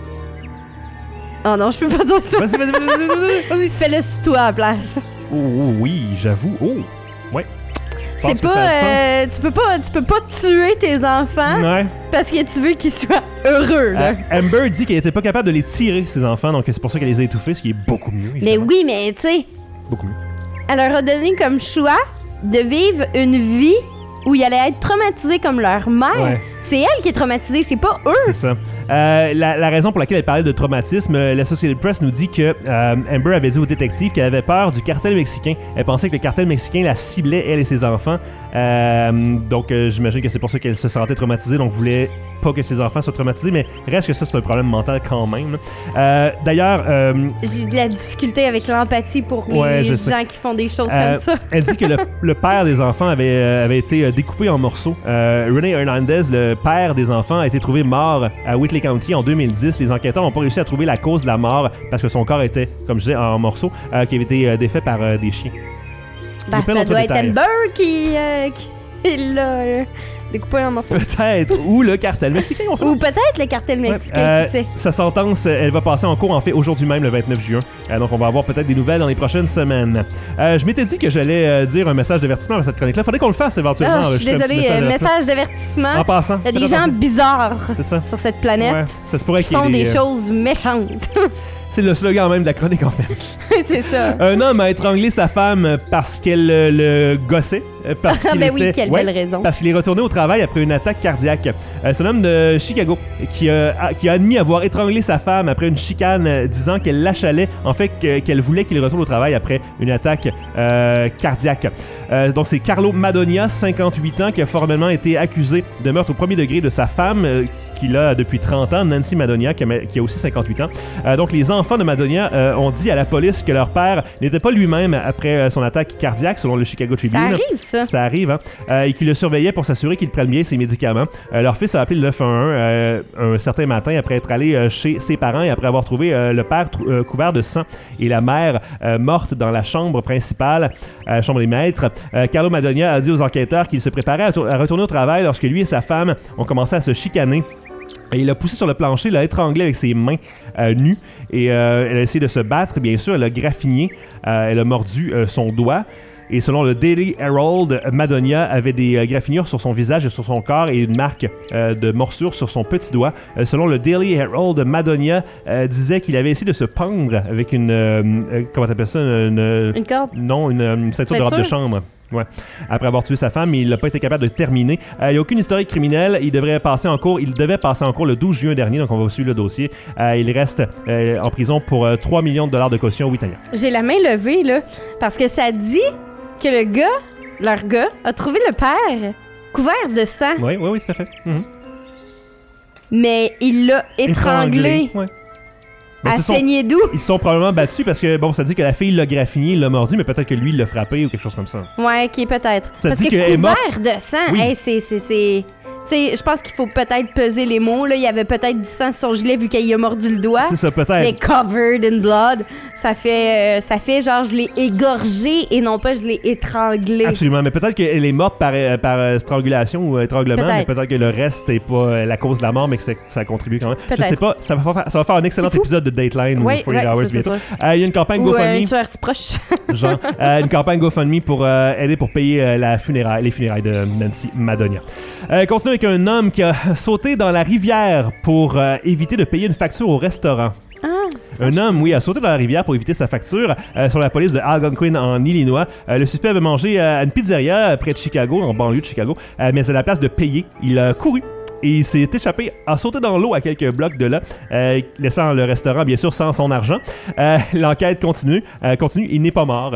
Oh non, je peux pas dire ça. Vas-y. Fais-le sur toi à la place. Oh, oui, j'avoue. Oh, ouais. C'est pas... tu peux pas tuer tes enfants parce que tu veux qu'ils soient heureux, là. Amber dit qu'elle était pas capable de les tirer, ses enfants, donc c'est pour ça qu'elle les a étouffés, ce qui est beaucoup mieux, évidemment. Mais oui, mais tu sais... Beaucoup mieux. Elle leur a donné comme choix de vivre une vie où ils allaient être traumatisés comme leur mère. Ouais. C'est elle qui est traumatisée, c'est pas eux. C'est ça. La raison pour laquelle elle parlait de traumatisme, l'Associated Press nous dit que Amber avait dit au détective qu'elle avait peur du cartel mexicain. Elle pensait que le cartel mexicain la ciblait, elle et ses enfants. Donc, j'imagine que c'est pour ça qu'elle se sentait traumatisée, donc voulait pas que ses enfants soient traumatisés, mais reste que ça, c'est un problème mental quand même. D'ailleurs... j'ai de la difficulté avec l'empathie pour les gens qui font des choses comme ça. Elle dit que le père des enfants avait été découpé en morceaux. Renee Hernandez, le père des enfants, a été trouvé mort à Whitley County en 2010. Les enquêteurs n'ont pas réussi à trouver la cause de la mort parce que son corps était, comme je disais, en morceaux, qui avait été défait par des chiens. Ça doit être Amber qui l'a découpé en morceaux. Peut-être. Ou le cartel mexicain, on sait. Ou peut-être le cartel mexicain, qui sait. Sa sentence, elle va passer en cours, en fait, aujourd'hui même, le 29 juin. Donc, on va avoir peut-être des nouvelles dans les prochaines semaines. Je m'étais dit que j'allais dire un message d'avertissement à cette chronique-là. Faudrait qu'on le fasse éventuellement. Je suis désolée, message d'avertissement. En passant. Il y a des gens bizarres sur cette planète ça se pourrait qui font des choses méchantes. C'est le slogan même de la chronique, en fait. C'est ça. Un homme a étranglé sa femme parce qu'elle le gossait. Oui, quelle belle raison. Parce qu'il est retourné au travail après une attaque cardiaque. C'est un homme de Chicago qui a admis avoir étranglé sa femme après une chicane, disant qu'elle l'achalait, en fait, qu'elle voulait qu'il retourne au travail après une attaque cardiaque. Donc, c'est Carlo Madonia, 58 ans, qui a formellement été accusé de meurtre au premier degré de sa femme, qu'il a depuis 30 ans, Nancy Madonia, qui a aussi 58 ans. Donc, les enfants de Madonia ont dit à la police que leur père n'était pas lui-même après son attaque cardiaque, selon le Chicago Tribune. Ça arrive, ça. Ça arrive, hein? Et qu'il le surveillait pour s'assurer qu'il prenne bien ses médicaments. Leur fils a appelé le 911 un certain matin après être allé chez ses parents et après avoir trouvé le père couvert de sang et la mère morte dans la chambre principale, la chambre des maîtres. Carlo Madonia a dit aux enquêteurs qu'il se préparait à retourner au travail lorsque lui et sa femme ont commencé à se chicaner. Et il l'a poussé sur le plancher, l'a étranglé avec ses mains nues et elle a essayé de se battre, bien sûr, elle a graffiné, elle a mordu son doigt. Et selon le Daily Herald, Madonia avait des graffinures sur son visage et sur son corps et une marque de morsure sur son petit doigt. Selon le Daily Herald, Madonia disait qu'il avait essayé de se pendre avec une... comment t'appelles ça? Une corde? Non, une ceinture de robe de chambre. Ouais. Après avoir tué sa femme, il n'a pas été capable de terminer. Il n'y a aucune historique criminelle. Il devait passer en cours le 12 juin dernier, donc on va suivre le dossier. Il reste en prison pour 3 millions de dollars de caution au italien. J'ai la main levée, là, parce que ça dit que leur gars, a trouvé le père couvert de sang. Oui, tout à fait. Mm-hmm. Mais il l'a étranglé. Ouais. Ben, à saigner d'où? Ils se sont probablement battus parce que, bon, ça dit que la fille l'a graffiné, il l'a mordu, mais peut-être que lui, il l'a frappé ou quelque chose comme ça. Ouais, ok, peut-être. Ça parce dit que qu'elle est couvert morte. de sang, Oui. hey, c'est... Tu sais, je pense qu'il faut peut-être peser les mots. Là. Il y avait peut-être du sang sur son gilet vu qu'il a mordu le doigt. C'est ça, peut-être. Mais covered in blood, ça fait genre je l'ai égorgé et non pas je l'ai étranglé. Absolument, mais peut-être qu'elle est morte par strangulation ou étranglement, mais peut-être que le reste n'est pas la cause de la mort, mais que ça a contribué quand même. Peut-être. Je sais pas, ça va faire un excellent épisode de Dateline Oui, ou 48 Hours c'est bientôt. sûr. Il y a une campagne Ou GoFundMe. un tueur si proche. Genre, une campagne GoFundMe pour aider pour payer les funérailles de Nancy Madonia. Continuons avec un homme qui a sauté dans la rivière pour éviter de payer une facture au restaurant. Un homme, oui, a sauté dans la rivière pour éviter sa facture sur la police de Algonquin en Illinois. Le suspect avait mangé à une pizzeria près de Chicago, en banlieue de Chicago, mais à la place de payer, il a couru. Et il s'est échappé, a sauté dans l'eau à quelques blocs de là, laissant le restaurant, bien sûr, sans son argent. L'enquête continue. Il n'est pas mort.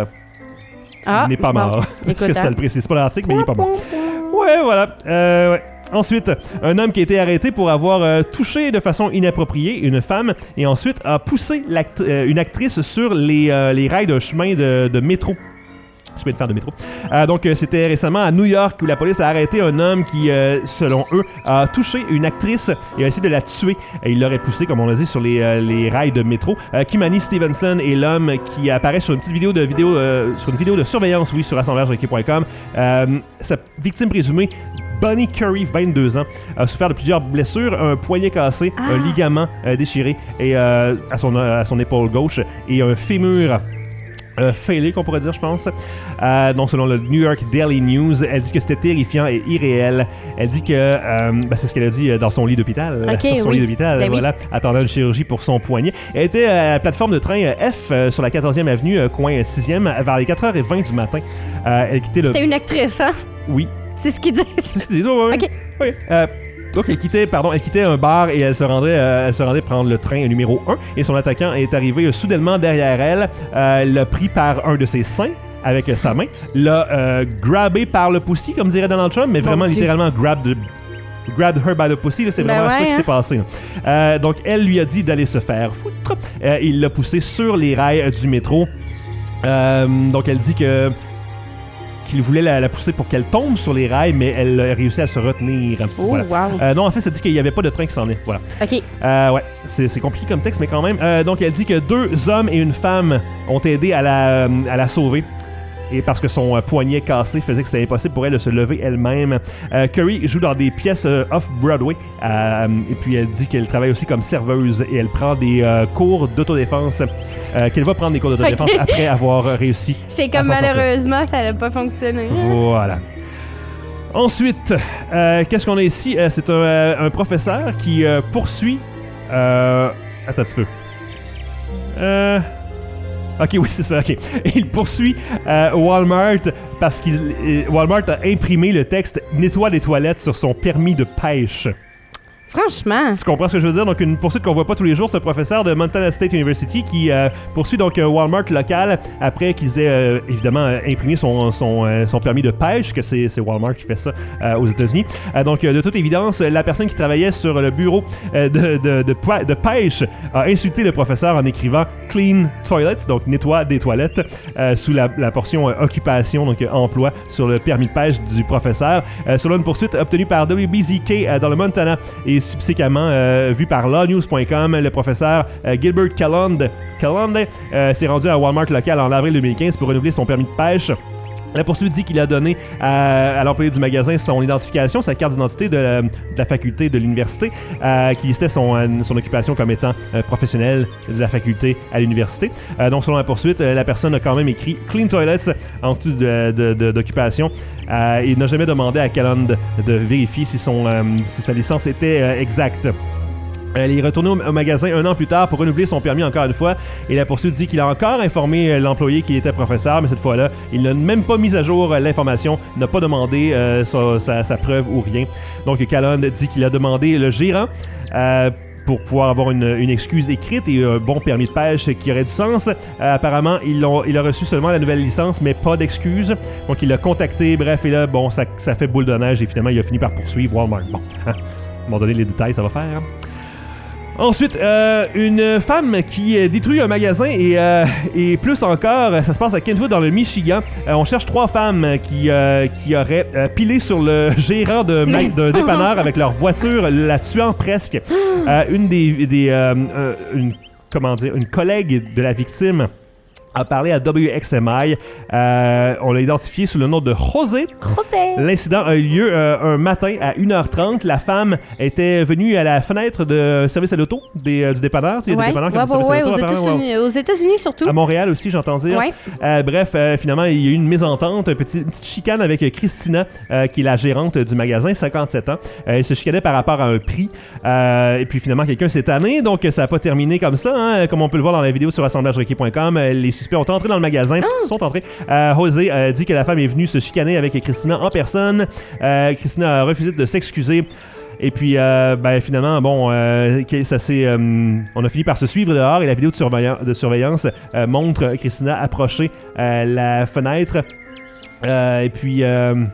Il n'est pas mort. Parce que ça le précise pas dans l'article, mais il n'est pas mort. Ouais, voilà. Ouais. Ensuite, un homme qui a été arrêté pour avoir touché de façon inappropriée une femme et ensuite a poussé une actrice sur les rails d'un chemin de métro. Chemin de fer de métro. Donc, c'était récemment à New York où la police a arrêté un homme qui, selon eux, a touché une actrice et a essayé de la tuer. Il l'aurait poussé, comme on l'a dit, sur les rails de métro. Kimani Stevenson est l'homme qui apparaît sur une petite vidéo de surveillance, oui, sur assemblagerequis.com. Sa victime présumée, Bonnie Curry, 22 ans, a souffert de plusieurs blessures, un poignet cassé, un ligament déchiré et, à son épaule gauche et un fémur failé, qu'on pourrait dire, je pense. Donc, selon le New York Daily News, elle dit que c'était terrifiant et irréel. Elle dit que, c'est ce qu'elle a dit dans son lit d'hôpital. Okay, sur son lit d'hôpital, voilà, attendant une chirurgie pour son poignet. Elle était à la plateforme de train F sur la 14e avenue, coin 6e, vers les 4h20 du matin. Elle quittait le... C'était une actrice, hein? Oui. C'est ce qu'ils disent. C'est ce qu'ils disent, oui. OK. Oui. Donc, elle quittait un bar et elle se rendait prendre le train numéro 1 et son attaquant est arrivé soudainement derrière elle, l'a pris par un de ses seins avec sa main, l'a grabé par le pussy, comme dirait Donald Trump, mais vraiment littéralement grabbed her by the pussy, là, c'est vraiment ça qui s'est passé. Donc, elle lui a dit d'aller se faire foutre. Il l'a poussé sur les rails du métro. Donc, elle dit qu'il voulait la pousser pour qu'elle tombe sur les rails, mais elle a réussi à se retenir. Oh, voilà. wow. Non, en fait, ça dit qu'il n'y avait pas de train qui s'en est. Voilà. OK. Ouais, c'est compliqué comme texte, mais quand même. Donc, elle dit que 2 hommes et une femme ont aidé à la sauver. Et parce que son poignet cassé faisait que c'était impossible pour elle de se lever elle-même. Curry joue dans des pièces off-Broadway. Et puis elle dit qu'elle travaille aussi comme serveuse et elle prend des cours d'autodéfense. Qu'elle va prendre des cours d'autodéfense après avoir réussi. C'est comme malheureusement, ça n'a pas fonctionné. Voilà. Ensuite, qu'est-ce qu'on a ici? C'est un professeur qui poursuit... Attends un petit peu. Ok, oui, c'est ça, ok. Il poursuit Walmart parce que Walmart a imprimé le texte « Nettoie les toilettes » sur son permis de pêche. Franchement. Tu comprends ce que je veux dire? Donc, une poursuite qu'on voit pas tous les jours, c'est un professeur de Montana State University qui poursuit donc Walmart local après qu'ils aient évidemment imprimé son permis de pêche, que c'est Walmart qui fait ça aux États-Unis. Donc, de toute évidence, la personne qui travaillait sur le bureau de pêche a insulté le professeur en écrivant Clean Toilets, donc nettoie des toilettes, sous la portion occupation, donc emploi, sur le permis de pêche du professeur. Selon une poursuite obtenue par WBZK dans le Montana et subséquemment vu par lawnews.com, le professeur Gilbert Calonde s'est rendu à Walmart local en avril 2015 pour renouveler son permis de pêche. La poursuite dit qu'il a donné à l'employé du magasin son identification, sa carte d'identité de la faculté de l'université, qui listait son occupation comme étant professionnel de la faculté à l'université. Donc, selon la poursuite, la personne a quand même écrit Clean Toilets en dessous d'occupation. Il n'a jamais demandé à Calonde de vérifier si sa licence était exacte. Il est retourné au magasin 1 an plus tard pour renouveler son permis encore une fois et la poursuite dit qu'il a encore informé l'employé qui était professeur, mais cette fois-là, il n'a même pas mis à jour l'information, n'a pas demandé sa preuve ou rien. Donc, Calonde dit qu'il a demandé le gérant pour pouvoir avoir une excuse écrite et un bon permis de pêche qui aurait du sens. Apparemment, il a reçu seulement la nouvelle licence, mais pas d'excuse. Donc, il l'a contacté, bref, et là, bon, ça fait boule de neige et finalement, il a fini par poursuivre Walmart. Bon, hein, m'ont donné les détails, ça va faire, hein? Ensuite, une femme qui détruit un magasin et plus encore, ça se passe à Kentwood dans le Michigan. On cherche 3 femmes qui auraient pilé sur le gérant d'un dépanneur avec leur voiture, la tuant presque. Une collègue de la victime a parlé à WXMI. On l'a identifié sous le nom de José. L'incident a eu lieu un matin à 1h30. La femme était venue à la fenêtre de service à l'auto du dépanneur. Il y a des dépanneurs qui ont du service à l'auto, aux États-Unis surtout. À Montréal aussi, j'entends dire. Ouais. Bref, finalement, il y a eu une mésentente, une petite chicane avec Christina, qui est la gérante du magasin, 57 ans. Elle se chicanait par rapport à un prix. Et puis finalement, quelqu'un s'est tanné, donc ça n'a pas terminé comme ça. Hein, comme on peut le voir dans la vidéo sur assemblagerequis.com, les suspects ont entré dans le magasin, sont entrés. José dit que la femme est venue se chicaner avec Christina en personne. Christina a refusé de s'excuser. Et puis, finalement, on a fini par se suivre dehors et la vidéo de surveillance montre Christina approcher la fenêtre. Et puis,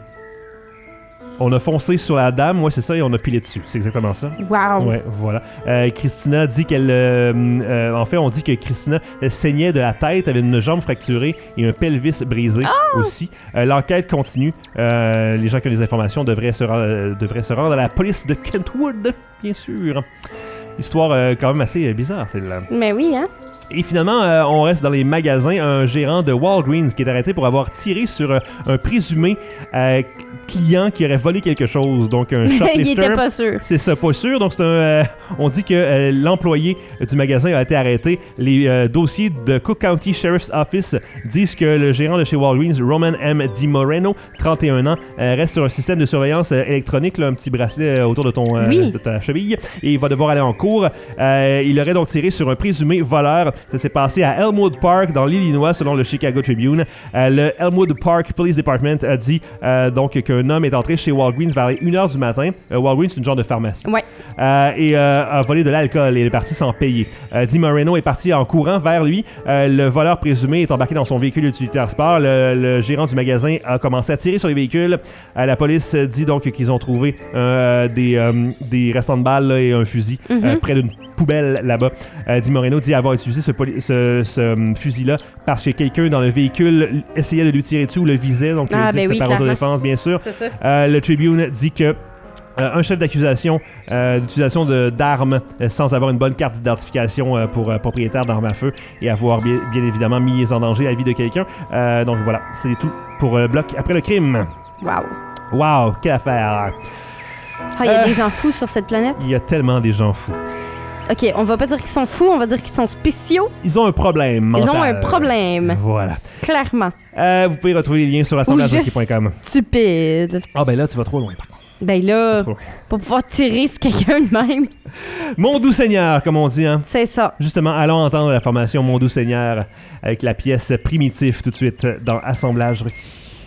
on a foncé sur la dame, c'est ça, et on a pilé dessus. C'est exactement ça. Wow! Ouais, voilà. Christina dit qu'elle... en fait, on dit que Christina saignait de la tête, avait une jambe fracturée et un pelvis brisé aussi. L'enquête continue. Les gens qui ont des informations devraient se rendre à la police de Kentwood, bien sûr. Histoire quand même assez bizarre, celle-là. Mais oui, hein? Et finalement, on reste dans les magasins. Un gérant de Walgreens qui est arrêté pour avoir tiré sur un présumé client qui aurait volé quelque chose. Donc, un shoplifter. Il était pas sûr. C'est ça, pas sûr. Donc, on dit que l'employé du magasin a été arrêté. Les dossiers de Cook County Sheriff's Office disent que le gérant de chez Walgreens, Roman M. DiMoreno, 31 ans, reste sur un système de surveillance électronique, là, un petit bracelet autour de de ta cheville, et il va devoir aller en cours. Il aurait donc tiré sur un présumé voleur. Ça s'est passé à Elmwood Park, dans l'Illinois, selon le Chicago Tribune. Le Elmwood Park Police Department a dit donc qu'un homme est entré chez Walgreens vers les 1h du matin. Walgreens, c'est une genre de pharmacie. Ouais. Et a volé de l'alcool et est parti sans payer. DiMoreno est parti en courant vers lui. Le voleur présumé est embarqué dans son véhicule utilitaire sport. Le gérant du magasin a commencé à tirer sur les véhicules. La police dit donc qu'ils ont trouvé des restants de balles là, et un fusil près d'une poubelle là-bas. DiMoreno dit avoir utilisé ce fusil-là parce que quelqu'un dans le véhicule essayait de lui tirer dessus ou le visait, donc il dit que c'est par autodéfense, bien sûr. C'est ça. Le Tribune dit que un chef d'accusation d'utilisation d'armes sans avoir une bonne carte d'identification pour propriétaire d'armes à feu et avoir bien évidemment mis en danger la vie de quelqu'un. Donc voilà, c'est tout pour le bloc après le crime. Wow, quelle affaire! Il y a des gens fous sur cette planète? Il y a tellement des gens fous. OK, on va pas dire qu'ils sont fous, on va dire qu'ils sont spéciaux. Ils ont un problème mental. Ils ont un problème. Voilà. Clairement. Vous pouvez retrouver les liens sur assemblagerequis.com. Stupide. Ah ben là, tu vas trop loin, par contre. Ben là, pour pouvoir tirer sur quelqu'un de même. Mon doux Seigneur, comme on dit, hein. C'est ça. Justement, allons entendre la formation Mon doux Seigneur avec la pièce Primitif tout de suite dans Assemblage Requis.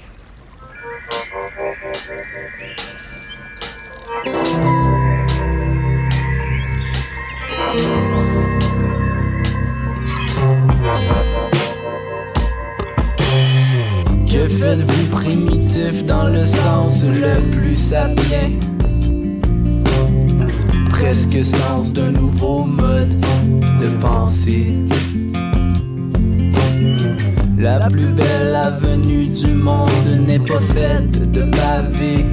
Que faites-vous primitif dans le sens le plus sapien? Presque sens d'un nouveau mode de pensée. La plus belle avenue du monde n'est pas faite de pavés.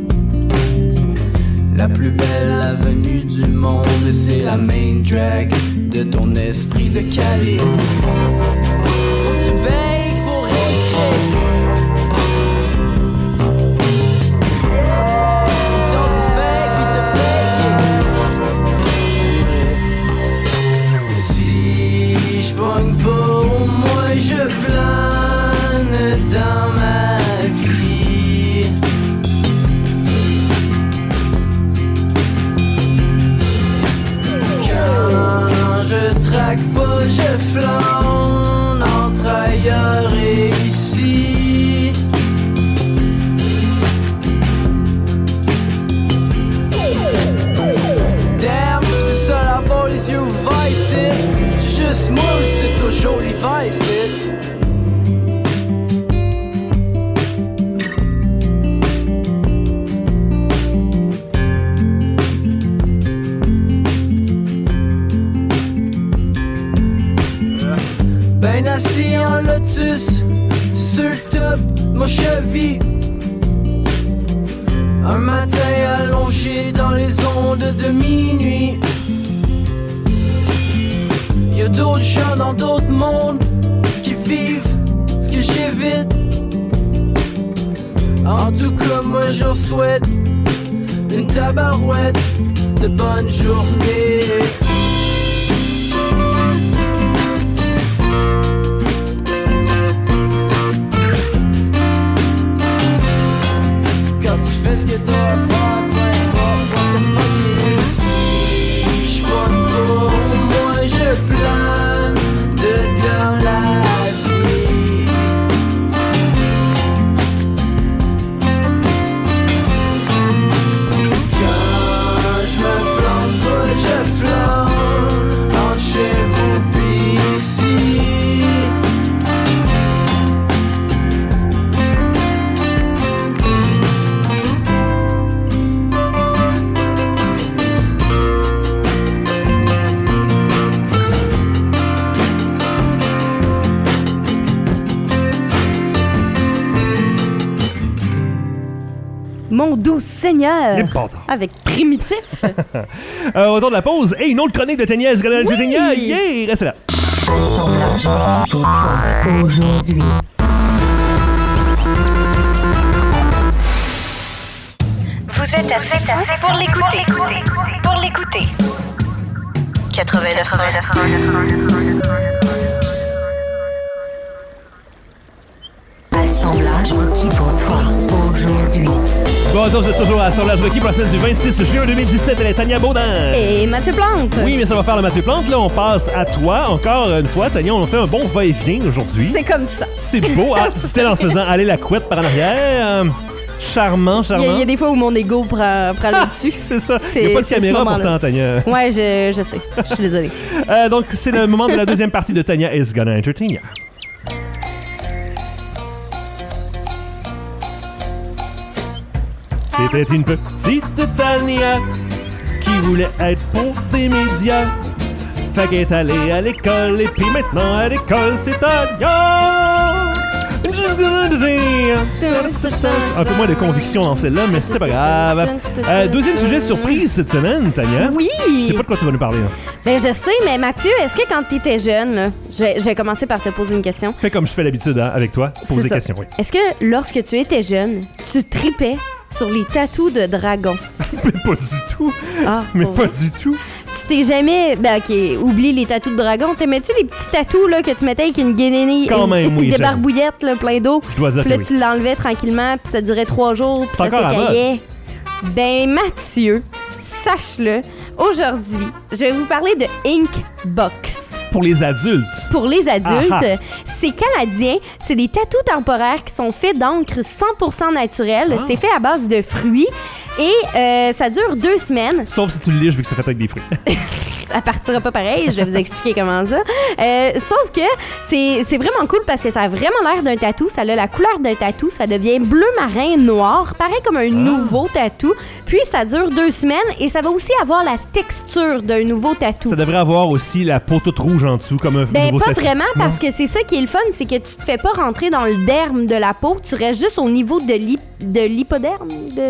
La plus belle avenue du monde, c'est la main drag de ton esprit de Calais. Faut que tu payes pour rester. J'pogne pas, moi je plane dans ma vie. Quand je traque pas, je flâne entre ailleurs et ici. Damn, c'est seul à avoir les yeux ouverts ici. C'est juste moi ou c'est toujours l'hiver ici? Ben assis en lotus, sur le top, mon cheville. Un matin allongé dans les ondes de minuit. Y'a d'autres gens dans d'autres mondes qui vivent ce que j'évite. En tout cas, moi j'en souhaite une tabarouette de bonne journée. Quand tu fais ce que t'as à faire, peu importe what the fuck it is. J'suis pas pour moi, je plane dedans la vie. Quand j'me plante pas, je flanque entre chez vous pis ici. Mon doux Seigneur, N'importe. avec Primitif. Autour de la pause, une autre chronique de Tania Esgrenal. Oui. Tania, yeah, reste là. Assemblage d'équipe pour toi aujourd'hui. Vous êtes assez fou pour l'écouter. Pour l'écouter. 89.1. Assemblage d'équipe pour toi aujourd'hui. Bon, donc, vous êtes toujours à Assemblage Requis pour la semaine du 26 juin 2017. Elle est Tania Baudin. Et Mathieu Plante. Oui, mais ça va faire le Mathieu Plante. Là, on passe à toi. Encore une fois, Tania, on a fait un bon va-et-vient aujourd'hui. C'est comme ça. C'est beau. Ah, c'était en se faisant aller la couette par en arrière. Charmant, charmant. Il y a des fois où mon ego prend le dessus. C'est ça. Il n'y a pas de caméra pourtant, Tania. Ouais, je sais. Je suis désolée. Donc, c'est le moment de la deuxième partie de Tania is Gonna Entertain Ya. C'était une petite Tania qui voulait être pour des médias. Fait qu'elle est allée à l'école et puis maintenant à l'école c'est Tania. Un peu moins de conviction dans celle-là, mais c'est pas grave. Deuxième sujet surprise cette semaine, Tania. Oui. Je sais pas de quoi tu vas nous parler. Hein. Ben je sais, mais Mathieu, est-ce que quand t'étais jeune, là, je vais commencer par te poser une question. Fais comme je fais d'habitude hein, avec toi, pose des questions. Oui. Est-ce que lorsque tu étais jeune, tu tripais sur les tatous de dragon? Mais pas du tout. Ah, mais pas du tout. Tu t'es jamais... Ben ok, oublie les tatous de dragon. T'aimais-tu les petits tatous là, que tu mettais avec une guénénie, quand même, oui, des barbouillettes là, plein d'eau? Je dois dire Puis là, que tu l'enlevais tranquillement, puis ça durait 3 jours, puis ça s'écaillait. Ben Mathieu, sache-le, aujourd'hui, je vais vous parler de Inkbox. Pour les adultes. Pour les adultes, Aha. c'est canadien. C'est des tatous temporaires qui sont faits d'encre 100% naturelle. C'est fait à base de fruits et ça dure 2 semaines. Sauf si tu le liches vu que c'est fait avec des fruits. Ça partira pas pareil, je vais vous expliquer comment ça. Sauf que c'est vraiment cool parce que ça a vraiment l'air d'un tatou. Ça a la couleur d'un tatou. Ça devient bleu marin noir. Pareil comme un nouveau tatou. Puis ça dure 2 semaines et ça va aussi avoir la texture d'un nouveau tatou. Ça devrait avoir aussi la peau toute rouge en dessous comme un Ben nouveau pas tatou. vraiment parce que c'est ça qui est le fun, c'est que tu te fais pas rentrer dans le derme de la peau. Tu restes juste au niveau de l'hypoderme.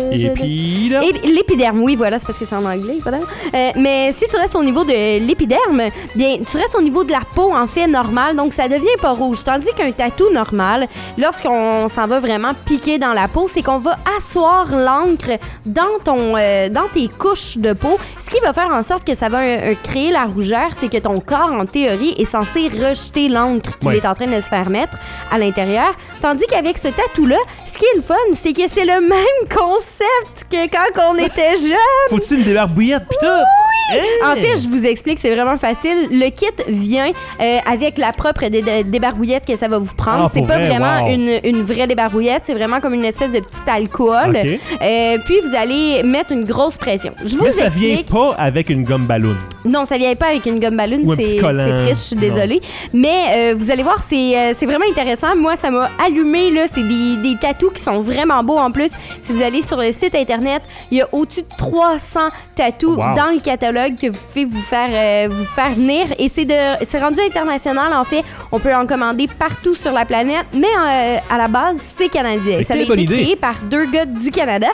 L'épiderme, oui, voilà, c'est parce que c'est en anglais, hypoderme. Mais si tu restes au niveau de l'épiderme, bien, tu restes au niveau de la peau, en fait, normale, donc ça devient pas rouge. Tandis qu'un tatou normal, lorsqu'on s'en va vraiment piquer dans la peau, c'est qu'on va asseoir l'encre dans tes couches de peau, ce qui va faire en sorte que ça va créer la rougeur, c'est que ton corps, en théorie, est censé rejeter l'encre qu'il est en train de se faire mettre à l'intérieur. Tandis qu'avec ce tatou-là, ce qui est le fun, c'est que c'est le même concept que quand on était jeune. Faut-tu une débarbouillette pis tout? Oui! Hey! En fait, je vous explique, c'est vraiment facile. Le kit vient avec la propre débarbouillette que ça va vous prendre. Ah, c'est pas vrai? vraiment Wow. une vraie débarbouillette, c'est vraiment comme une espèce de petit alcool. Okay. Puis vous allez mettre une grosse pression. Je vous Mais ça vient explique. pas avec une gomme ballon. Non, ça vient pas avec une gomme ballon, Ou un c'est petit collant. triste, je suis désolée. Mais vous allez voir, c'est vraiment intéressant. Moi, ça m'a allumé, là. C'est des tatous qui sont vraiment beaux. beau en plus. Si vous allez sur le site internet, il y a au-dessus de 300 tatous dans le catalogue que vous pouvez vous faire venir. Et c'est rendu international, en fait. On peut en commander partout sur la planète, mais à la base, c'est canadien. Ça a été créé par 2 gars du Canada.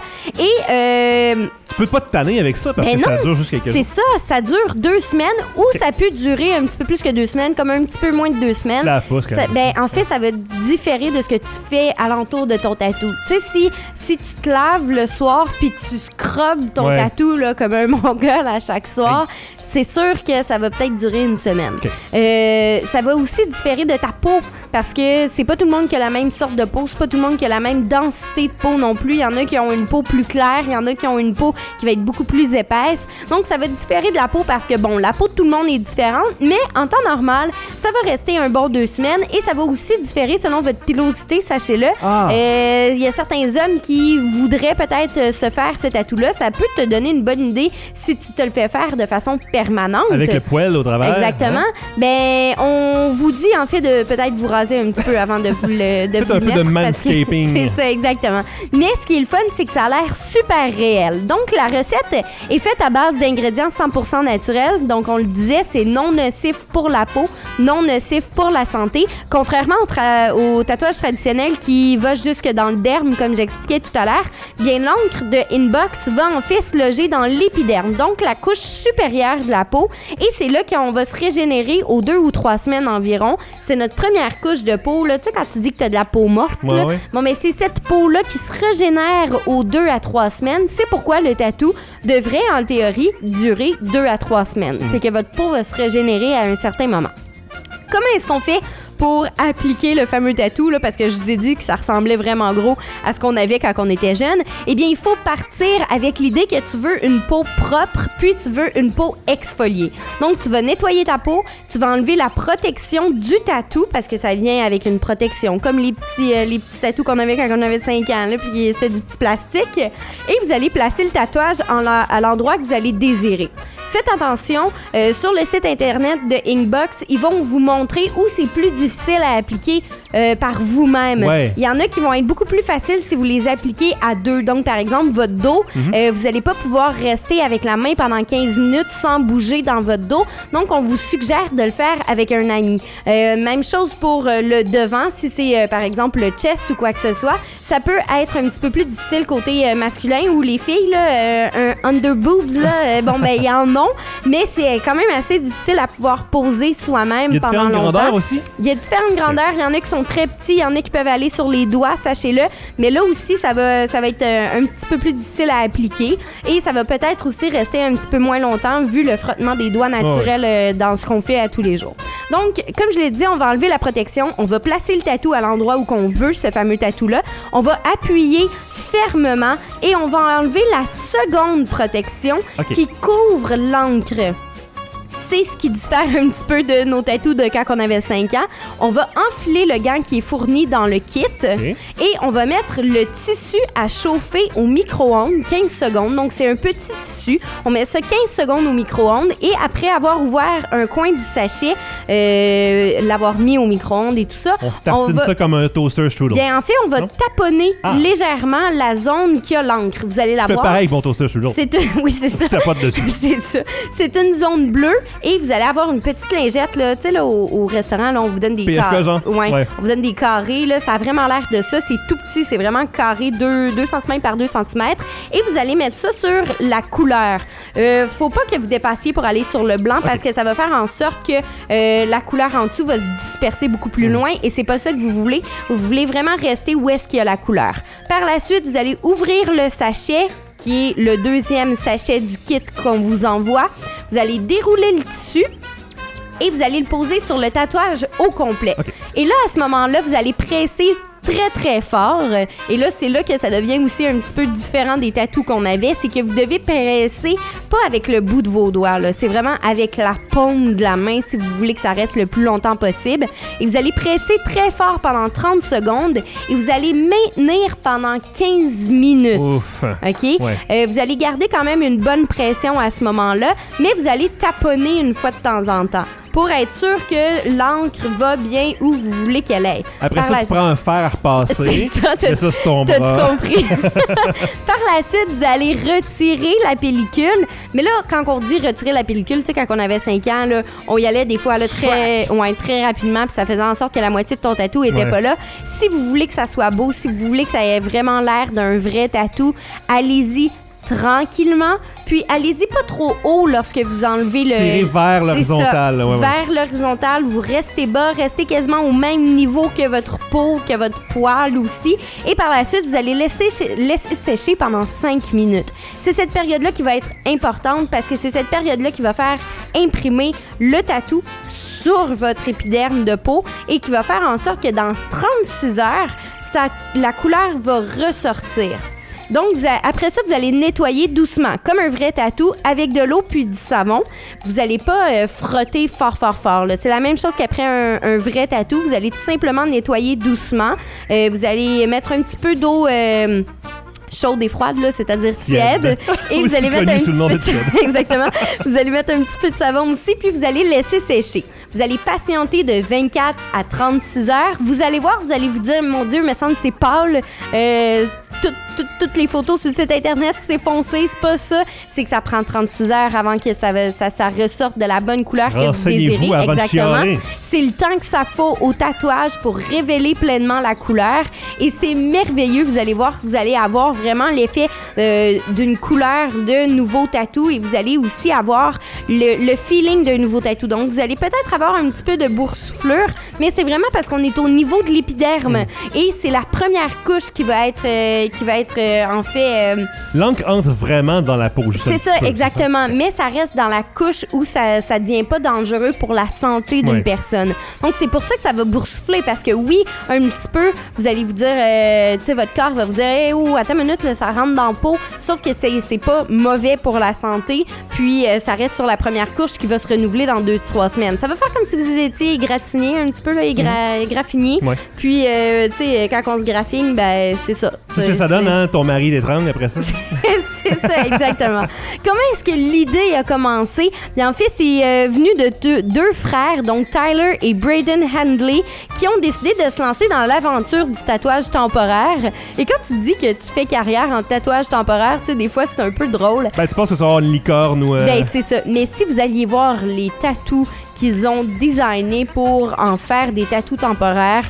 Et... tu peux pas te tanner avec ça parce que ça dure juste quelques jours. C'est ça dure 2 semaines ou ça peut durer un petit peu plus que 2 semaines, comme un petit peu moins de 2 semaines. En fait, ça va différer de ce que tu fais alentour de ton tatou. Tu sais, si tu te laves le soir puis tu scrubes ton tatou là, comme un mongol à chaque soir, c'est sûr que ça va peut-être durer une semaine. Ça va aussi différer de ta peau parce que c'est pas tout le monde qui a la même sorte de peau, c'est pas tout le monde qui a la même densité de peau non plus. Il y en a qui ont une peau plus claire, il y en a qui ont une peau qui va être beaucoup plus épaisse. Donc, ça va différer de la peau parce que, bon, la peau de tout le monde est différente, mais en temps normal, ça va rester un bon 2 semaines et ça va aussi différer selon votre pilosité, sachez-le. Il y a certains hommes qui voudraient peut-être se faire ce tatou-là. Ça peut te donner une bonne idée si tu te le fais faire de façon permanente. Avec le poil au travers. Exactement. Ben, on vous dit en fait de peut-être vous raser un petit peu avant de vous le Faites un peu de manscaping. C'est ça, exactement. Mais ce qui est le fun, c'est que ça a l'air super réel. Donc, la recette est faite à base d'ingrédients 100% naturels. Donc, on le disait, c'est non nocif pour la peau, non nocif pour la santé. Contrairement au tatouage traditionnel qui va jusque dans le derme, comme j'expliquais tout à l'heure, bien l'encre de Inbox va en fait se loger dans l'épiderme, donc la couche supérieure de la peau. Et c'est là qu'on va se régénérer aux 2 ou 3 semaines environ. C'est notre première couche de peau. Tu sais, quand tu dis que tu as de la peau morte, bon, mais c'est cette peau-là qui se régénère aux 2 à 3 semaines. C'est pourquoi le tatou devrait, en théorie, durer 2 à 3 semaines. C'est que votre peau va se régénérer à un certain moment. Comment est-ce qu'on fait pour appliquer le fameux tatou, là, parce que je vous ai dit que ça ressemblait vraiment gros à ce qu'on avait quand on était jeune? Eh bien, il faut partir avec l'idée que tu veux une peau propre, puis tu veux une peau exfoliée. Donc, tu vas nettoyer ta peau, tu vas enlever la protection du tatou, parce que ça vient avec une protection, comme les petits tatous qu'on avait quand on avait 5 ans, là, puis c'était du petit plastique. Et vous allez placer le tatouage à l'endroit que vous allez désirer. Faites attention, sur le site internet de Inkbox, ils vont vous montrer où c'est plus difficile à appliquer par vous-même. Il y en a qui vont être beaucoup plus faciles si vous les appliquez à 2. Donc, par exemple, votre dos, vous n'allez pas pouvoir rester avec la main pendant 15 minutes sans bouger dans votre dos. Donc, on vous suggère de le faire avec un ami. Même chose pour le devant, si c'est, par exemple, le chest ou quoi que ce soit. Ça peut être un petit peu plus difficile côté masculin ou les filles, là, un underboobs, là, bon, ben, il y en a. Mais c'est quand même assez difficile à pouvoir poser soi-même pendant longtemps. Il y a différentes grandeurs aussi? Il y a différentes grandeurs. Il y en a qui sont très petits, il y en a qui peuvent aller sur les doigts, sachez-le. Mais là aussi, ça va être un petit peu plus difficile à appliquer. Et ça va peut-être aussi rester un petit peu moins longtemps vu le frottement des doigts naturel dans ce qu'on fait à tous les jours. Donc, comme je l'ai dit, on va enlever la protection. On va placer le tatou à l'endroit où qu'on veut, ce fameux tatou-là. On va appuyer fermement et on va enlever la seconde protection qui couvre l'encre. C'est ce qui diffère un petit peu de nos tatous de quand on avait 5 ans. On va enfiler le gant qui est fourni dans le kit et on va mettre le tissu à chauffer au micro-ondes 15 secondes. Donc, c'est un petit tissu. On met ça 15 secondes au micro-ondes et après avoir ouvert un coin du sachet, l'avoir mis au micro-ondes et tout ça, on se tartine ça comme un toaster strudel. Bien, en fait, on va taponner légèrement la zone qui a l'encre. Vous allez la voir. C'est pareil que mon toaster strudel. Oui, c'est ça. Tu tapotes dessus. C'est ça. C'est une zone bleue. Et vous allez avoir une petite lingette, là, tu sais, là, au restaurant, là, on vous donne des carrés. On vous donne des carrés, là, ça a vraiment l'air de ça. C'est tout petit, c'est vraiment carré, 2 cm par 2 cm. Et vous allez mettre ça sur la couleur. Faut pas que vous dépassiez pour aller sur le blanc parce que ça va faire en sorte que la couleur en dessous va se disperser beaucoup plus loin et c'est pas ça que vous voulez. Vous voulez vraiment rester où est-ce qu'il y a la couleur. Par la suite, vous allez ouvrir le sachet qui est le deuxième sachet du kit qu'on vous envoie. Vous allez dérouler le tissu et vous allez le poser sur le tatouage au complet. Et là, à ce moment-là, vous allez presser très, très fort. Et là, c'est là que ça devient aussi un petit peu différent des tatous qu'on avait. C'est que vous devez presser, pas avec le bout de vos doigts, là. C'est vraiment avec la paume de la main si vous voulez que ça reste le plus longtemps possible. Et vous allez presser très fort pendant 30 secondes et vous allez maintenir pendant 15 minutes. Ouf. OK? Vous allez garder quand même une bonne pression à ce moment-là, mais vous allez taponner une fois de temps en temps. pour être sûr que l'encre va bien où vous voulez qu'elle aille. Après ça, tu prends un fer à repasser. C'est ça, c'est ça sur ton bras. T'as-tu compris? Par la suite, vous allez retirer la pellicule. Mais là, quand on dit retirer la pellicule, tu sais, quand on avait 5 ans, là, on y allait des fois là, très rapidement, puis ça faisait en sorte que la moitié de ton tatou était pas là. Si vous voulez que ça soit beau, si vous voulez que ça ait vraiment l'air d'un vrai tatou, allez-y tranquillement, puis allez-y pas trop haut lorsque vous enlevez le... Tirez vers l'horizontale. Vers l'horizontale, vous restez bas, restez quasiment au même niveau que votre peau, que votre poil aussi, et par la suite, vous allez laisser sécher pendant 5 minutes. C'est cette période-là qui va être importante parce que c'est cette période-là qui va faire imprimer le tatou sur votre épiderme de peau et qui va faire en sorte que dans 36 heures, la couleur va ressortir. Donc, après ça, vous allez nettoyer doucement, comme un vrai tatou, avec de l'eau puis du savon. Vous n'allez pas frotter fort, là. C'est la même chose qu'après un vrai tatou. Vous allez tout simplement nettoyer doucement. Vous allez mettre un petit peu d'eau... chaude et froide, là, c'est-à-dire tiède. Et vous allez mettre un petit peu de... Exactement. Vous allez mettre un petit peu de savon aussi, puis vous allez laisser sécher. Vous allez patienter de 24 à 36 heures. Vous allez voir, vous allez vous dire, mon Dieu, me semble que c'est pâle. Toutes les photos sur le site Internet, c'est foncé, c'est pas ça. C'est que ça prend 36 heures avant que ça ressorte de la bonne couleur que vous désirez. Exactement. C'est le temps que ça faut au tatouage pour révéler pleinement la couleur. Et c'est merveilleux. Vous allez voir, vous allez avoir vraiment l'effet d'une couleur de nouveau tatou et vous allez aussi avoir le feeling d'un nouveau tatou. Donc, vous allez peut-être avoir un petit peu de boursouflure, mais c'est vraiment parce qu'on est au niveau de l'épiderme. Et c'est la première couche qui va être en fait... L'encre entre vraiment dans la peau. C'est ça, exactement. Mais ça reste dans la couche où ça devient pas dangereux pour la santé d'une personne. Donc, c'est pour ça que ça va boursoufler parce que oui, un petit peu, vous allez vous dire, tu sais, votre corps va vous dire, hey, attends une minute, là, ça rentre dans la peau. Sauf que c'est pas mauvais pour la santé. Puis, ça reste sur la première couche qui va se renouveler dans 2-3 semaines. Ça va faire comme si vous étiez égratigné un petit peu, là, égraffigné. Puis, tu sais, quand on se graffine, ben, c'est ça. C'est ce que ça donne, hein, ton mari d'étrangle après ça. C'est ça, exactement. Comment est-ce que l'idée a commencé? Bien, en fait, c'est venu de deux frères, donc Tyler et Braden Handley, qui ont décidé de se lancer dans l'aventure du tatouage temporaire. Et quand tu te dis que tu fais carrière en tatouage temporaire, tu sais, des fois, c'est un peu drôle. Ben, tu penses que ça va avoir une licorne ou... Ben, c'est ça. Mais si vous alliez voir les tatous qu'ils ont designés pour en faire des tatous temporaires,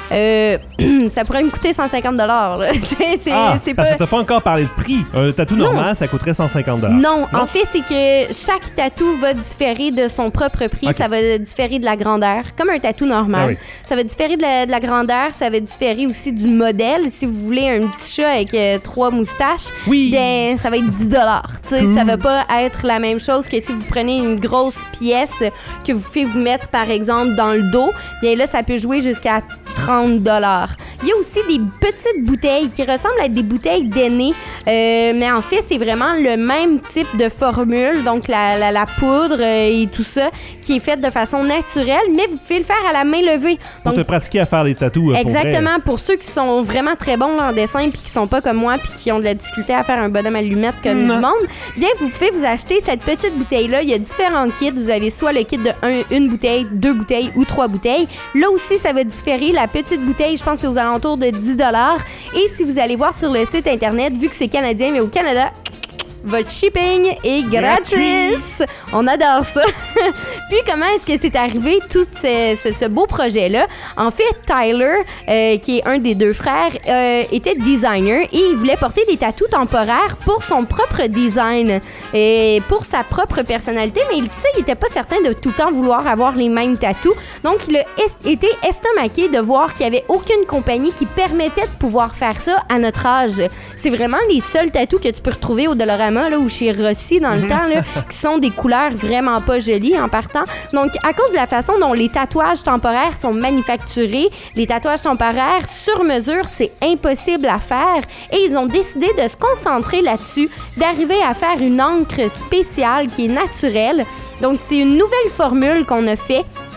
ça pourrait me coûter 150 $. C'est pas... T'as pas encore parlé de prix. Un tatou normal, ça coûterait 150 $. Non, en fait, c'est que chaque tatou va différer de son propre prix. Okay. Ça va différer de la grandeur, comme un tatou normal. Ça va différer de la grandeur, ça va différer aussi du modèle. Si vous voulez un petit chat avec 3 moustaches, ben, ça va être 10 $. Ça va pas être la même chose que si vous prenez une grosse pièce que vous faites vous mettre, par exemple, dans le dos. Bien là, ça peut jouer jusqu'à 30 $. Il y a aussi des petites bouteilles qui ressemblent à des bouteilles d'aînés, mais en fait, c'est vraiment le même type de formule, donc la poudre et tout ça, qui est faite de façon naturelle, mais vous pouvez le faire à la main levée. Donc, pour te pratiquer à faire les tatous. Exactement, pour ceux qui sont vraiment très bons là, en dessin puis qui sont pas comme moi puis qui ont de la difficulté à faire un bonhomme allumette comme du monde, bien, vous pouvez vous acheter cette petite bouteille-là. Il y a différents kits. Vous avez soit le kit de une bouteille, 2 bouteilles ou 3 bouteilles. Là aussi, ça va différer. La petite bouteille, je pense que c'est aux alentours de 10 $. Et si vous allez voir sur le site Internet, vu que c'est canadien, mais au Canada, votre shipping est gratis. On adore ça. Puis, comment est-ce que c'est arrivé, tout ce beau projet-là? En fait, Tyler, qui est un des 2 frères, était designer et il voulait porter des tatous temporaires pour son propre design et pour sa propre personnalité, mais il n'était pas certain de tout le temps vouloir avoir les mêmes tatous. Donc, il a été estomaqué de voir qu'il n'y avait aucune compagnie qui permettait de pouvoir faire ça à notre âge. C'est vraiment les seuls tatous que tu peux retrouver au Dollarama là, ou chez Rossi dans le temps, là, qui sont des couleurs vraiment pas jolies en partant. Donc, à cause de la façon dont les tatouages temporaires sont manufacturés, les tatouages temporaires sur mesure, c'est impossible à faire. Et ils ont décidé de se concentrer là-dessus, d'arriver à faire une encre spéciale qui est naturelle. Donc, c'est une nouvelle formule qu'on a fait.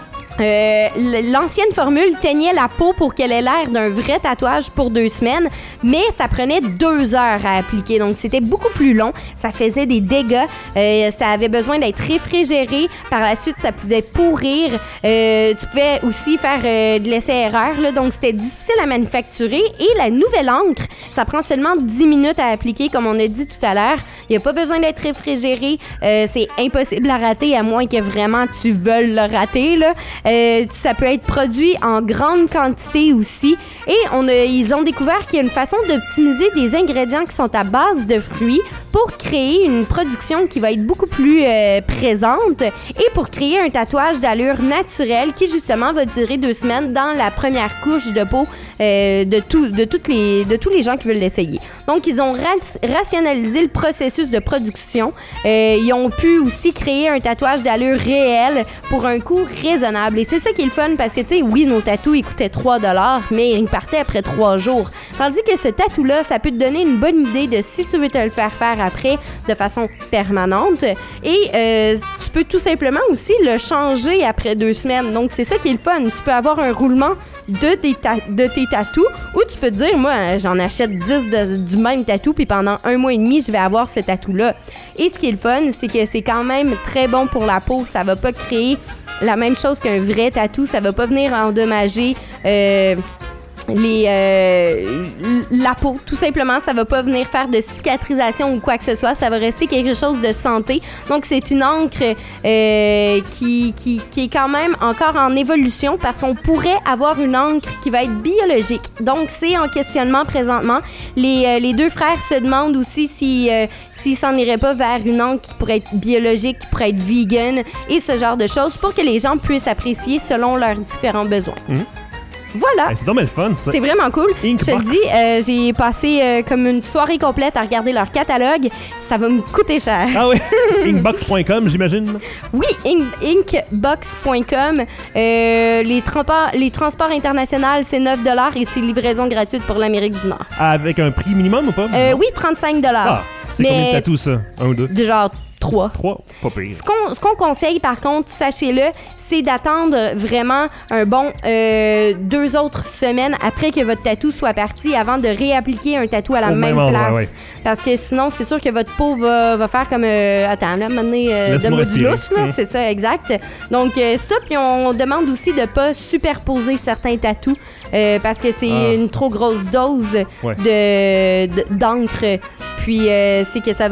L'ancienne formule teignait la peau pour qu'elle ait l'air d'un vrai tatouage pour 2 semaines, mais ça prenait 2 heures à appliquer. Donc, c'était beaucoup plus long. Ça faisait des dégâts. Ça avait besoin d'être réfrigéré. Par la suite, ça pouvait pourrir. Tu pouvais aussi faire de l'essai-erreur. Là. Donc, c'était difficile à manufacturer. Et la nouvelle encre, ça prend seulement 10 minutes à appliquer, comme on a dit tout à l'heure. Il n'y a pas besoin d'être réfrigéré. C'est impossible à rater, à moins que vraiment tu veuilles le rater, là. Ça peut être produit en grande quantité aussi. Et ils ont découvert qu'il y a une façon d'optimiser des ingrédients qui sont à base de fruits pour créer une production qui va être beaucoup plus présente et pour créer un tatouage d'allure naturelle qui, justement, va durer 2 semaines dans la première couche de peau de tous les gens qui veulent l'essayer. Donc, ils ont rationalisé le processus de production. Ils ont pu aussi créer un tatouage d'allure réelle pour un coût raisonnable. Et c'est ça qui est le fun parce que, tu sais, oui, nos tatous, ils coûtaient 3 $, mais ils partaient après 3 jours. Tandis que ce tatou-là, ça peut te donner une bonne idée de si tu veux te le faire après de façon permanente. Et tu peux tout simplement aussi le changer après 2 semaines. Donc, c'est ça qui est le fun. Tu peux avoir un roulement de tes tatous ou tu peux te dire, moi, j'en achète 10 du même tatou puis pendant 1 mois et demi, je vais avoir ce tatou-là. Et ce qui est le fun, c'est que c'est quand même très bon pour la peau. Ça va pas créer la même chose qu'un vrai tatou. Ça va pas venir endommager la peau, tout simplement. Ça va pas venir faire de cicatrisation ou quoi que ce soit. Ça va rester quelque chose de santé. Donc, c'est une encre qui est quand même encore en évolution parce qu'on pourrait avoir une encre qui va être biologique. Donc, c'est en questionnement présentement. Les 2 frères se demandent aussi s'ils s'en iraient pas vers une encre qui pourrait être biologique, qui pourrait être vegan et ce genre de choses pour que les gens puissent apprécier selon leurs différents besoins. Voilà. C'est dommage le fun, ça. C'est vraiment cool. Inkbox. Je te le dis, j'ai passé comme une soirée complète à regarder leur catalogue. Ça va me coûter cher. Ah oui? Inkbox.com, j'imagine? Oui, inkbox.com. Les transports internationaux, c'est 9 $ et c'est livraison gratuite pour l'Amérique du Nord. Avec un prix minimum ou pas? Oui, 35 $. Ah, c'est combien de tatous, ça? 1 ou 2? Genre 3. 3, pas pire. Ce qu'on conseille, par contre, sachez-le, c'est d'attendre vraiment un bon 2 autres semaines après que votre tatou soit parti avant de réappliquer un tatou à la même place. Ouais. Parce que sinon, c'est sûr que votre peau va faire comme... attends, là, maintenant, donne-moi du lousse, là, c'est ça, exact. Donc, ça, puis on demande aussi de pas superposer certains tatous parce que c'est une trop grosse dose d'encre. Puis, c'est que ça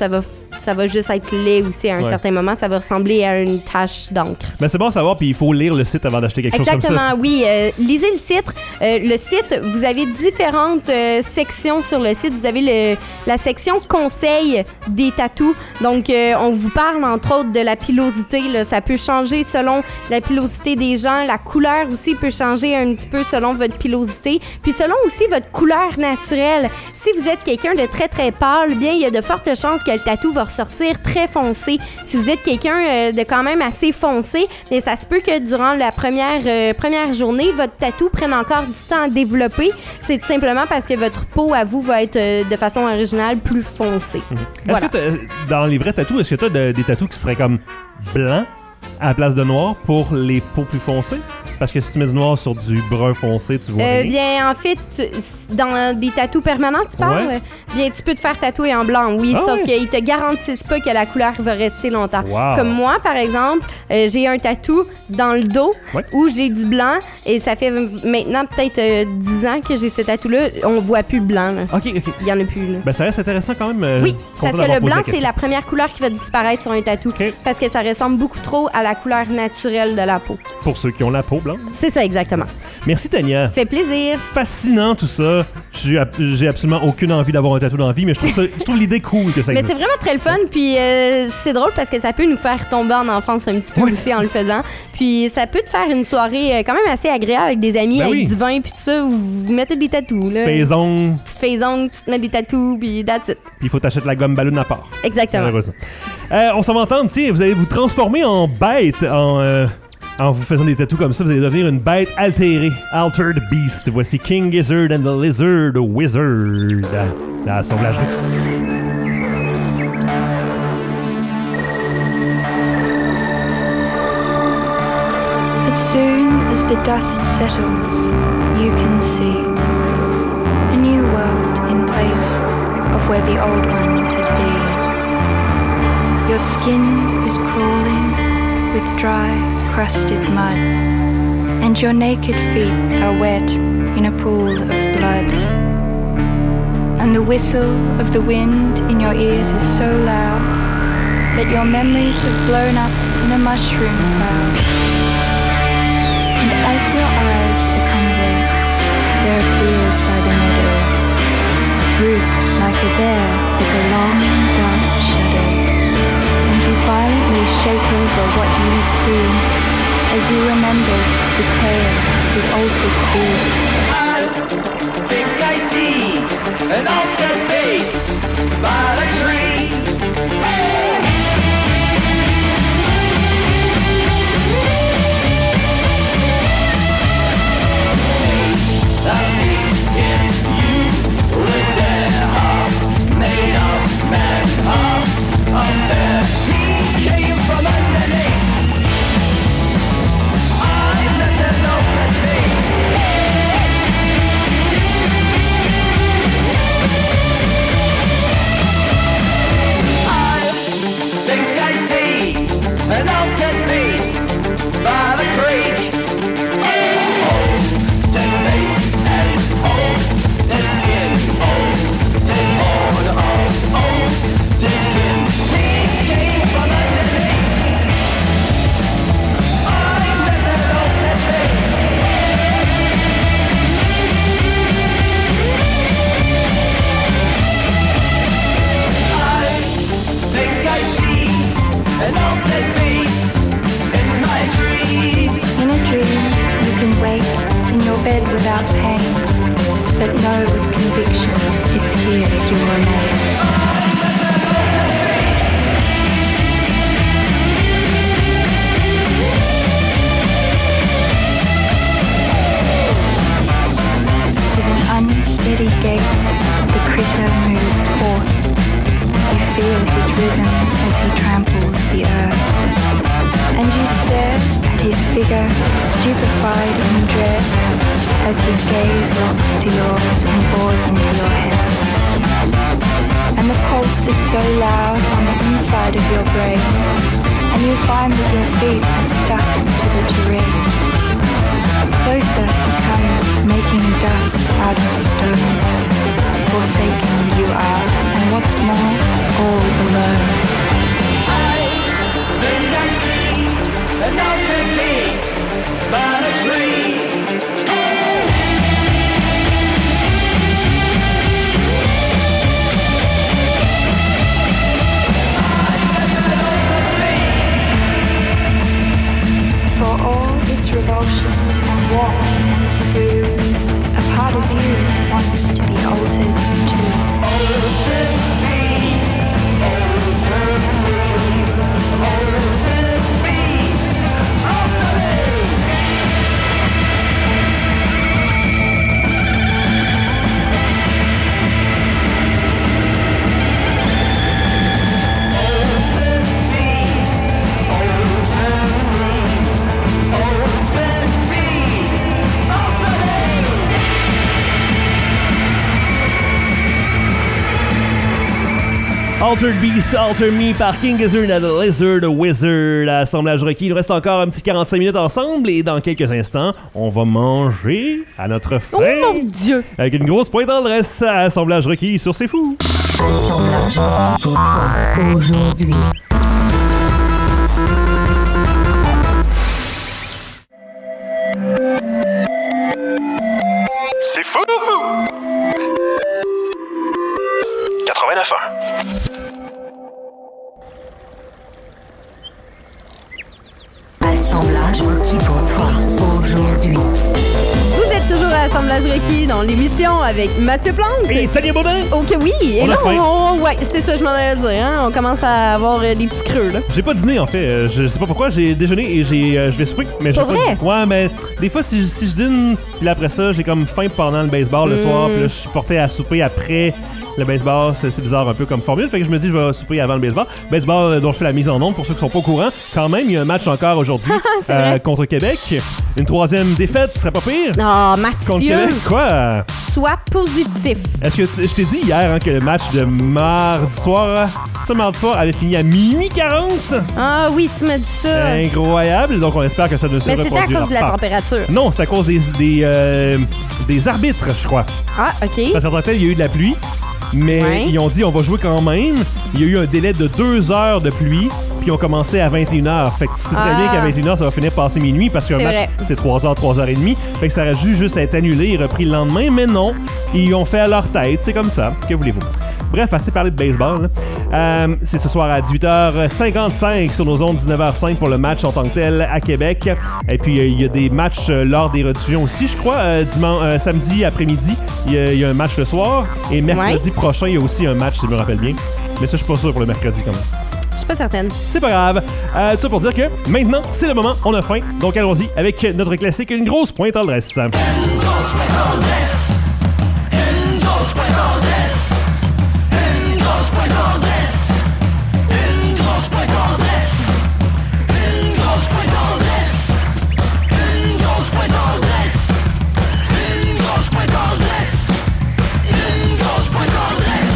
va juste être laid aussi à un certain moment. Ça va ressembler à une tache d'encre. Ben c'est bon à savoir, puis il faut lire le site avant d'acheter quelque chose comme ça. Exactement, oui. Lisez le site. Le site, vous avez différentes sections sur le site. Vous avez la section conseils des tatous. Donc, on vous parle, entre autres, de la pilosité. Là. Ça peut changer selon la pilosité des gens. La couleur aussi peut changer un petit peu selon votre pilosité. Puis, selon aussi votre couleur naturelle. Si vous êtes quelqu'un de très, très pâle, bien, il y a de fortes chances que le tatou va ressortir très foncé. Si vous êtes quelqu'un de quand même assez foncé, bien, ça se peut que durant la première journée, votre tatou prenne encore du temps à développer. C'est tout simplement parce que votre peau, à vous, va être de façon originale plus foncée. Voilà. Est-ce que dans les vrais tatous, est-ce que tu as des tatous qui seraient comme blancs à la place de noir pour les peaux plus foncées? Parce que si tu mets du noir sur du brun foncé, tu vois rien. Bien, en fait, dans des tatous permanents, tu parles? Ouais. Bien, tu peux te faire tatouer en blanc, oui, sauf qu'ils te garantissent pas que la couleur va rester longtemps. Wow. Comme moi, par exemple, j'ai un tatou dans le dos où j'ai du blanc et ça fait maintenant peut-être 10 ans que j'ai ce tatou-là. On voit plus le blanc. Là. OK. Il y en a plus. Là. Ben, ça reste intéressant quand même. Oui, parce que le blanc, c'est la première couleur qui va disparaître sur un tatou. Parce que ça ressemble beaucoup trop à la couleur naturelle de la peau. Pour ceux qui ont la peau blanche. C'est ça, exactement. Merci, Tania. Fait plaisir. Fascinant, tout ça. J'ai absolument aucune envie d'avoir un tatou dans la vie, mais je trouve l'idée cool que ça existe. Mais c'est vraiment très le fun, puis c'est drôle parce que ça peut nous faire tomber en enfance un petit peu aussi en le faisant. Puis ça peut te faire une soirée quand même assez agréable avec des amis, avec du vin, puis tout ça, où vous mettez des tatous. Faisons. Tu te fais ongles, tu te mets des tatous, puis that's it. Puis il faut t'acheter la gomme ballon à part. Exactement. On s'en va entendre, tiens, vous allez vous transformer en bête en vous faisant des tatous comme ça, vous allez devenir une bête altérée. Altered Beast. Voici King Gizzard and the Lizard Wizard. À l'assemblage. It's soon as the dust settles, you can see a new world in place of where the old one had been. Your skin is crawling with dry, crusted mud, and your naked feet are wet in a pool of blood. And the whistle of the wind in your ears is so loud that your memories have blown up in a mushroom cloud. And as your eyes accommodate, there appears by the meadow a group like a bear with a long dark shadow. And you violently shake over what you have seen as you remember the tale of the altered beast. I think I see an altered beast by the tree. I think if you were dead, half made of man, half of bear. He came from underneath. I'm not an altered beast. I think I see an altered beast by the creek. Dead face and dead skin, dead horn, dead kin. He came from underneath. I'm not an altered beast. I think I see an altered beast in my dreams. In a dream, you can wake in your bed without pain, but know with conviction it's here you'll remain. With an unsteady gait, the critter moves forth. You feel his rhythm as he tramples the earth. And you stare at his figure, stupefied in dread, as his gaze locks to yours and bores into your head. And the pulse is so loud on the inside of your brain, and you find that your feet are stuck to the terrain. Closer he comes, making dust out of stone. Forsaken you are, and what's more, all alone. I think I see an altered beast by the tree. For all its revulsion and war and taboo, a part of you wants to be altered too. Altered beast, altered beast, altered. Altered Beast, Alter Me par King Gizzard and the Lizard Wizard. Assemblage requis. Il nous reste encore un petit 45 minutes ensemble et dans quelques instants, on va manger à notre faim. Oh mon Dieu! Avec une grosse pointe d'adresse. Assemblage requis sur C'est Fou. Assemblage requis pour toi aujourd'hui. C'est fou! 89.1. Assemblage requis pour toi aujourd'hui. Vous êtes toujours à Assemblage requis dans l'émission avec Mathieu Plante. Et Tania Baudin. Ok, oui. Et On là, a faim. ouais, c'est ça, je m'en allais dire. Hein? On commence à avoir des petits creux, là. J'ai pas dîné en fait. Je sais pas pourquoi. J'ai déjeuné et je vais souper. Mais Pas j'ai vrai? Ouais, mais des fois, si je dîne, puis là, après ça, j'ai comme faim pendant le baseball le soir. Puis là, je suis porté à souper après. Le baseball, c'est bizarre un peu comme formule. Fait que je me dis, je vais souper avant le baseball. Baseball dont je fais la mise en onde pour ceux qui sont pas au courant. Quand même, il y a un match encore aujourd'hui contre Québec. Une 3e défaite, ce serait pas pire. Non, Mathieu. Contre Québec, quoi? Sois positif. Est-ce que je t'ai dit hier que le match de mardi soir, avait fini à minuit 40? Ah oui, tu m'as dit ça. Incroyable. Donc, on espère que ça ne se reproduira pas. Mais c'était à cause de la température. Non, c'est à cause des arbitres, je crois. Ah, OK. Parce qu'en tant que tel, il y a eu de la pluie. Mais ils ont dit on va jouer quand même. Il y a eu un délai de 2 heures de pluie, puis ils ont commencé à 21h. Fait que tu sais très bien qu'à 21h, ça va finir passer minuit parce qu'un match, c'est 3h, 3h30. Fait que ça aurait juste à être annulé et repris le lendemain. Mais non, ils ont fait à leur tête. C'est comme ça. Que voulez-vous? Bref, assez parlé de baseball. C'est ce soir à 18h55 sur nos ondes 19h05 pour le match en tant que tel à Québec. Et puis, il y a des matchs lors des rediffusions aussi, je crois. Samedi après-midi, il y a un match le soir. Et mercredi prochain, il y a aussi un match, si je me rappelle bien. Mais ça, je suis pas sûr pour le mercredi quand même. Je suis pas certaine. C'est pas grave. Tout ça pour dire que maintenant, c'est le moment. On a faim. Donc, allons-y avec notre classique, une grosse pointe en dresse. Une grosse pointe en dresse. Une grosse pointe en dresse. Une grosse pointe en dresse. Une grosse pointe en dresse. Une grosse pointe en dresse. Une grosse pointe en dresse. Une grosse pointe en dresse. Une grosse pointe en dresse.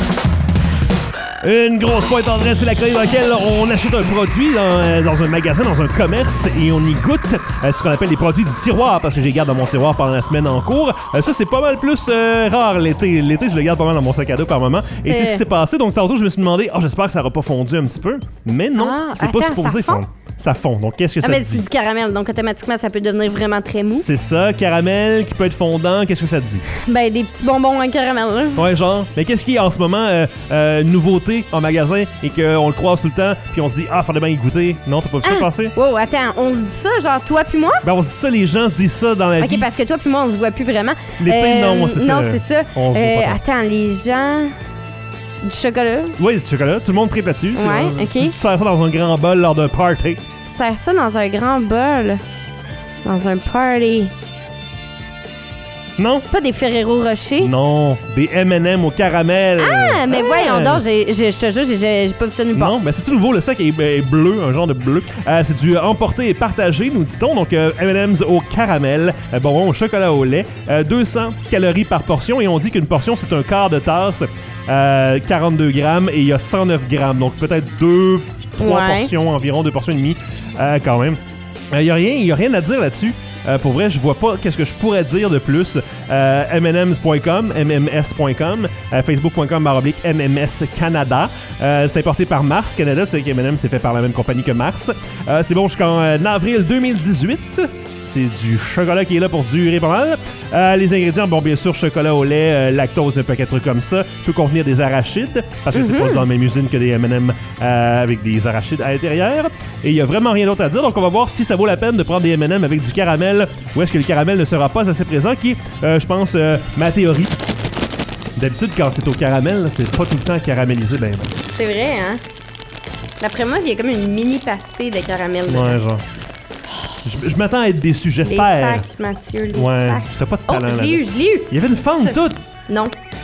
Une grosse pointe en dresse, c'est la clé dans laquelle on achète un produit dans un magasin, dans un commerce, et on y goûte ce qu'on appelle les produits du tiroir, parce que je les garde dans mon tiroir pendant la semaine en cours. Ça, c'est pas mal plus rare l'été. L'été, je le garde pas mal dans mon sac à dos par moment. Et c'est ce qui s'est passé. Donc, tantôt, je me suis demandé, j'espère que ça n'aura pas fondu un petit peu. Mais non, c'est pas supposé fondre. Ça fond. Donc, qu'est-ce que ça dit? Mais c'est du caramel, donc automatiquement, ça peut devenir vraiment très mou. C'est ça, caramel qui peut être fondant. Qu'est-ce que ça te dit? Ben, des petits bonbons en caramel, là. Ouais, genre. Mais qu'est-ce qui est en ce moment nouveauté en magasin et qu'on le croise tout le temps, puis on se dit, faudrait bien y goûter. Non, t'as pas vu ça passer? Wow, attends, on se dit ça, genre toi puis moi? Ben, on se dit ça, les gens se disent ça dans la vie. Ok, parce que toi puis moi, on se voit plus vraiment. L'été, non, c'est ça. Non, c'est ça. On se voit pas tant. Attends, les gens... Du chocolat? Oui, du chocolat. Tout le monde tripe là-dessus. Ouais, ok. Tu sers ça dans un grand bol lors d'un party. Tu sers ça dans un grand bol? Dans un party? Non. Pas des Ferrero Rocher? Non, des M&M au caramel. Ah, mais voyons donc, je te jure, j'ai pas vu ça nulle part. Non, mais c'est tout nouveau, le sac est bleu, un genre de bleu. C'est du emporté et partagé, nous dit-on. Donc, M&M's au caramel, bonbons au chocolat au lait, 200 calories par portion. Et on dit qu'une portion, c'est un quart de tasse, 42 grammes, et il y a 109 grammes. Donc, peut-être 2-3 portions environ, 2 portions et demie, quand même. Il y a rien à dire là-dessus. Pour vrai, je vois pas qu'est-ce que je pourrais dire de plus. MMS.com, MMS.com, Facebook.com/MMS Canada. C'est importé par Mars Canada. Tu sais que M&M c'est fait par la même compagnie que Mars. C'est bon jusqu'en avril 2018. C'est du chocolat qui est là pour durer pas mal. Les ingrédients, bon, bien sûr, chocolat au lait, lactose, un paquet de trucs comme ça. Peut contenir des arachides, parce que c'est pas dans la même usine que des M&M avec des arachides à l'intérieur. Et il y a vraiment rien d'autre à dire. Donc, on va voir si ça vaut la peine de prendre des M&M avec du caramel ou est-ce que le caramel ne sera pas assez présent, qui est, je pense, ma théorie. D'habitude, quand c'est au caramel, là, c'est pas tout le temps caramélisé. Ben, c'est vrai, hein? D'après moi, il y a comme une mini pastille de caramel. Ouais, genre. Je m'attends à être déçu, j'espère. Les sacs, Mathieu, les sacs. T'as pas de talent là. Je l'ai eu. Il y avait une fente toute. Non.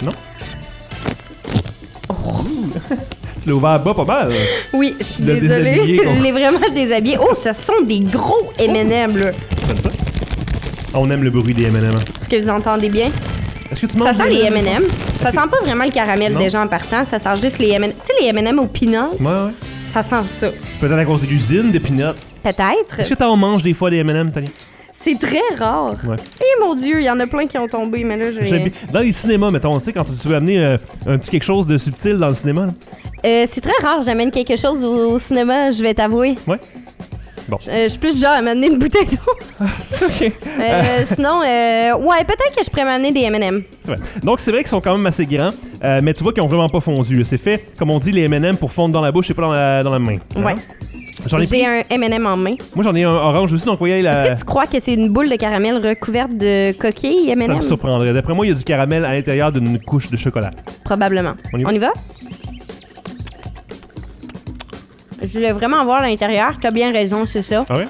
Tu l'as ouvert bas pas mal. Oui, je suis désolée. Je l'ai vraiment déshabillé. Oh, ce sont des gros M&M, là. Comme ça? On aime le bruit des M&M. Est-ce que vous entendez bien? Est-ce que tu manges ça sent les M&M. Ça sent pas vraiment le caramel déjà en partant. Ça sent juste les M&M. Tu sais, les M&M aux peanuts? Ouais. Ça sent ça. Peut-être à cause de l'usine de peanuts. Peut-être. Est-ce que t'en manges des fois des M&M, Tania? C'est très rare. Ouais. Et mon Dieu, il y en a plein qui ont tombé, mais là, Dans les cinémas, mettons, tu sais, quand tu veux amener un petit quelque chose de subtil dans le cinéma, là. C'est très rare, j'amène quelque chose au cinéma, je vais t'avouer. Ouais. Bon. Je suis plus genre à m'amener une bouteille d'eau. OK. Sinon, ouais, peut-être que je pourrais m'amener des M&M. C'est vrai. Donc, c'est vrai qu'ils sont quand même assez grands, mais tu vois qu'ils ont vraiment pas fondu. Là. C'est fait, comme on dit, les M&M pour fondre dans la bouche et pas dans la main. Ouais. J'ai un M&M en main. Moi, j'en ai un orange aussi, donc voyez Est-ce que tu crois que c'est une boule de caramel recouverte de coquilles M&M? Ça me surprendrait. D'après moi, il y a du caramel à l'intérieur d'une couche de chocolat. Probablement. On y va? Je voulais vraiment voir l'intérieur. T'as bien raison, c'est ça. Ah ouais?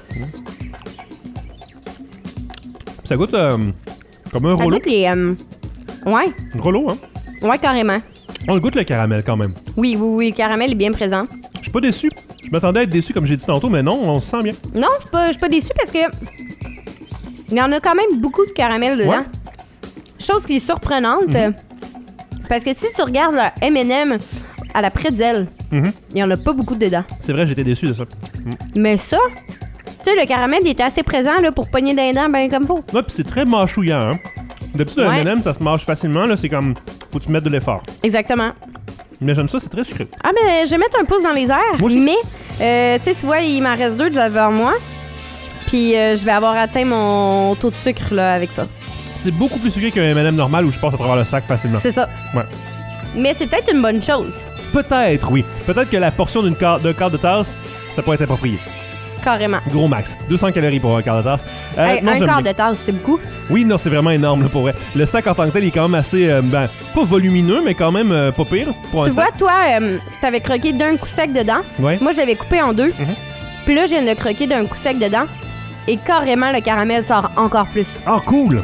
Ça goûte comme un rouleau. Ça goûte les... Ouais. Un rouleau, hein? Ouais, carrément. On le goûte le caramel quand même. Oui, le caramel est bien présent. Je suis pas déçu. Je m'attendais à être déçu comme j'ai dit tantôt, mais non, on se sent bien. Non, je suis pas déçue parce que il y en a quand même beaucoup de caramel dedans. Ouais. Chose qui est surprenante, parce que si tu regardes le M&M à la pretzel, il y en a pas beaucoup dedans. C'est vrai, j'étais déçu de ça. Mais ça, tu sais, le caramel, il était assez présent là, pour pogner des dents ben comme faut. Ouais, puis c'est très mâchouillant, hein. D'habitude, le M&M, ça se mâche facilement, là, c'est comme... Faut que tu mettes de l'effort. Exactement. Mais j'aime ça, c'est très sucré. Ah, mais je vais mettre un pouce dans les airs. Moi aussi. Mais, tu vois, il m'en reste 2 devant moi. Puis, je vais avoir atteint mon taux de sucre, là, avec ça. C'est beaucoup plus sucré qu'un M&M normal où je passe à travers le sac facilement. C'est ça. Ouais. Mais c'est peut-être une bonne chose. Peut-être, oui. Peut-être que la portion d'un quart de tasse, ça pourrait être approprié. Carrément. Gros max. 200 calories pour un quart de tasse. Hey, non, un quart de tasse, c'est beaucoup. Oui, non, c'est vraiment énorme, là, pour vrai. Le sac en tant que tel, il est quand même assez, pas volumineux, mais quand même pas pire pour un Tu sac. vois, toi, t'avais croqué d'un coup sec dedans. Ouais. Moi, je l'avais coupé en 2. Puis là, je viens de croquer d'un coup sec dedans. Et carrément, le caramel sort encore plus. Ah, cool!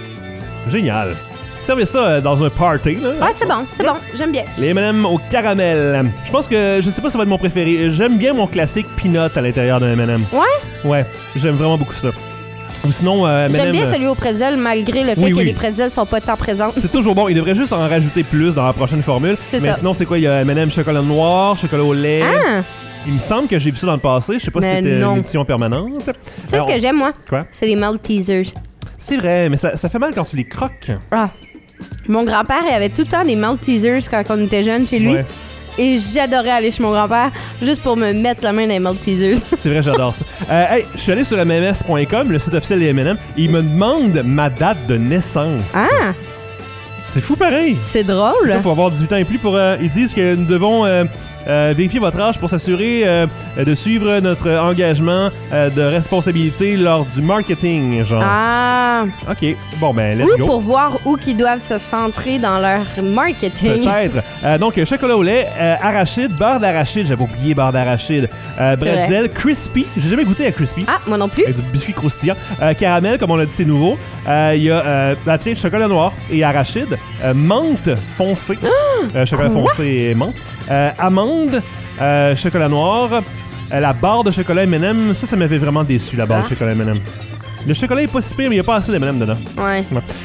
Génial. Servez ça dans un party, là. Ah, c'est bon. J'aime bien. Les M&M au caramel. Je pense que, je sais pas si ça va être mon préféré. J'aime bien mon classique peanut à l'intérieur d'un M&M. Ouais? Ouais, j'aime vraiment beaucoup ça. Ou sinon, M&M... J'aime bien celui au pretzel, malgré le fait que les pretzels sont pas tant présents. C'est toujours bon. Il devrait juste en rajouter plus dans la prochaine formule. C'est mais ça. Sinon, c'est quoi? Il y a M&M chocolat noir, chocolat au lait. Ah! Il me semble que j'ai vu ça dans le passé. Je sais pas si c'était une édition permanente. Tu sais ce que j'aime, moi? Quoi? C'est les Maltesers. C'est vrai, mais ça fait mal quand tu les croques. Ah! Mon grand-père, il avait tout le temps des Maltesers quand on était jeune chez lui. Ouais. Et j'adorais aller chez mon grand-père juste pour me mettre la main dans les Maltesers. C'est vrai, j'adore ça. Hey, je suis allé sur mms.com, le site officiel des M&M, et ils me demandent ma date de naissance. Ah! C'est fou pareil. C'est drôle. Il faut avoir 18 ans et plus pour... ils disent que nous devons vérifier votre âge pour s'assurer de suivre notre engagement de responsabilité lors du marketing, genre. Ah! OK. Bon, ben, let's Ou go. pour voir où qu'ils doivent se centrer dans leur marketing. Peut-être. Donc, chocolat au lait, arachide, beurre d'arachide. J'avais oublié beurre d'arachide. Bretzel, crispy. J'ai jamais goûté à crispy. Ah, moi non plus. Avec du biscuit croustillant. Caramel, comme on l'a dit, c'est nouveau. Il y a, tiens, chocolat noir et arachide. Menthe foncé. Chocolat foncé et menthe. Amande, chocolat noir. La barre de chocolat M&M, ça m'avait vraiment déçu, la barre de chocolat M&M. Le chocolat est pas si pire, mais il n'y a pas assez d'M&M dedans. Ouais.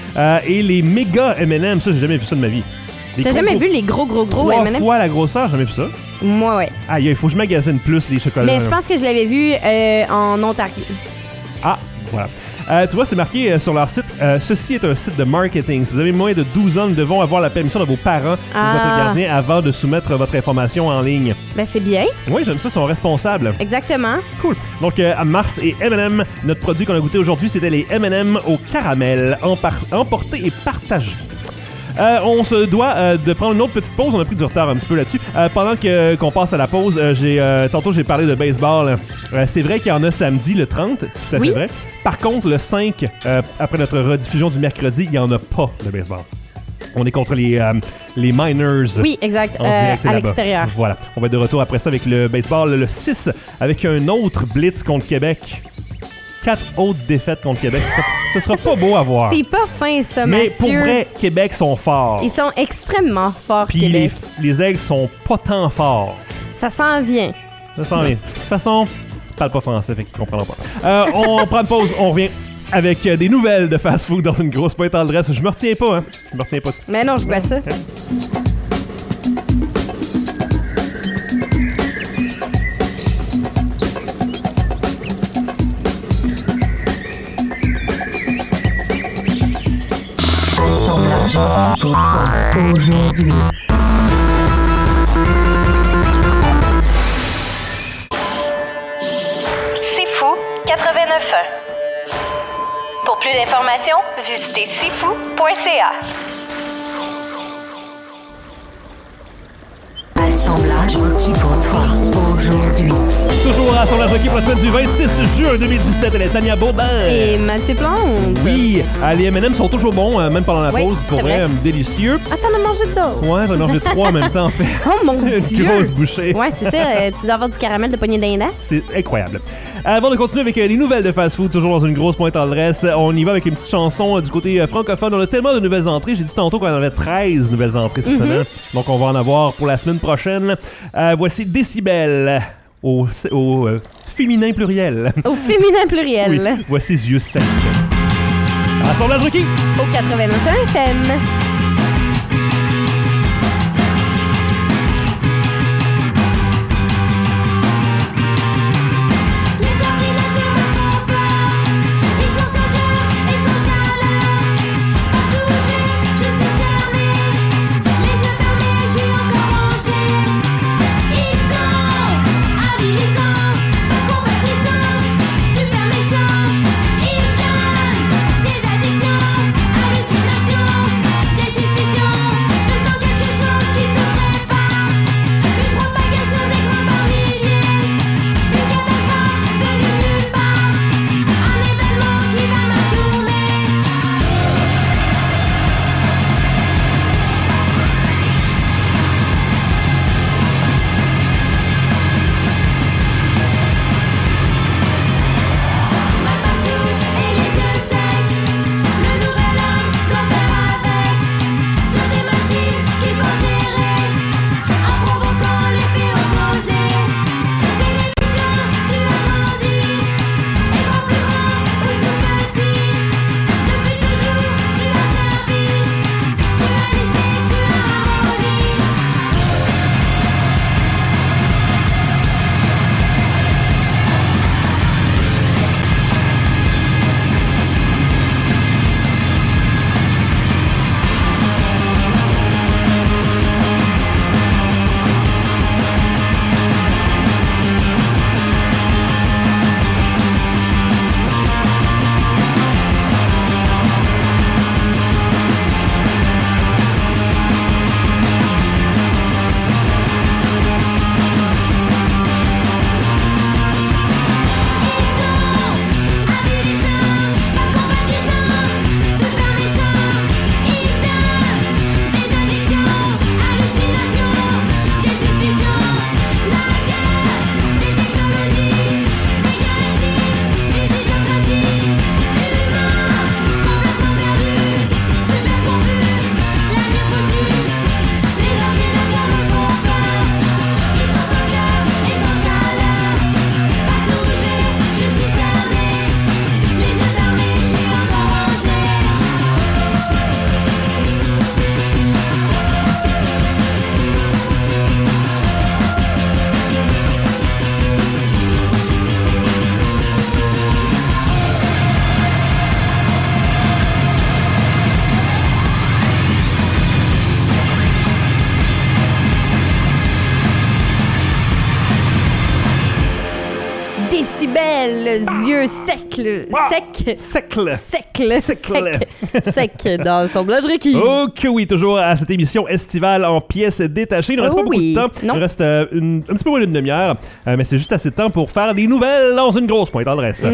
Et les méga M&M, ça, j'ai jamais vu ça de ma vie. T'as jamais vu les gros M&M? 3 fois la grosseur, j'ai jamais vu ça. Moi, ouais. Aïe, il faut que je magasine plus les chocolats. Mais je pense que je l'avais vu en Ontario. Ah, voilà. Tu vois, c'est marqué sur leur site, ceci est un site de marketing. Si vous avez moins de 12 ans, nous devons avoir la permission de vos parents ou votre gardien avant de soumettre votre information en ligne. Ben, c'est bien. Oui, j'aime ça, ils sont responsables. Exactement. Cool. Donc, Mars et M&M, notre produit qu'on a goûté aujourd'hui, c'était les M&M au caramel, emportés et partagés. On se doit de prendre une autre petite pause. On a pris du retard un petit peu là-dessus. Pendant qu'on passe à la pause, tantôt j'ai parlé de baseball. C'est vrai qu'il y en a samedi, le 30, tout à fait vrai. Par contre, le 5, après notre rediffusion du mercredi, il n'y en a pas de baseball. On est contre les Miners. Oui, exact. En direct à là-bas. l'extérieur. Voilà. On va être de retour après ça avec le baseball, le 6, avec un autre blitz contre Québec. 4 autres défaites contre Québec. Ce sera pas beau à voir. C'est pas fin, ça, mais Mathieu. pour vrai, Québec sont forts. Ils sont extrêmement forts, Puis Québec. les aigles sont pas tant forts. Ça s'en vient. Ça s'en vient. De toute façon, ils parlent pas français, fait qu'ils comprendront pas. On prend une pause, on revient avec des nouvelles de fast-food dans une grosse pointe en dresse. Je me retiens pas, hein. Je me retiens pas. Mais non, je vois ça. Assemblage pour toi aujourd'hui. C'est fou 89.1. Pour plus d'informations, visitez sifou.ca. Assemblage pour toi aujourd'hui. retour à son requis pour la semaine du 26 juin 2017. Elle est Tania Baudin. Et Mathieu Plante. Oui, les M&M sont toujours bons, même pendant la pause. Pour vrai, délicieux. Ah, t'en as mangé d'autres? Ouais, j'en ai mangé 3 en même temps, en fait. Oh mon Dieu! Une grosse bouchée. Ouais, c'est ça. Tu dois avoir du caramel de poignée d'Inde. C'est incroyable. Avant de continuer avec les nouvelles de fast-food, toujours dans une grosse pointe tendresse, on y va avec une petite chanson du côté francophone. On a tellement de nouvelles entrées. J'ai dit tantôt qu'on en avait 13 nouvelles entrées cette semaine. Donc, on va en avoir pour la semaine prochaine. Voici Décibel au féminin pluriel. Au féminin pluriel. Oui, voici Yeux secs. Assemblage requis. Au 89 FM. Yeux secs. Sec dans l'assemblage requis. Oh que oui, toujours à cette émission estivale en pièces détachées. Il ne reste pas beaucoup de temps. Non. Il reste un petit peu moins d'une demi-heure. Mais c'est juste assez de temps pour faire des nouvelles dans une grosse pointe d'adresse.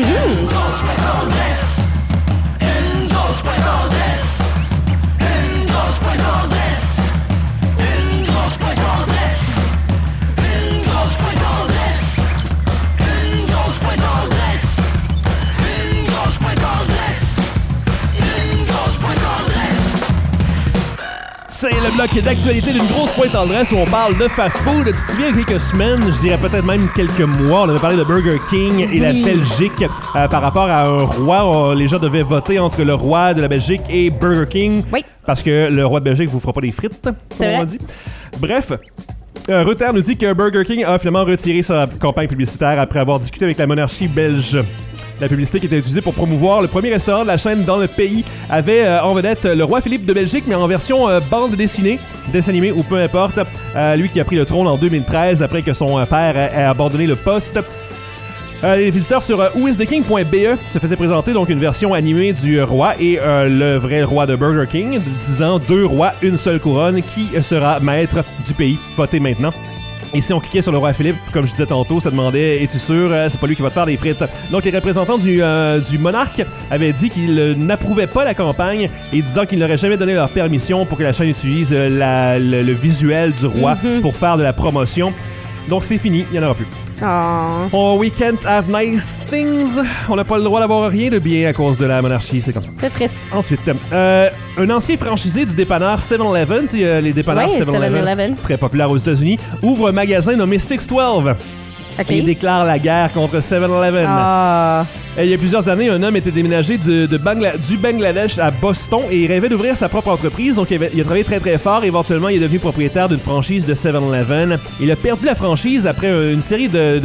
C'est le bloc d'actualité d'une grosse pointe tendresse où on parle de fast-food. Tu te souviens, il y a quelques semaines, je dirais peut-être même quelques mois, on avait parlé de Burger King et la Belgique par rapport à un roi. Les gens devaient voter entre le roi de la Belgique et Burger King. Oui. Parce que le roi de Belgique vous fera pas des frites, comme on dit. Bref. Reuters nous dit que Burger King a finalement retiré sa campagne publicitaire après avoir discuté avec la monarchie belge. La publicité qui était utilisée pour promouvoir le premier restaurant de la chaîne dans le pays avait en vedette le roi Philippe de Belgique, mais en version bande dessinée, dessin animé ou peu importe. Lui qui a pris le trône en 2013 après que son père ait abandonné le poste. Les visiteurs sur whoistheking.be se faisaient présenter donc une version animée du roi et le vrai roi de Burger King, disant 2 rois, une seule couronne, qui sera maître du pays. Votez maintenant. Et si on cliquait sur le roi Philippe, comme je disais tantôt, ça demandait « Es-tu sûr? C'est pas lui qui va te faire des frites. » Donc les représentants du monarque avaient dit qu'ils n'approuvaient pas la campagne et disant qu'ils n'auraient jamais donné leur permission pour que la chaîne utilise le visuel du roi pour faire de la promotion. Donc c'est fini, il n'y en aura plus. Oh, we can't have nice things. On n'a pas le droit d'avoir rien de bien à cause de la monarchie, c'est comme ça. C'est triste. Ensuite, un ancien franchisé du dépanneur 7-Eleven, les dépanneurs 7-Eleven, très populaires aux États-Unis, ouvre un magasin nommé 612. Okay. Et déclare la guerre contre 7-Eleven. Il y a plusieurs années, un homme était déménagé du Bangladesh à Boston et il rêvait d'ouvrir sa propre entreprise. Donc, il a travaillé très très fort. Éventuellement, il est devenu propriétaire d'une franchise de 7-Eleven. Il a perdu la franchise après une série de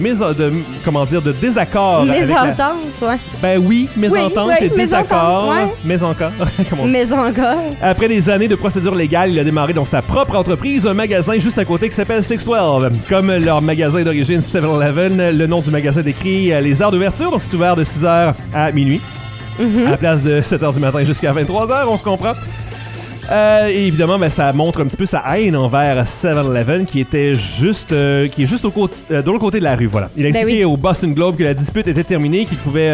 désaccords. Mésententes, ouais. Ben oui, mésententes et désaccords. Ouais. Mais encore. Mais encore. Après des années de procédures légales, il a démarré donc sa propre entreprise, un magasin juste à côté qui s'appelle 612. Comme leur magasin d'origine 7-Eleven, le nom du magasin décrit les heures d'ouverture. Donc, c'est ouvert de 6h à minuit, à la place de 7h du matin jusqu'à 23h, on se comprend. Et évidemment, ça montre un petit peu sa haine envers 7-Eleven qui est juste de l'autre côté de la rue. Voilà. Il a expliqué au Boston Globe que la dispute était terminée, qu'il pouvait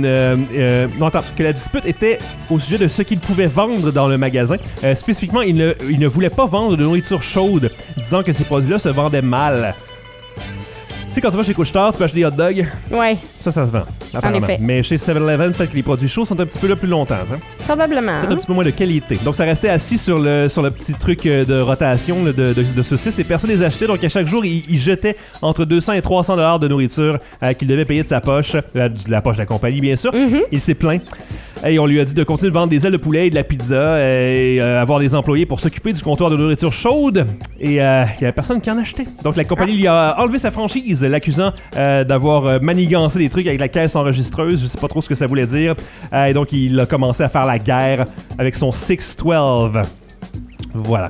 que la dispute était au sujet de ce qu'il pouvait vendre dans le magasin. Spécifiquement, il ne voulait pas vendre de nourriture chaude, disant que ces produits-là se vendaient mal. Tu sais, quand tu vas chez Couche-Tard, tu peux acheter des hot dogs. Ouais. Ça se vend, apparemment. Mais chez 7-Eleven, peut-être que les produits chauds sont un petit peu là plus longtemps. Hein? Probablement. Peut-être un petit peu moins de qualité. Donc, ça restait assis sur le petit truc de rotation de saucisses et personne les achetait. Donc, à chaque jour, il jetait entre 200 et 300 $ de nourriture qu'il devait payer de sa poche, de la poche de la compagnie, bien sûr. Il s'est plaint. Et on lui a dit de continuer de vendre des ailes de poulet et de la pizza et avoir des employés pour s'occuper du comptoir de nourriture chaude. Et il y avait personne qui en achetait. Donc la compagnie lui a enlevé sa franchise, l'accusant d'avoir manigancé des trucs avec la caisse enregistreuse. Je sais pas trop ce que ça voulait dire. Et donc il a commencé à faire la guerre avec son 612. Voilà.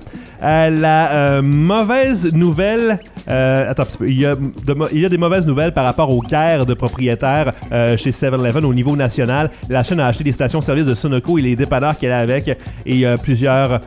La mauvaise nouvelle... attends un petit peu. Il y a des mauvaises nouvelles par rapport aux guerres de propriétaires chez 7-Eleven au niveau national. La chaîne a acheté des stations-service de Sunoco et les dépanneurs qu'elle a avec. Et il y a plusieurs...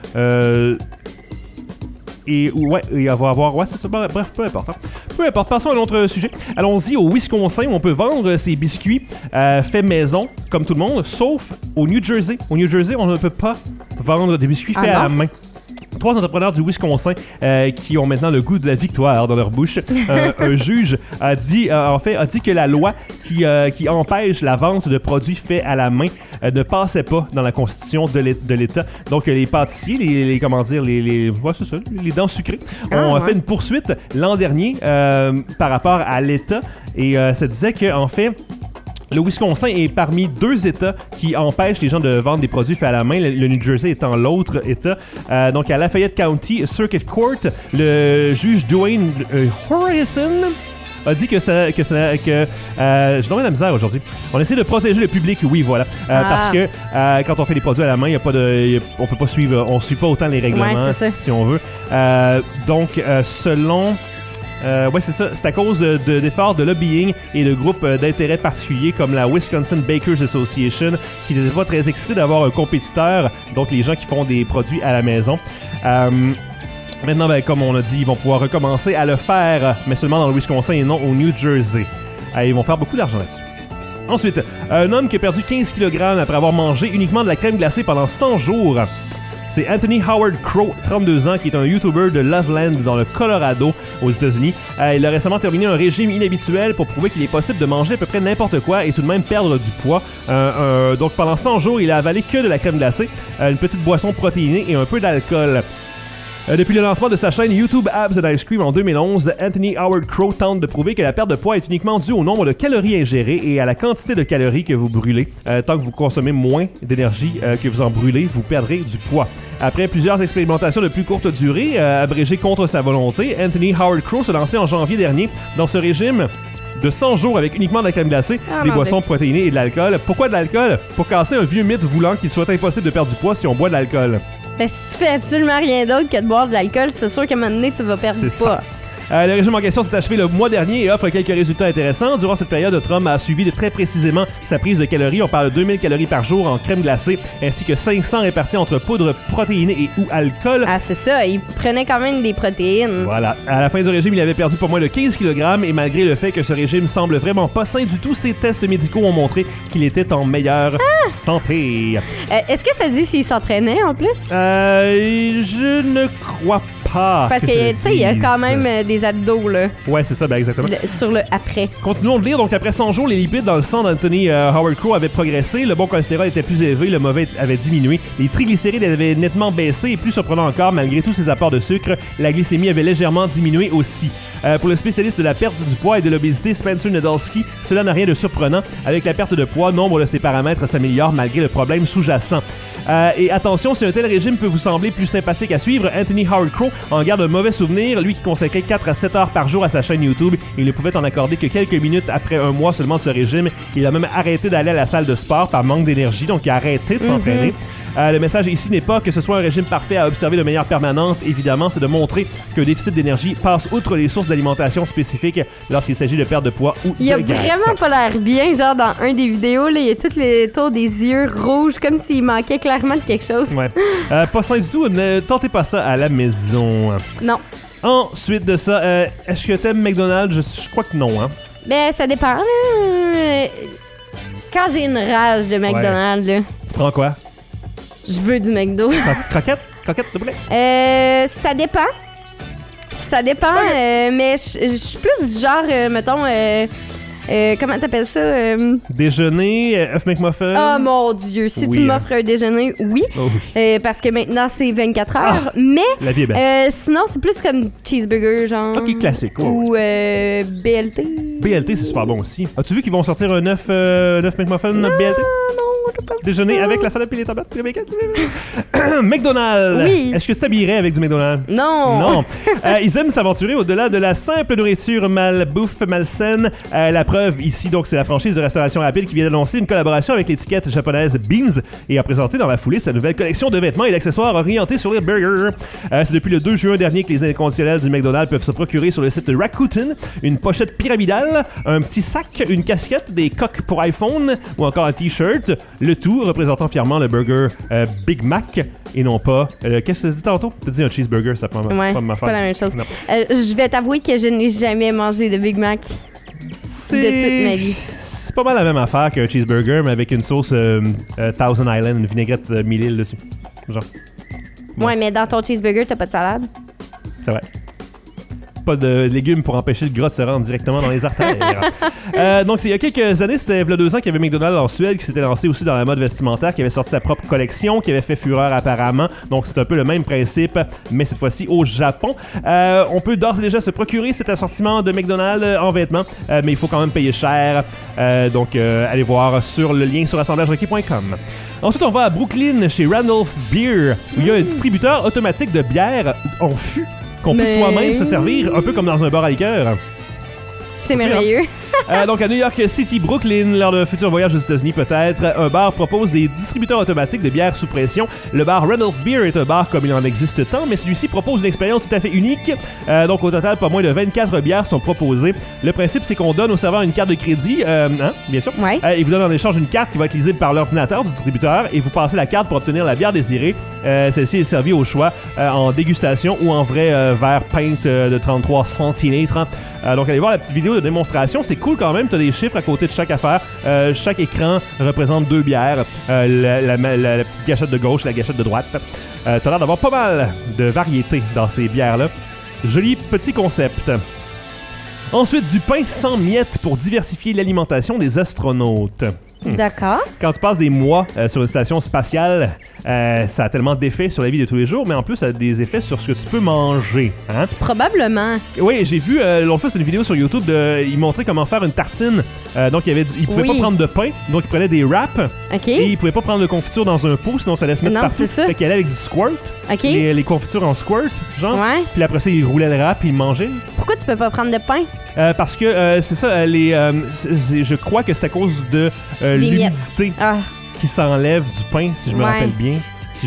Et ouais, il va avoir... Ouais, c'est ça. Bref, peu importe. Hein. Peu importe. Passons à un autre sujet. Allons-y au Wisconsin où on peut vendre ses biscuits faits maison, comme tout le monde, sauf au New Jersey. Au New Jersey, on ne peut pas vendre des biscuits faits à la main. 3 entrepreneurs du Wisconsin qui ont maintenant le goût de la victoire dans leur bouche. Un juge a dit que la loi qui empêche la vente de produits faits à la main ne passait pas dans la constitution de l'État. Donc les pâtissiers, les dents sucrées, ont fait une poursuite l'an dernier par rapport à l'État et ça disait que en fait le Wisconsin est parmi 2 États qui empêchent les gens de vendre des produits faits à la main, le New Jersey étant l'autre État. Donc, à Lafayette County Circuit Court, le juge Dwayne Horaison a dit que j'ai donné la misère aujourd'hui. On essaie de protéger le public, oui, voilà. Parce que quand on fait des produits à la main, on peut pas suivre, on suit pas autant les règlements, si on veut. Donc, selon... ouais, c'est ça. C'est à cause d'efforts de lobbying et de groupes d'intérêts particuliers comme la Wisconsin Bakers Association qui n'était pas très excité d'avoir un compétiteur, donc les gens qui font des produits à la maison. Maintenant, comme on a dit, ils vont pouvoir recommencer à le faire, mais seulement dans le Wisconsin et non au New Jersey. Ils vont faire beaucoup d'argent là-dessus. Ensuite, un homme qui a perdu 15 kg après avoir mangé uniquement de la crème glacée pendant 100 jours. C'est Anthony Howard Crow, 32 ans, qui est un YouTuber de Loveland dans le Colorado, aux États-Unis. Il a récemment terminé un régime inhabituel pour prouver qu'il est possible de manger à peu près n'importe quoi et tout de même perdre du poids. Donc pendant 100 jours, il a avalé que de la crème glacée, une petite boisson protéinée et un peu d'alcool. Depuis le lancement de sa chaîne YouTube Abs and Ice Cream en 2011, Anthony Howard Crow tente de prouver que la perte de poids est uniquement due au nombre de calories ingérées et à la quantité de calories que vous brûlez. Tant que vous consommez moins d'énergie que vous en brûlez, vous perdrez du poids. Après plusieurs expérimentations de plus courte durée, abrégées contre sa volonté, Anthony Howard Crow se lançait en janvier dernier dans ce régime de 100 jours avec uniquement de la crème glacée, des boissons protéinées et de l'alcool. Pourquoi de l'alcool? Pour casser un vieux mythe voulant qu'il soit impossible de perdre du poids si on boit de l'alcool. Ben, si tu fais absolument rien d'autre que de boire de l'alcool, c'est sûr qu'à un moment donné, tu vas perdre du poids. Le régime en question s'est achevé le mois dernier et offre quelques résultats intéressants. Durant cette période, notre homme a suivi de très précisément sa prise de calories. On parle de 2000 calories par jour en crème glacée, ainsi que 500 réparties entre poudre protéinée et ou alcool. Ah, c'est ça. Il prenait quand même des protéines. Voilà. À la fin du régime, il avait perdu pas moins de 15 kg et malgré le fait que ce régime semble vraiment pas sain du tout, ses tests médicaux ont montré qu'il était en meilleure santé. Est-ce que ça dit s'il s'entraînait en plus? Je ne crois pas. Parce que, tu sais, il y a quand même des abdos, là. Ouais, c'est ça, ben exactement. Sur le après. Continuons de lire. Donc, après 100 jours, les lipides dans le sang d'Anthony Howard Crowe avaient progressé. Le bon cholestérol était plus élevé, le mauvais avait diminué. Les triglycérides avaient nettement baissé et plus surprenant encore, malgré tous ces apports de sucre, la glycémie avait légèrement diminué aussi. Pour le spécialiste de la perte du poids et de l'obésité, Spencer Nadolsky, cela n'a rien de surprenant. Avec la perte de poids, nombre de ses paramètres s'améliorent malgré le problème sous-jacent. Et attention, si un tel régime peut vous sembler plus sympathique à suivre, Anthony Howard Crowe en garde un mauvais souvenir, lui qui consacrait 4 à 7 heures par jour à sa chaîne YouTube. Il ne pouvait en accorder que quelques minutes après un mois seulement de ce régime. Il a même arrêté d'aller à la salle de sport par manque d'énergie, donc il a arrêté de s'entraîner. Le message ici n'est pas que ce soit un régime parfait à observer de manière permanente. Évidemment, c'est de montrer qu'un déficit d'énergie passe outre les sources d'alimentation spécifiques lorsqu'il s'agit de perte de poids ou de graisse. Il a vraiment pas l'air bien, genre dans un des vidéos, là, il y a tout le tour des yeux rouges, comme s'il manquait clairement de quelque chose. Ouais. Pas sain du tout. Ne tentez pas ça à la maison. Non. Ensuite de ça, est-ce que t'aimes McDonald's? Je crois que non, hein? Ben, ça dépend, là. Quand j'ai une rage de McDonald's, là... Tu prends quoi? Je veux du McDo. Croquette? Croquette, s'il te plaît? Ça dépend. Ça dépend, mais je suis plus du genre, mettons... comment t'appelles ça? Déjeuner, œuf McMuffin. Oh mon Dieu, si tu m'offres un déjeuner, oui. Oh oui. Parce que maintenant, c'est 24 heures. Mais la vie est belle. Sinon, c'est plus comme cheeseburger, genre. Ok, classique. Ou BLT. BLT, c'est super bon aussi. As-tu vu qu'ils vont sortir un œuf McMuffin BLT? Non. Déjeuner avec la salade et les tomates et le bacon. McDonald's. Oui. Est-ce que tu t'habillerais avec du McDonald's? Non. Ils aiment s'aventurer au-delà de la simple nourriture bouffe malsaine. La preuve ici, donc, c'est la franchise de restauration rapide qui vient d'annoncer une collaboration avec l'étiquette japonaise Beans et a présenté dans la foulée sa nouvelle collection de vêtements et d'accessoires orientés sur les burgers. C'est depuis le 2 juin dernier que les inconditionnels du McDonald's peuvent se procurer sur le site de Rakuten une pochette pyramidale, un petit sac, une casquette, des coques pour iPhone ou encore un t-shirt. Le tout représentant fièrement le burger Big Mac et non pas... qu'est-ce que tu as dit tantôt? Tu as dit un cheeseburger, ça prend pas ma c'est pas la même chose. Je vais t'avouer que je n'ai jamais mangé de Big Mac de toute ma vie. C'est pas mal la même affaire qu'un cheeseburger, mais avec une sauce Thousand Island, une vinaigrette mille dessus. Genre. Ouais, mais dans ton cheeseburger, t'as pas de salade? C'est vrai. Pas de légumes pour empêcher le gras de se rendre directement dans les artères. Donc, il y a quelques années, c'était il y a 2 ans qu'il y avait McDonald's en Suède qui s'était lancé aussi dans la mode vestimentaire, qui avait sorti sa propre collection, qui avait fait fureur apparemment. Donc, c'est un peu le même principe, mais cette fois-ci au Japon. On peut d'ores et déjà se procurer cet assortiment de McDonald's en vêtements, mais il faut quand même payer cher. Donc, allez voir sur le lien sur assemblagerequis.com. Ensuite, on va à Brooklyn, chez Randolph Beer, où il y a un distributeur automatique de bière en fût qu'on peut soi-même se servir, un peu comme dans un bar à liqueur. C'est merveilleux. Donc, à New York City, Brooklyn, lors d'un futur voyage aux États-Unis peut-être, un bar propose des distributeurs automatiques de bières sous pression. Le bar Randolph Beer est un bar comme il en existe tant, mais celui-ci propose une expérience tout à fait unique. Donc, au total, pas moins de 24 bières sont proposées. Le principe, c'est qu'on donne au serveur une carte de crédit, bien sûr. Ouais. Il vous donne en échange une carte qui va être lisible par l'ordinateur du distributeur et vous passez la carte pour obtenir la bière désirée. Celle-ci est servie au choix en dégustation ou en vrai verre pint de 33 centilitres. Donc, allez voir la petite vidéo de démonstration. C'est cool quand même. Tu as des chiffres à côté de chaque affaire. Chaque écran représente 2 bières. La petite gâchette de gauche, la gâchette de droite. Tu as l'air d'avoir pas mal de variété dans ces bières-là. Joli petit concept. Ensuite, du pain sans miettes pour diversifier l'alimentation des astronautes. D'accord. Quand tu passes des mois sur une station spatiale, ça a tellement d'effets sur la vie de tous les jours, mais en plus, ça a des effets sur ce que tu peux manger. Hein? Probablement. Oui, j'ai vu, l'autre fois, c'est une vidéo sur YouTube, il montrait comment faire une tartine. Donc, il pouvait pas prendre de pain, donc il prenait des wraps. OK. Et il pouvait pas prendre de confiture dans un pot, sinon ça allait se mettre partout. C'est ça. Fait qu'il allait avec du squirt. OK. Les confitures en squirt, genre. Ouais. Puis après ça, il roulait le wrap, puis il mangeait. Pourquoi tu peux pas prendre de pain? Parce que c'est ça, je crois que c'est à cause de l'humidité qui s'enlève du pain, si je me rappelle bien.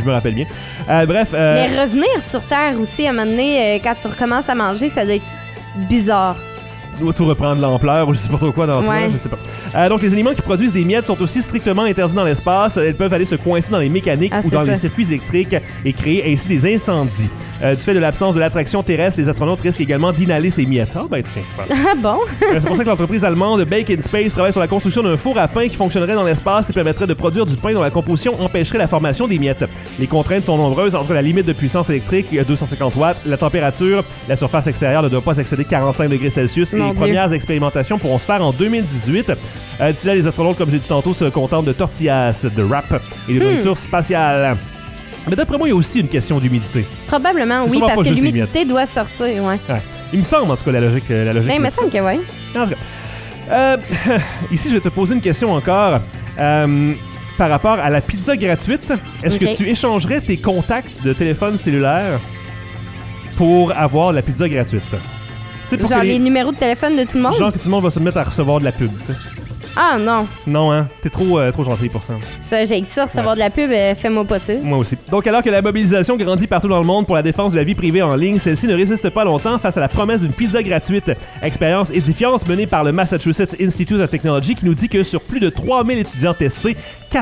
Bref. Mais revenir sur Terre aussi, à un moment donné, quand tu recommences à manger, ça doit être bizarre. Doit tout reprendre l'ampleur ou je sais pas trop quoi dans toi, je sais pas. Donc les aliments qui produisent des miettes sont aussi strictement interdits dans l'espace. Elles peuvent aller se coincer dans les mécaniques ou dans les circuits électriques et créer ainsi des incendies. Du fait de l'absence de l'attraction terrestre, les astronautes risquent également d'inhaler ces miettes. Ah ben tiens. Ah bon? C'est pour ça que l'entreprise allemande Bake in Space travaille sur la construction d'un four à pain qui fonctionnerait dans l'espace et permettrait de produire du pain dont la composition empêcherait la formation des miettes. Les contraintes sont nombreuses entre la limite de puissance électrique, 250 watts, la température, la surface extérieure ne doit pas excéder 45 degrés Celsius et les premières expérimentations pourront se faire en 2018. D'ici là, les astronautes, comme j'ai dit tantôt, se contentent de tortillas, de wrap et de nourriture spatiale. Mais d'après moi, il y a aussi une question d'humidité. Probablement, oui, parce que l'humidité doit sortir, ouais. Il me semble, en tout cas, la logique. Ben, il me semble que oui. En tout cas. Ici, je vais te poser une question encore. Par rapport à la pizza gratuite, est-ce que tu échangerais tes contacts de téléphone cellulaire pour avoir la pizza gratuite? Genre les numéros de téléphone de tout le monde? Genre que tout le monde va se mettre à recevoir de la pub, tu sais. Ah non. Non, hein? T'es trop gentil pour ça. J'ai ça, recevoir de la pub, fais-moi pas ça. Moi aussi. Donc, alors que la mobilisation grandit partout dans le monde pour la défense de la vie privée en ligne, celle-ci ne résiste pas longtemps face à la promesse d'une pizza gratuite. Expérience édifiante menée par le Massachusetts Institute of Technology qui nous dit que sur plus de 3000 étudiants testés,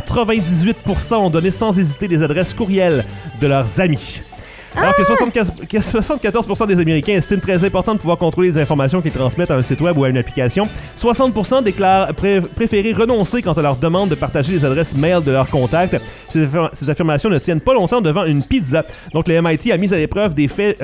98% ont donné sans hésiter des adresses courriels de leurs amis. Alors que 74% des Américains estiment très important de pouvoir contrôler les informations qu'ils transmettent à un site web ou à une application, 60% déclarent préférer renoncer quant à leur demande de partager les adresses mail de leurs contacts. Ces affirmations ne tiennent pas longtemps devant une pizza. Donc le MIT a mis à l'épreuve des faits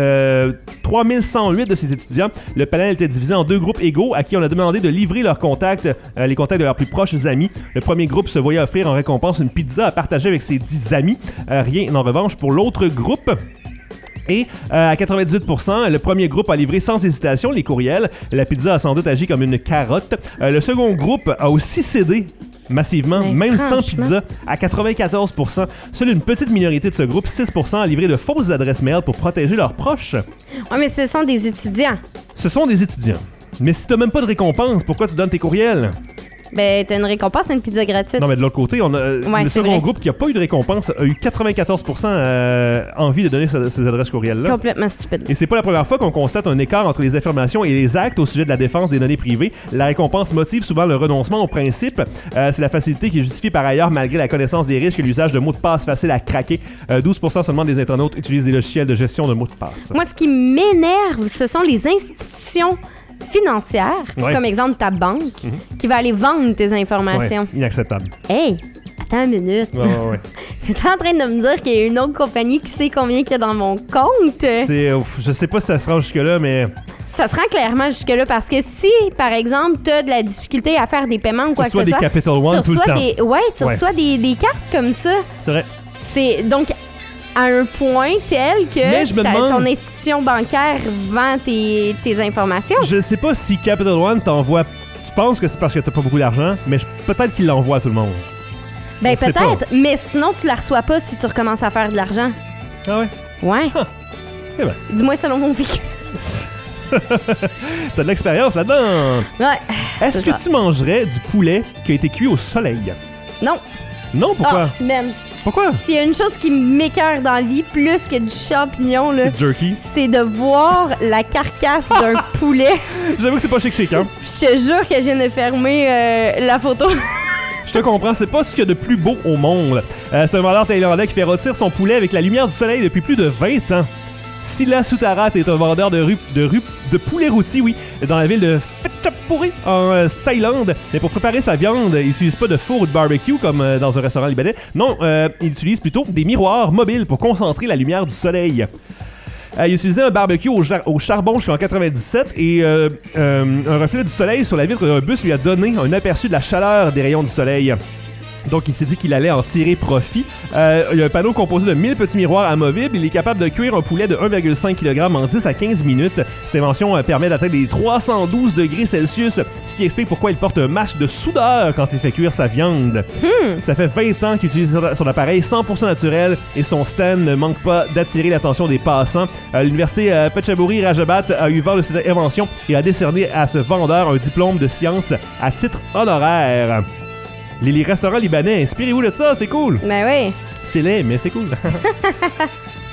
3108 de ces étudiants. Le panel était divisé en deux groupes égaux à qui on a demandé de livrer leurs contacts, les contacts de leurs plus proches amis. Le premier groupe se voyait offrir en récompense une pizza à partager avec ses 10 amis. Rien en revanche pour l'autre groupe. Et à 98%, le premier groupe a livré sans hésitation les courriels. La pizza a sans doute agi comme une carotte. Le second groupe a aussi cédé massivement, même sans pizza, à 94%. Seule une petite minorité de ce groupe, 6%, a livré de fausses adresses mail pour protéger leurs proches. Ouais, mais ce sont des étudiants. Ce sont des étudiants. Mais si t'as même pas de récompense, pourquoi tu donnes tes courriels? Ben, t'as une récompense à une pizza gratuite. Non, mais de l'autre côté, on a le second groupe qui n'a pas eu de récompense a eu 94% envie de donner ces adresses courriels-là. Complètement stupide. Et c'est pas la première fois qu'on constate un écart entre les affirmations et les actes au sujet de la défense des données privées. La récompense motive souvent le renoncement au principe. C'est la facilité qui est justifiée par ailleurs malgré la connaissance des risques et l'usage de mots de passe faciles à craquer. 12% seulement des internautes utilisent des logiciels de gestion de mots de passe. Moi, ce qui m'énerve, ce sont les institutions financière, comme exemple ta banque, qui va aller vendre tes informations. Ouais, inacceptable. Hey, attends une minute. Ouais. T'es en train de me dire qu'il y a une autre compagnie qui sait combien qu'il y a dans mon compte? Je sais pas si ça se rend jusque-là, mais... Ça se rend clairement jusque-là parce que si, par exemple, t'as de la difficulté à faire des paiements ou quoi que ce soit... Tu reçois des Capital One tout le temps. Tu reçois des cartes comme ça. C'est vrai. C'est... Donc, à un point tel que ton institution bancaire vend tes informations. Je sais pas si Capital One t'envoie... Tu penses que c'est parce que t'as pas beaucoup d'argent, mais peut-être qu'il l'envoie à tout le monde. Ben peut-être, mais sinon tu la reçois pas si tu recommences à faire de l'argent. Ah ouais? Ouais. Eh ben. Dis-moi selon mon vécu. T'as de l'expérience là-dedans. Ouais. Est-ce que tu mangerais du poulet qui a été cuit au soleil? Non. Non, pourquoi? Même. Pourquoi? S'il y a une chose qui m'écoeure dans la vie plus que du champignon, là, c'est jerky. C'est de voir la carcasse d'un poulet. J'avoue que c'est pas chic, hein? Je te jure que je viens de fermer la photo. Je te comprends, c'est pas ce qu'il y a de plus beau au monde. C'est un vendeur thaïlandais qui fait rôtir son poulet avec la lumière du soleil depuis plus de 20 ans. Sila Sutarat est un vendeur de poulet rôti, oui, dans la ville de Phetchaburi, en Thaïlande. Mais pour préparer sa viande, il n'utilise pas de four ou de barbecue comme dans un restaurant libanais. Non, il utilise plutôt des miroirs mobiles pour concentrer la lumière du soleil. Il utilisait un barbecue au charbon jusqu'en 97 et un reflet du soleil sur la vitre d'un bus lui a donné un aperçu de la chaleur des rayons du soleil. Donc, il s'est dit qu'il allait en tirer profit. Il y a un panneau composé de 1000 petits miroirs amovibles. Il est capable de cuire un poulet de 1,5 kg en 10 à 15 minutes. Cette invention permet d'atteindre les 312 degrés Celsius, ce qui explique pourquoi il porte un masque de soudeur quand il fait cuire sa viande. Ça fait 20 ans qu'il utilise son appareil 100% naturel et son stand ne manque pas d'attirer l'attention des passants. L'université Phetchaburi Rajabat a eu vent de cette invention et a décerné à ce vendeur un diplôme de science à titre honoraire. Les restaurants libanais, inspirez-vous de ça, c'est cool. Ben oui. C'est laid, mais c'est cool.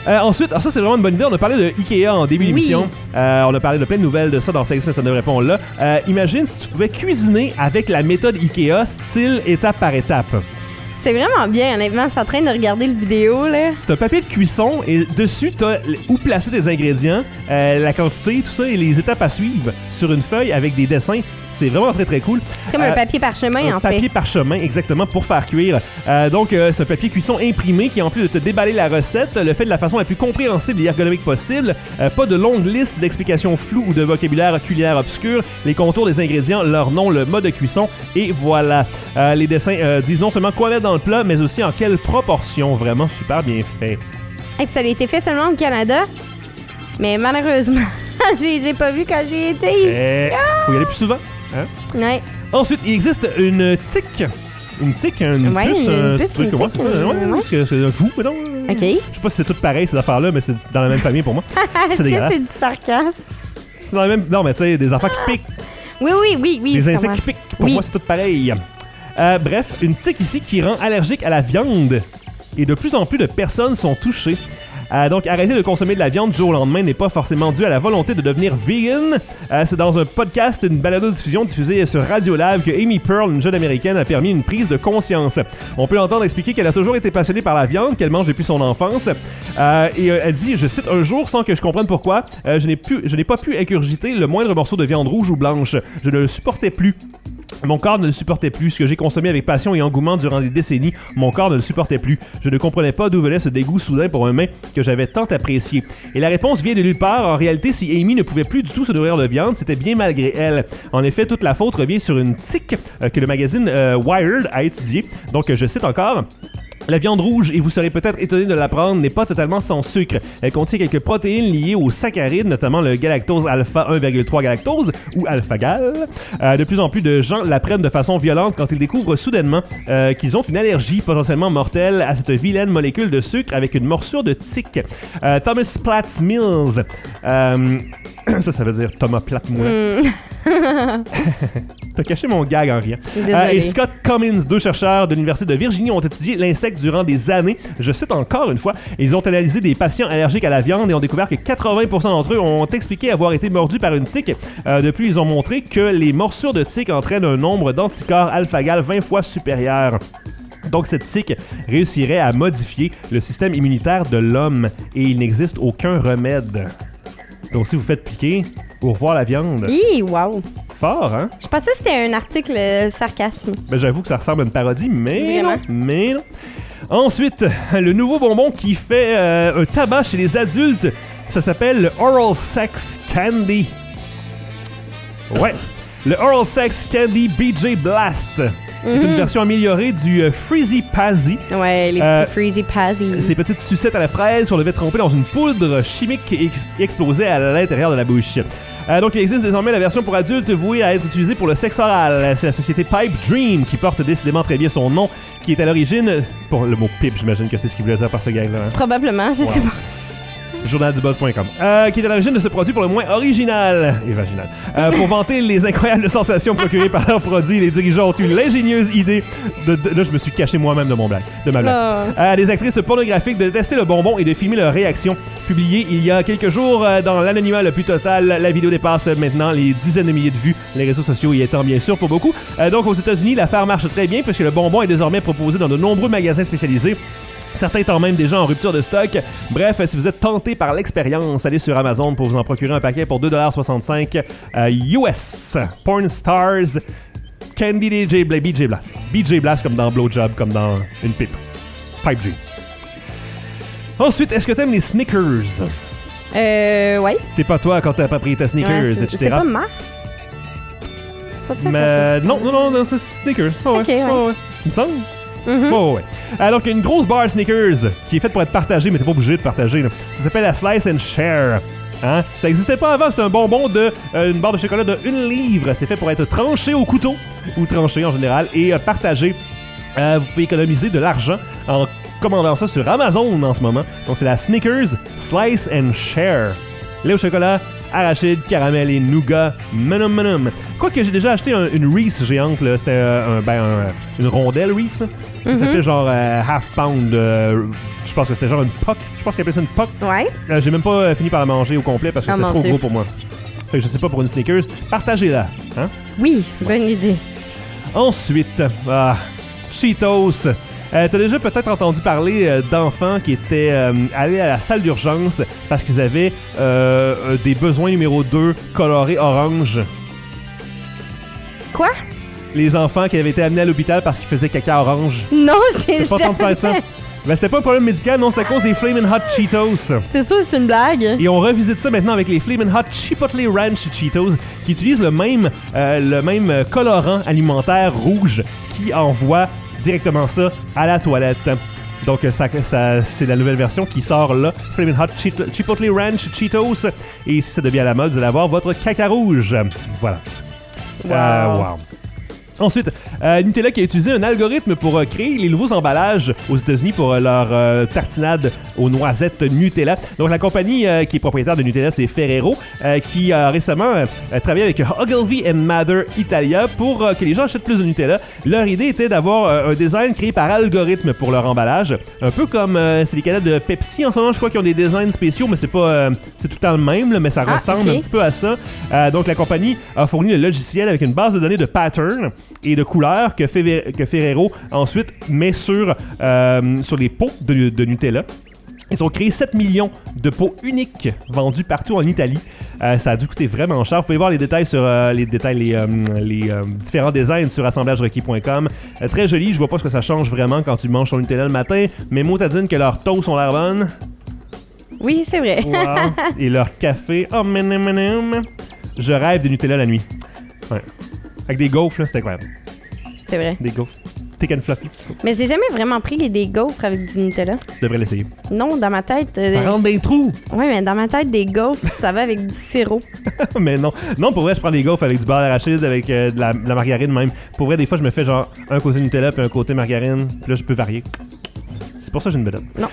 Ensuite, ça c'est vraiment une bonne idée. On a parlé de Ikea en début d'émission. On a parlé de plein de nouvelles de ça dans 6 mais ça devrait répondre là. Imagine si tu pouvais cuisiner avec la méthode Ikea, style étape par étape. C'est vraiment bien, honnêtement. Je suis en train de regarder le vidéo, là. C'est un papier de cuisson et dessus, t'as où placer tes ingrédients, la quantité, tout ça et les étapes à suivre sur une feuille avec des dessins. C'est vraiment très, très cool. C'est comme un papier parchemin, en fait. Un papier parchemin, exactement, pour faire cuire. Donc, c'est un papier cuisson imprimé qui, en plus de te déballer la recette, le fait de la façon la plus compréhensible et ergonomique possible. Pas de longue liste d'explications floues ou de vocabulaire culinaire obscur. Les contours des ingrédients, leur nom, le mode de cuisson. Et voilà. Les dessins disent non seulement quoi mettre dans le plat, mais aussi en quelle proportion. Vraiment super bien fait. Et puis ça a été fait seulement au Canada. Mais malheureusement, je les ai pas vus quand j'y étais. Faut y aller plus souvent. Hein? Ouais. Ensuite, il existe une tique. Une tique, une puce, un truc comme ça. C'est un fou, mettons. OK. Je sais pas si c'est tout pareil, ces affaires-là, mais c'est dans la même famille pour moi. C'est dégueulasse. C'est du sarcasme? C'est dans la même... Non, mais tu sais, des enfants qui piquent. Oui. Des insectes qui piquent. Pour moi, c'est tout pareil. Bref, une tique ici qui rend allergique à la viande. Et de plus en plus de personnes sont touchées. Donc, arrêter de consommer de la viande du jour au lendemain n'est pas forcément dû à la volonté de devenir vegan. C'est dans un podcast, une balado-diffusion diffusée sur Radiolab que Amy Pearl, une jeune américaine, a permis une prise de conscience. On peut l'entendre expliquer qu'elle a toujours été passionnée par la viande, qu'elle mange depuis son enfance. Et elle dit, je cite, « Un jour, sans que je comprenne pourquoi, je n'ai pas pu ingurgiter le moindre morceau de viande rouge ou blanche. Je ne le supportais plus. » Mon corps ne le supportait plus. Ce que j'ai consommé avec passion et engouement durant des décennies, mon corps ne le supportait plus. Je ne comprenais pas d'où venait ce dégoût soudain pour un mets que j'avais tant apprécié. Et la réponse vient de nulle part. En réalité, si Amy ne pouvait plus du tout se nourrir de viande, c'était bien malgré elle. En effet, toute la faute revient sur une tique que le magazine Wired a étudiée. Donc, je cite encore... La viande rouge, et vous serez peut-être étonné de l'apprendre, n'est pas totalement sans sucre. Elle contient quelques protéines liées aux saccharides, notamment le galactose alpha 1,3 galactose, ou alpha-gal. De plus en plus de gens l'apprennent de façon violente quand ils découvrent soudainement qu'ils ont une allergie potentiellement mortelle à cette vilaine molécule de sucre avec une morsure de tique. Thomas Platts Mills... ça veut dire Thomas Platt Moulin. T'as caché mon gag en riant. Et Scott Cummins, deux chercheurs de l'Université de Virginie, ont étudié l'insecte durant des années. Je cite encore une fois. Ils ont analysé des patients allergiques à la viande et ont découvert que 80% d'entre eux ont expliqué avoir été mordus par une tique. Depuis, ils ont montré que les morsures de tique entraînent un nombre d'anticorps alpha-gal 20 fois supérieur. Donc, cette tique réussirait à modifier le système immunitaire de l'homme et il n'existe aucun remède. Donc, si vous faites piquer, au revoir la viande. Wow. Fort, hein? Je pensais que c'était un article sarcasme. Ben, j'avoue que ça ressemble à une parodie, mais vraiment? non. Ensuite, le nouveau bonbon qui fait un tabac chez les adultes, ça s'appelle le Oral Sex Candy. Ouais. Le Oral Sex Candy BJ Blast. C'est une version améliorée du Freezy Pazzy. Ouais, les petits Freezy Pazzy. Ces petites sucettes à la fraise qu'on devait tremper dans une poudre chimique et exploser à l'intérieur de la bouche. Donc, il existe désormais la version pour adultes vouée à être utilisée pour le sexe oral. C'est la société Pipe Dream qui porte décidément très bien son nom, qui est à l'origine... Pour le mot pipe, j'imagine que c'est ce qu'il voulait dire par ce gag-là. Hein? Probablement, je sais pas. Journaldubuzz.com, qui est à l'origine de ce produit pour le moins original et vaginal. Pour vanter les incroyables sensations procurées par leurs produits, les dirigeants ont eu l'ingénieuse idée là, je me suis caché moi-même de ma blague. Des actrices pornographiques de tester le bonbon et de filmer leur réaction. Publiée il y a quelques jours dans l'anonymat le plus total, la vidéo dépasse maintenant les dizaines de milliers de vues, les réseaux sociaux y étant bien sûr pour beaucoup. Donc aux États-Unis, l'affaire marche très bien puisque le bonbon est désormais proposé dans de nombreux magasins spécialisés. Certains étant même déjà en rupture de stock. Bref, si vous êtes tenté par l'expérience, allez sur Amazon pour vous en procurer un paquet pour 2,65$ US. Porn Stars Candy BJ Blast. BJ Blast comme dans Blowjob, comme dans une pipe. Pipe Dream. Ensuite, est-ce que t'aimes les Snickers? Ouais. T'es pas toi quand t'as pas pris ta Snickers, etc. C'est pas Mars? C'est pas toi? Mais non, c'est Snickers. Oh, ouais. Ok, ouais. Oh, ouais. Il me semble. Oh, ouais. Alors qu'il y a une grosse barre Snickers qui est faite pour être partagée, mais t'es pas obligé de partager. Là. Ça s'appelle la Slice and Share. Hein? Ça existait pas avant, c'est un bonbon de une barre de chocolat de 1 livre. C'est fait pour être tranché au couteau, ou tranché en général, et partagé. Vous pouvez économiser de l'argent en commandant ça sur Amazon en ce moment. Donc c'est la Snickers Slice and Share. Lait au chocolat, arachide, caramel et nougat. Quoique j'ai déjà acheté une Reese géante, là. C'était une rondelle Reese. Ça s'appelait genre Half Pound. Je pense que c'était genre une POC. Je pense qu'ils appelaient ça une POC. Ouais. J'ai même pas fini par la manger au complet parce que c'était trop gros pour moi. Fait que je sais pas, pour une Snickers, partagez-la. Hein? Oui, bonne idée. Ensuite, Cheetos. T'as déjà peut-être entendu parler d'enfants qui étaient allés à la salle d'urgence parce qu'ils avaient des besoins numéro 2 colorés orange. Quoi? Les enfants qui avaient été amenés à l'hôpital parce qu'ils faisaient caca orange. Non, j'ai pas entendu parler de ça. Ben, c'était pas un problème médical, non, c'était à cause des Flamin' Hot Cheetos. C'est sûr, c'est une blague. Et on revisite ça maintenant avec les Flamin' Hot Chipotle Ranch Cheetos qui utilisent le même colorant alimentaire rouge qui envoie directement ça à la toilette. Donc, ça, c'est la nouvelle version qui sort là. Flamin' Hot Chipotle Ranch Cheetos. Et si ça devient à la mode, vous allez avoir votre caca rouge. Voilà. Wow. Ensuite, Nutella qui a utilisé un algorithme pour créer les nouveaux emballages aux États-Unis pour leur tartinade aux noisettes Nutella. Donc, la compagnie qui est propriétaire de Nutella, c'est Ferrero, qui a récemment travaillé avec Ogilvy & Mather Italia pour que les gens achètent plus de Nutella. Leur idée était d'avoir un design créé par algorithme pour leur emballage. Un peu comme c'est les canettes de Pepsi en ce moment, je crois qu'ils ont des designs spéciaux, mais c'est pas c'est tout le temps le même, là, mais ça ressemble un petit peu à ça. Donc, la compagnie a fourni le logiciel avec une base de données de patterns et de couleurs que Ferrero ensuite met sur les pots de Nutella. Ils ont créé 7 millions de pots uniques vendus partout en Italie. Ça a dû coûter vraiment cher. Vous pouvez voir les détails sur les différents designs sur assemblagerequis.com. Très joli. Je vois pas ce que ça change vraiment quand tu manges ton Nutella le matin, mais motadine que leurs toasts ont l'air bonnes. Oui, c'est vrai. Wow. Et leur café. Oh, je rêve de Nutella la nuit. Ouais. Avec des gaufres, là, c'est incroyable. C'est vrai. Des gaufres. Thick and fluffy. Mais j'ai jamais vraiment pris des gaufres avec du Nutella. Tu devrais l'essayer. Non, dans ma tête... Ça rentre dans les trous. Oui, mais dans ma tête, des gaufres, ça va avec du sirop. Mais non. Non, pour vrai, je prends des gaufres avec du beurre d'arachide, avec de la margarine même. Pour vrai, des fois, je me fais genre un côté Nutella puis un côté margarine. Puis là, je peux varier. C'est pour ça que j'ai une bedaine. Non.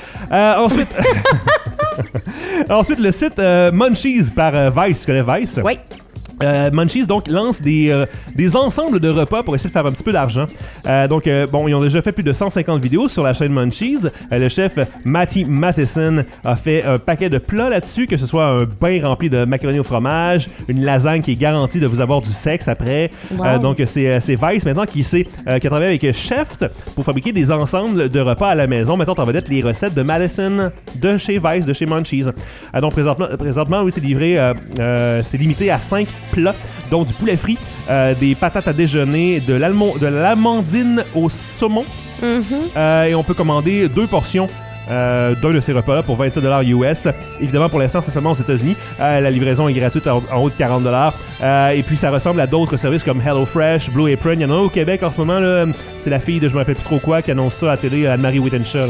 Ensuite, le site Munchies par Vice. Tu connais Vice? Oui. Munchies donc lance des ensembles de repas pour essayer de faire un petit peu d'argent. Ils ont déjà fait plus de 150 vidéos sur la chaîne Munchies. Le chef Matty Matheson a fait un paquet de plats là-dessus, que ce soit un bain rempli de macaroni au fromage, une lasagne qui est garantie de vous avoir du sexe après. Wow. C'est Vice maintenant qui a travaillé avec Chef pour fabriquer des ensembles de repas à la maison, mettant en vedette les recettes de Madison de chez Vice, de chez Munchies. Donc présentement, oui, c'est livré, c'est limité à 5 plats, dont du poulet frit, des patates à déjeuner, de l'amandine au saumon. Et on peut commander 2 portions d'un de ces repas-là pour $27 US. Évidemment, pour l'instant, c'est seulement aux États-Unis. La livraison est gratuite en haut de $40. Et puis, ça ressemble à d'autres services comme HelloFresh, Blue Apron. Il y en a un au Québec en ce moment. Là, c'est la fille de je me rappelle plus trop quoi qui annonce ça à la télé, Anne-Marie Wittenshaw.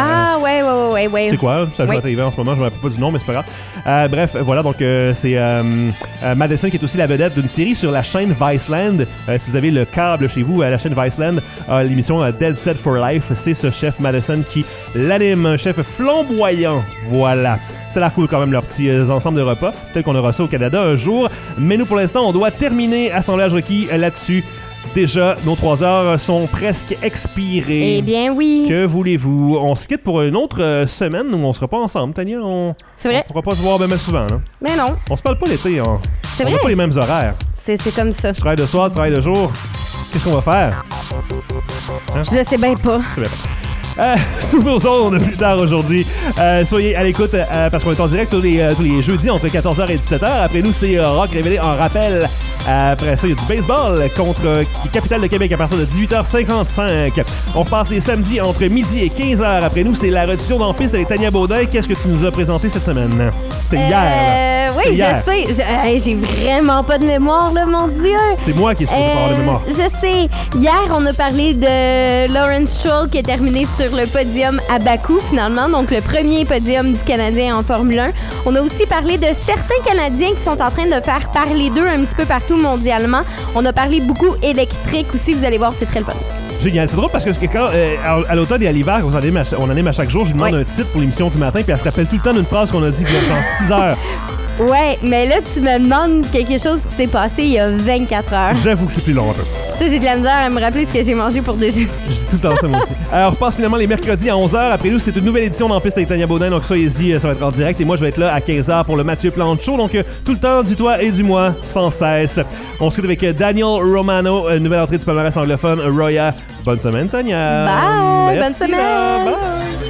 Ouais. C'est quoi? Ça joue à la télé en ce moment, je me rappelle pas du nom, mais c'est pas grave. Bref, voilà, donc c'est Madison qui est aussi la vedette d'une série sur la chaîne Viceland. Si vous avez le câble chez vous, la chaîne Viceland, l'émission Dead Set for Life, c'est ce chef Madison qui l'anime, un chef flamboyant. Voilà. Ça a l'air cool quand même, leurs petits ensembles de repas. Peut-être qu'on aura ça au Canada un jour. Mais nous, pour l'instant, on doit terminer Assemblage requis là-dessus. Déjà, nos 3 heures sont presque expirées. Eh bien, oui. Que voulez-vous? On se quitte pour une autre semaine où on sera pas ensemble, Tania. C'est vrai. On pourra pas se voir même souvent. Là. Mais non. On se parle pas l'été. C'est on vrai. n'a pas les mêmes horaires. C'est comme ça. Je travaille de soir, je travaille de jour. Qu'est-ce qu'on va faire? Hein? Je sais bien pas. C'est bien. Sous nos ondes plus tard aujourd'hui. Soyez à l'écoute parce qu'on est en direct tous les jeudis entre 14h et 17h. Après nous, c'est Rock révélé en rappel. Après ça, il y a du baseball contre les Capitales de Québec à partir de 18h55. On repasse les samedis entre midi et 15h. Après nous, c'est la rediffusion d'En Piste avec Tania Baudin. Qu'est-ce que tu nous as présenté cette semaine? C'était hier. Oui, je sais. J'ai vraiment pas de mémoire, là, mon Dieu. C'est moi qui ai supposé pas avoir de mémoire. Je sais. Hier, on a parlé de Lawrence Stroll qui est terminé sur le podium à Bakou, finalement. Donc, le premier podium du Canadien en Formule 1. On a aussi parlé de certains Canadiens qui sont en train de faire parler d'eux un petit peu partout mondialement. On a parlé beaucoup électrique aussi. Vous allez voir, c'est très le fun. Génial. C'est drôle parce que quand, à l'automne et à l'hiver, on anime à chaque jour, je lui demande un titre pour l'émission du matin, puis elle se rappelle tout le temps d'une phrase qu'on a dit il y a genre 6 heures. Ouais, mais là, tu me demandes quelque chose qui s'est passé il y a 24 heures. J'avoue que c'est plus long un peu. Tu sais, j'ai de la misère à me rappeler ce que j'ai mangé pour déjeuner. Je dis tout le temps ça, moi aussi. On repasse finalement les mercredis à 11h. Après nous, c'est une nouvelle édition d'En Piste avec Tania Baudin. Donc, soyez-y, ça va être en direct. Et moi, je vais être là à 15h pour le Mathieu Plante Show. Donc, tout le temps, du toi et du moi, sans cesse. On se quitte avec Daniel Romano, nouvelle entrée du palmarès anglophone, Roya. Bonne semaine, Tania. Bye. Merci, Bonne semaine. Bye.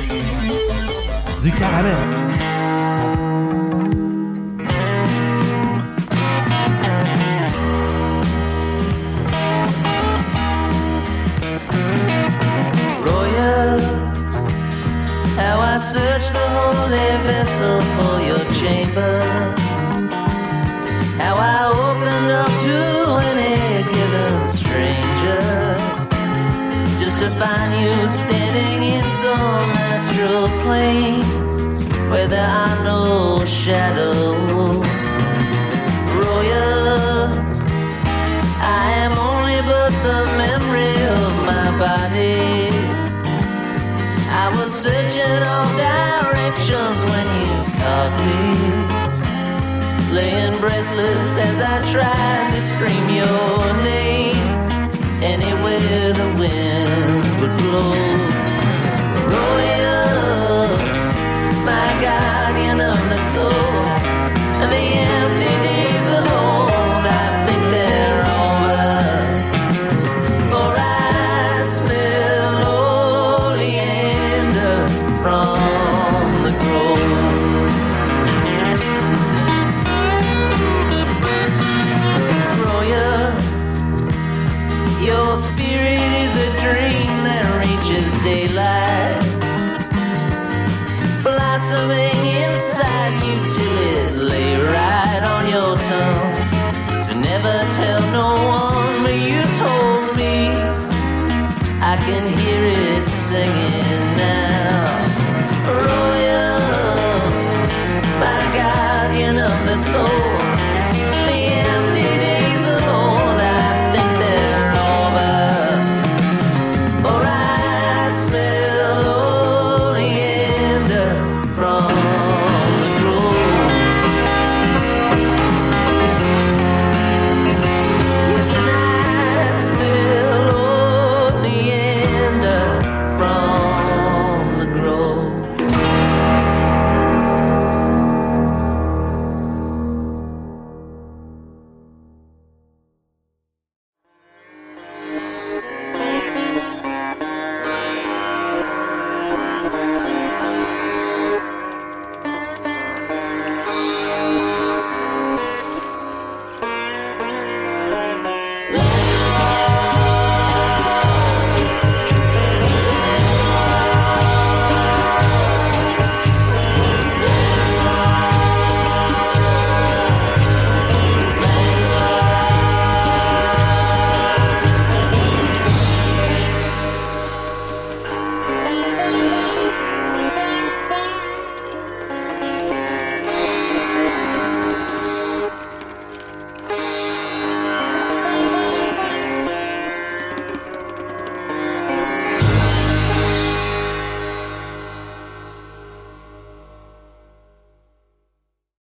Du caramel. How I searched the holy vessel for your chamber. How I opened up to any given stranger, just to find you standing in some astral plane where there are no shadows. Roya, I am only but the memory of my body. I was searching all directions when you caught me, laying breathless as I tried to scream your name anywhere the wind would blow. Roya, my guardian of the soul, the empty days of old, I think they're over, for I smell oleander from the grove. Roya, your spirit is a dream that reaches daylight, blossoming inside you till it lay right on your tongue. To never tell no one, but you told me I can hear it singing now.